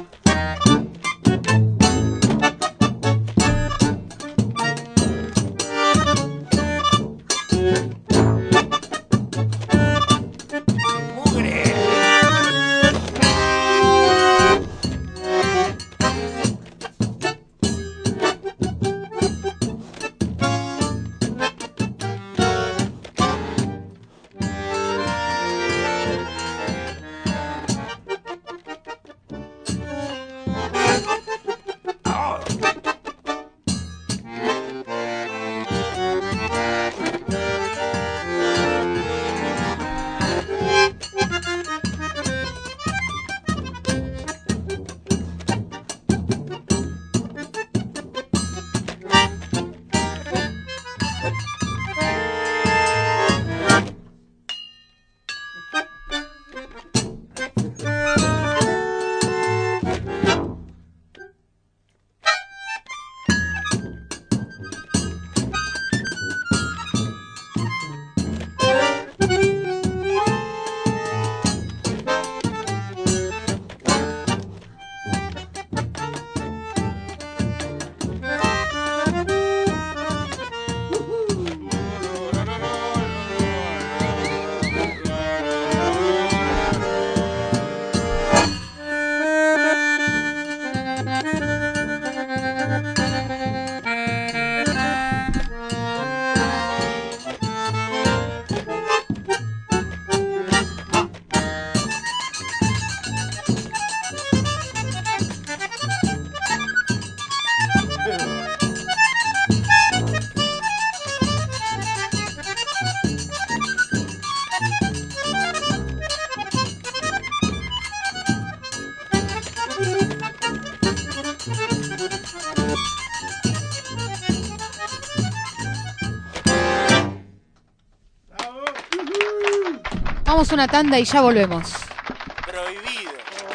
Vamos una tanda y ya volvemos. Prohibido.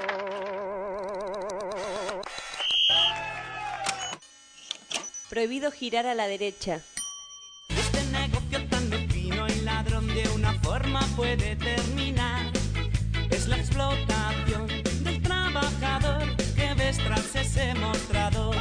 Prohibido girar a la derecha. Este negocio tan mezquino y ladrón de una forma puede terminar. Es la explotación del trabajador que ves tras ese mostrador.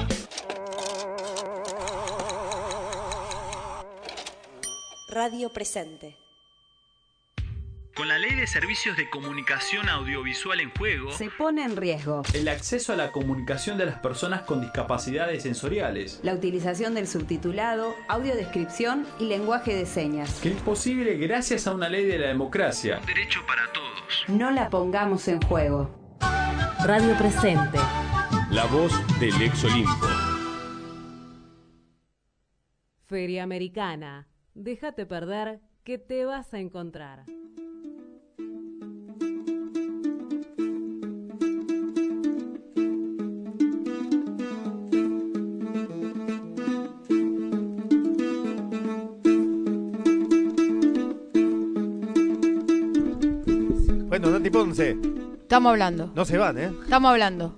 Radio presente. Con la Ley de Servicios de Comunicación Audiovisual en juego, Se pone en riesgo el acceso a la comunicación de las personas con discapacidades sensoriales, la utilización del subtitulado, audiodescripción y lenguaje de señas. que es posible gracias a una ley de la democracia. derecho para todos. No la pongamos en juego. Radio presente. La voz del ex Olimpo. Feria Americana. Déjate perder que te vas a encontrar. Bueno, Nati Ponce. Estamos hablando. No se van, ¿eh? Estamos hablando.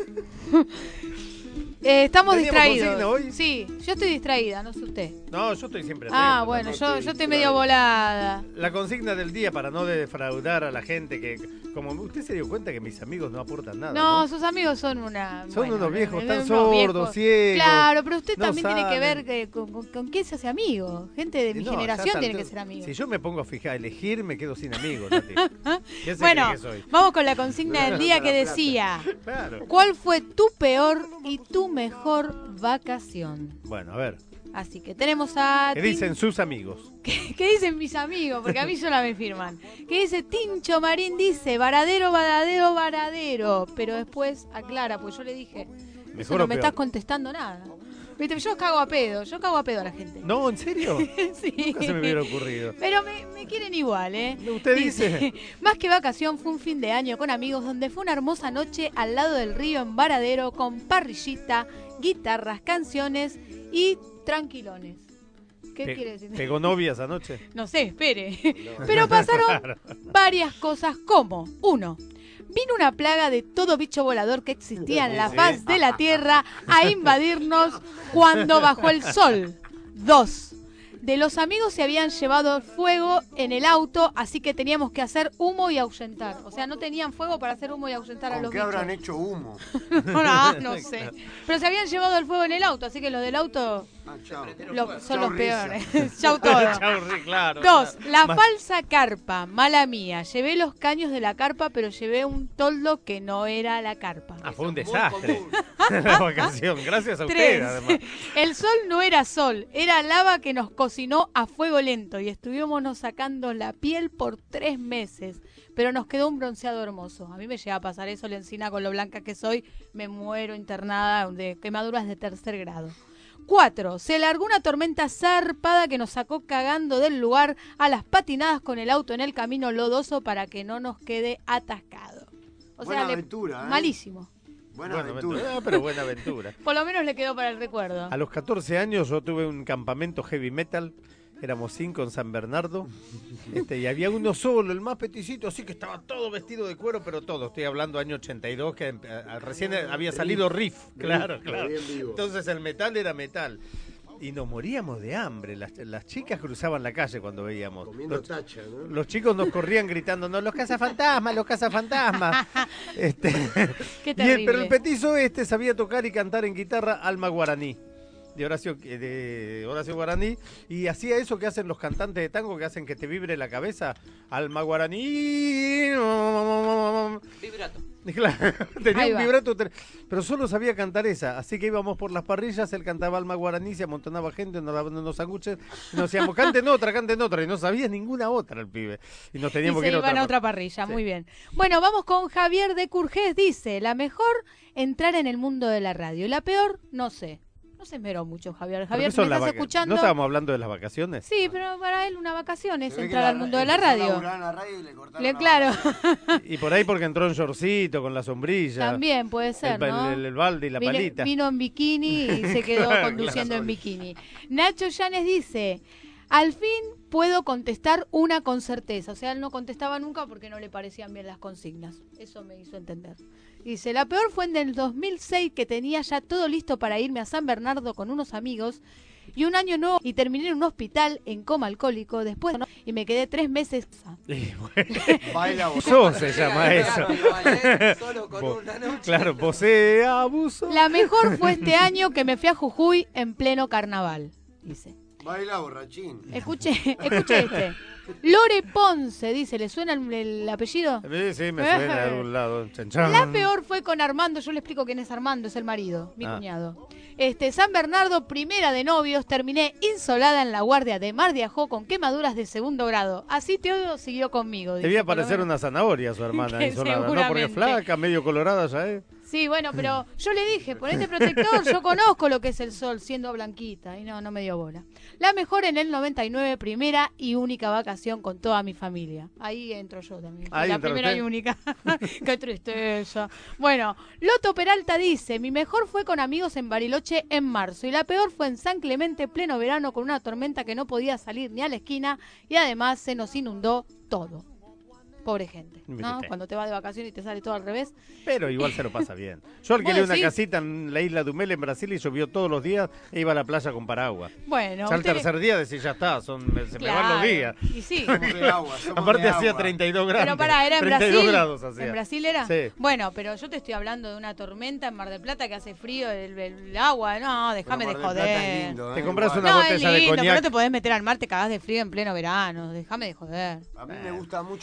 Estamos ¿Teníamos distraídos. consigna hoy? Sí, yo estoy distraída, no sé usted. No, yo estoy siempre Ah, atento, bueno, también. yo estoy medio volada. La consigna del día para no defraudar a la gente que, como usted se dio cuenta que mis amigos no aportan nada. No, ¿no? sus amigos son una... Son unos viejos tan unos sordos, viejos. ciegos. Claro, pero usted no también tiene que saben. ver con quién se hace amigo. Gente de mi No, generación ya tiene está- que ser amigo. Si yo me pongo a fijar, a elegir, me quedo sin amigos, Nati. ¿Qué se Bueno, cree que soy? vamos con la consigna del día que decía: Claro. ¿cuál fue tu peor y tu mejor vacación? Bueno, a ver. Así que tenemos a... ¿Qué dicen sus amigos? ¿Qué dicen mis amigos? Porque a mí sola me firman. ¿Qué dice Tincho Marín? Dice, varadero, varadero, varadero. Pero después aclara, pues yo le dije, eso no me estás contestando nada. Viste, yo cago a pedo a la gente. No, ¿en serio? Sí. Nunca se me hubiera ocurrido. Pero me quieren igual, ¿eh? Usted dice. Más que vacación, fue un fin de año con amigos donde fue una hermosa noche al lado del río en Varadero con parrillita, guitarras, canciones y tranquilones. ¿Qué quiere decir? ¿Pegó novias anoche? No sé, espere. Pero pasaron varias cosas como, 1. Vino una plaga de todo bicho volador que existía en la faz de la Tierra a invadirnos cuando bajó el sol. 2. De los amigos se habían llevado fuego en el auto, así que teníamos que hacer humo y ahuyentar. O sea, no tenían fuego para hacer humo y ahuyentar a los bichos. ¿Qué habrán hecho humo? No sé. Pero se habían llevado el fuego en el auto, así que los del auto son los peores. Chau todo. Chau, claro. 2. La falsa carpa, mala mía. Llevé los caños de la carpa, pero llevé un toldo que no era la carpa. Fue un desastre. La vacación, gracias a 3. usted, además. El sol no era sol, era lava que nos cocinó a fuego lento y estuvimos sacando la piel por 3 meses. Pero nos quedó un bronceado hermoso. A mí me llega a pasar eso, la encina con lo blanca que soy, me muero internada de quemaduras de 3er grado. 4. Se largó una tormenta zarpada que nos sacó cagando del lugar a las patinadas con el auto en el camino lodoso para que no nos quede atascado. O buena sea, aventura, malísimo. Buena aventura. Pero buena aventura. Por lo menos le quedó para el recuerdo. A los 14 años yo tuve un campamento heavy metal. Éramos 5 en San Bernardo. Y había uno solo, el más peticito, así que estaba todo vestido de cuero, pero todo. Estoy hablando año 82, que recién había salido Riff. Claro. Entonces el metal era metal. Y nos moríamos de hambre. Las chicas cruzaban la calle cuando veíamos. Comiendo tacha, ¿no? Los chicos nos corrían gritando, no, los cazafantasmas, los cazafantasmas. Qué terrible. Pero el petizo sabía tocar y cantar en guitarra Alma Guaraní. De Horacio Guaraní, y hacía eso que hacen los cantantes de tango, que hacen que te vibre la cabeza. Alma Guaraní. Vibrato. Claro, tenía un vibrato, pero solo sabía cantar esa, así que íbamos por las parrillas, él cantaba Alma Guaraní, se amontonaba gente, nos daban unos sándwiches, y nos decíamos, canten otra, y no sabía ninguna otra el pibe, y nos teníamos que ir a otra parrilla, sí. Muy bien. Bueno, vamos con Javier de Curgés, dice, la mejor, entrar en el mundo de la radio, y la peor, no sé. No se esmeró mucho, Javier. Javier, ¿me estás escuchando? ¿No estábamos hablando de las vacaciones? Sí, pero para él una vacación es entrar al mundo de la radio. Claro. Y por ahí porque entró en shortcito, con la sombrilla. También puede ser, ¿no? El balde y la palita. Vino en bikini y se quedó conduciendo en bikini. Nacho Llanes dice, al fin puedo contestar una con certeza. O sea, él no contestaba nunca porque no le parecían bien las consignas. Eso me hizo entender. Dice, la peor fue en el 2006 que tenía ya todo listo para irme a San Bernardo con unos amigos y un año nuevo y terminé en un hospital en coma alcohólico después y me quedé 3 meses. Baila se llama eso. Solo con una noche. Claro, posee abuso. La mejor fue este año que me fui a Jujuy en pleno carnaval, dice. Baila borrachín. Escuche este. Lore Ponce, dice, ¿le suena el apellido? Sí, me suena de algún lado. La peor fue con Armando, yo le explico quién es Armando, es el marido, mi cuñado. San Bernardo, primera de novios, terminé insolada en la guardia de Mar de Ajó con quemaduras de 2º grado. Así Teodo siguió conmigo. Debía parecer una zanahoria su hermana insolada, ¿no? Porque flaca, medio colorada ya es. Sí, bueno, pero yo le dije, ponete protector, yo conozco lo que es el sol siendo blanquita, y no me dio bola. La mejor en el 99, primera y única vacación con toda mi familia. Ahí entro yo también. La primera y única. Qué tristeza. Bueno, Loto Peralta dice, mi mejor fue con amigos en Bariloche en marzo, y la peor fue en San Clemente, pleno verano, con una tormenta que no podía salir ni a la esquina, y además se nos inundó todo. Pobre gente, ¿no? Cuando te vas de vacaciones y te sale todo al revés. Pero igual se lo pasa bien. Yo alquilé una casita en la isla de Umel, en Brasil, y llovió todos los días e iba a la playa con paraguas. Bueno. Ya el tercer día decís, ya está, se me van los días. Y sí. Aparte hacía 32 grados. Pero pará, ¿era en 32 Brasil? Grados hacía. ¿En Brasil era? Sí. Bueno, pero yo te estoy hablando de una tormenta en Mar del Plata que hace frío, el agua. No, déjame de joder. Lindo, te compras una no, botella de coñac. Pero no te podés meter al mar, te cagás de frío en pleno verano. Déjame de joder. A mí me gusta mucho Mar del Plata.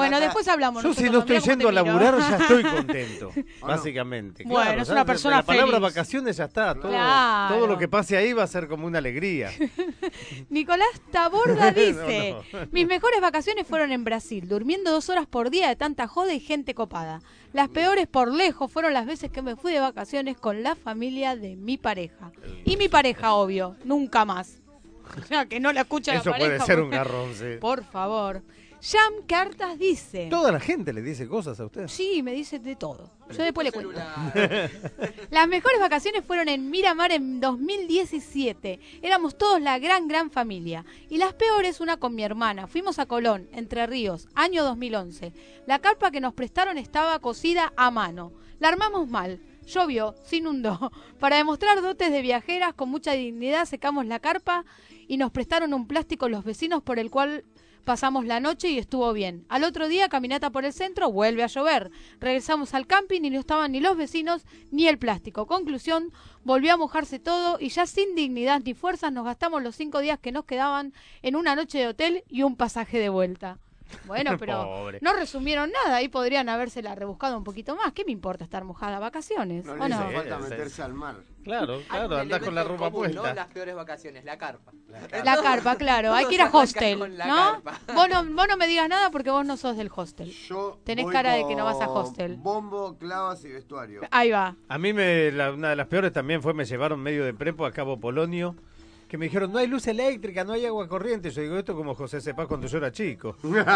Bueno, después hablamos. Yo si nosotros, no estoy mirá cómo yendo a te miro. laburar ya estoy contento, básicamente. Bueno, Claro, es ya una persona la palabra feliz. vacaciones ya está. Claro. Todo lo que pase ahí va a ser como una alegría. Nicolás Taborda dice, No. mis mejores vacaciones fueron en Brasil, durmiendo 2 horas por día de tanta joda y gente copada. Las peores por lejos fueron las veces que me fui de vacaciones con la familia de mi pareja. Y mi pareja, obvio, nunca más. O sea, que no la escucha Eso la pareja. puede ser un porque- garrón, sí. Por favor. Jam Cartas dice... Toda la gente le dice cosas a usted. Sí, me dice de todo. Yo después le cuento. Las mejores vacaciones fueron en Miramar en 2017. Éramos todos la gran familia. Y las peores, una con mi hermana. Fuimos a Colón, Entre Ríos, año 2011. La carpa que nos prestaron estaba cosida a mano. La armamos mal. Llovió, se inundó. Para demostrar dotes de viajeras, con mucha dignidad secamos la carpa y nos prestaron un plástico los vecinos por el cual pasamos la noche y estuvo bien. Al otro día, caminata por el centro, vuelve a llover. Regresamos al camping y no estaban ni los vecinos ni el plástico. Conclusión, volvió a mojarse todo y ya sin dignidad ni fuerzas nos gastamos los 5 días que nos quedaban en una noche de hotel y un pasaje de vuelta. Bueno, pero Pobre. no resumieron nada. Ahí podrían habérsela rebuscado un poquito más. ¿Qué me importa estar mojada? ¿Vacaciones? No ¿O le no? hace falta meterse al mar. Claro, andás con la ropa ¿no? puesta. Las peores vacaciones, la carpa. La carpa, claro. Hay que ir a Todos arrancan hostel, con la ¿no? carpa. Vos no me digas nada porque vos no sos del hostel. Tenés Voy cara de que no vas a con hostel. Bombo, clavas y vestuario. Ahí va. A mí una de las peores también fue, me llevaron medio de prepo a Cabo Polonio, que me dijeron, no hay luz eléctrica, no hay agua corriente. Yo digo, esto como José Cepaz cuando yo era chico.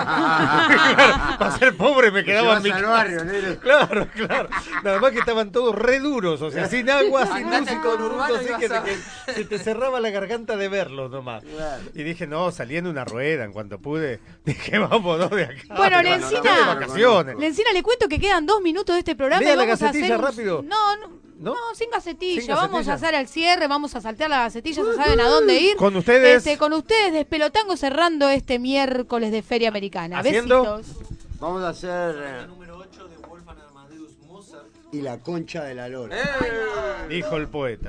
Para ser pobre me quedaba en mi llevas al casa. barrio, nene. Claro. Nada más que estaban todos re duros, o sea, sin agua, sin Andate luz y al con un conurbano así y que vas a- se te cerraba la garganta de verlos nomás. Y dije, no, salí en una rueda en cuanto pude. Dije, vámonos de acá. Bueno, De vacaciones. Lencina, le cuento que quedan 2 minutos de este programa. Lea y la vamos a gacetilla hacer rápido. No, sin gacetilla. ¿Sin Vamos gacetilla? a hacer el cierre, vamos a saltear la gacetilla, ya saben a dónde ir. Con ustedes. Con ustedes, Despelotango, cerrando este miércoles de Feria Americana. ¿Haciendo? Besitos. Vamos a hacer... Y la concha de la lora. Dijo el poeta.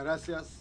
gracias.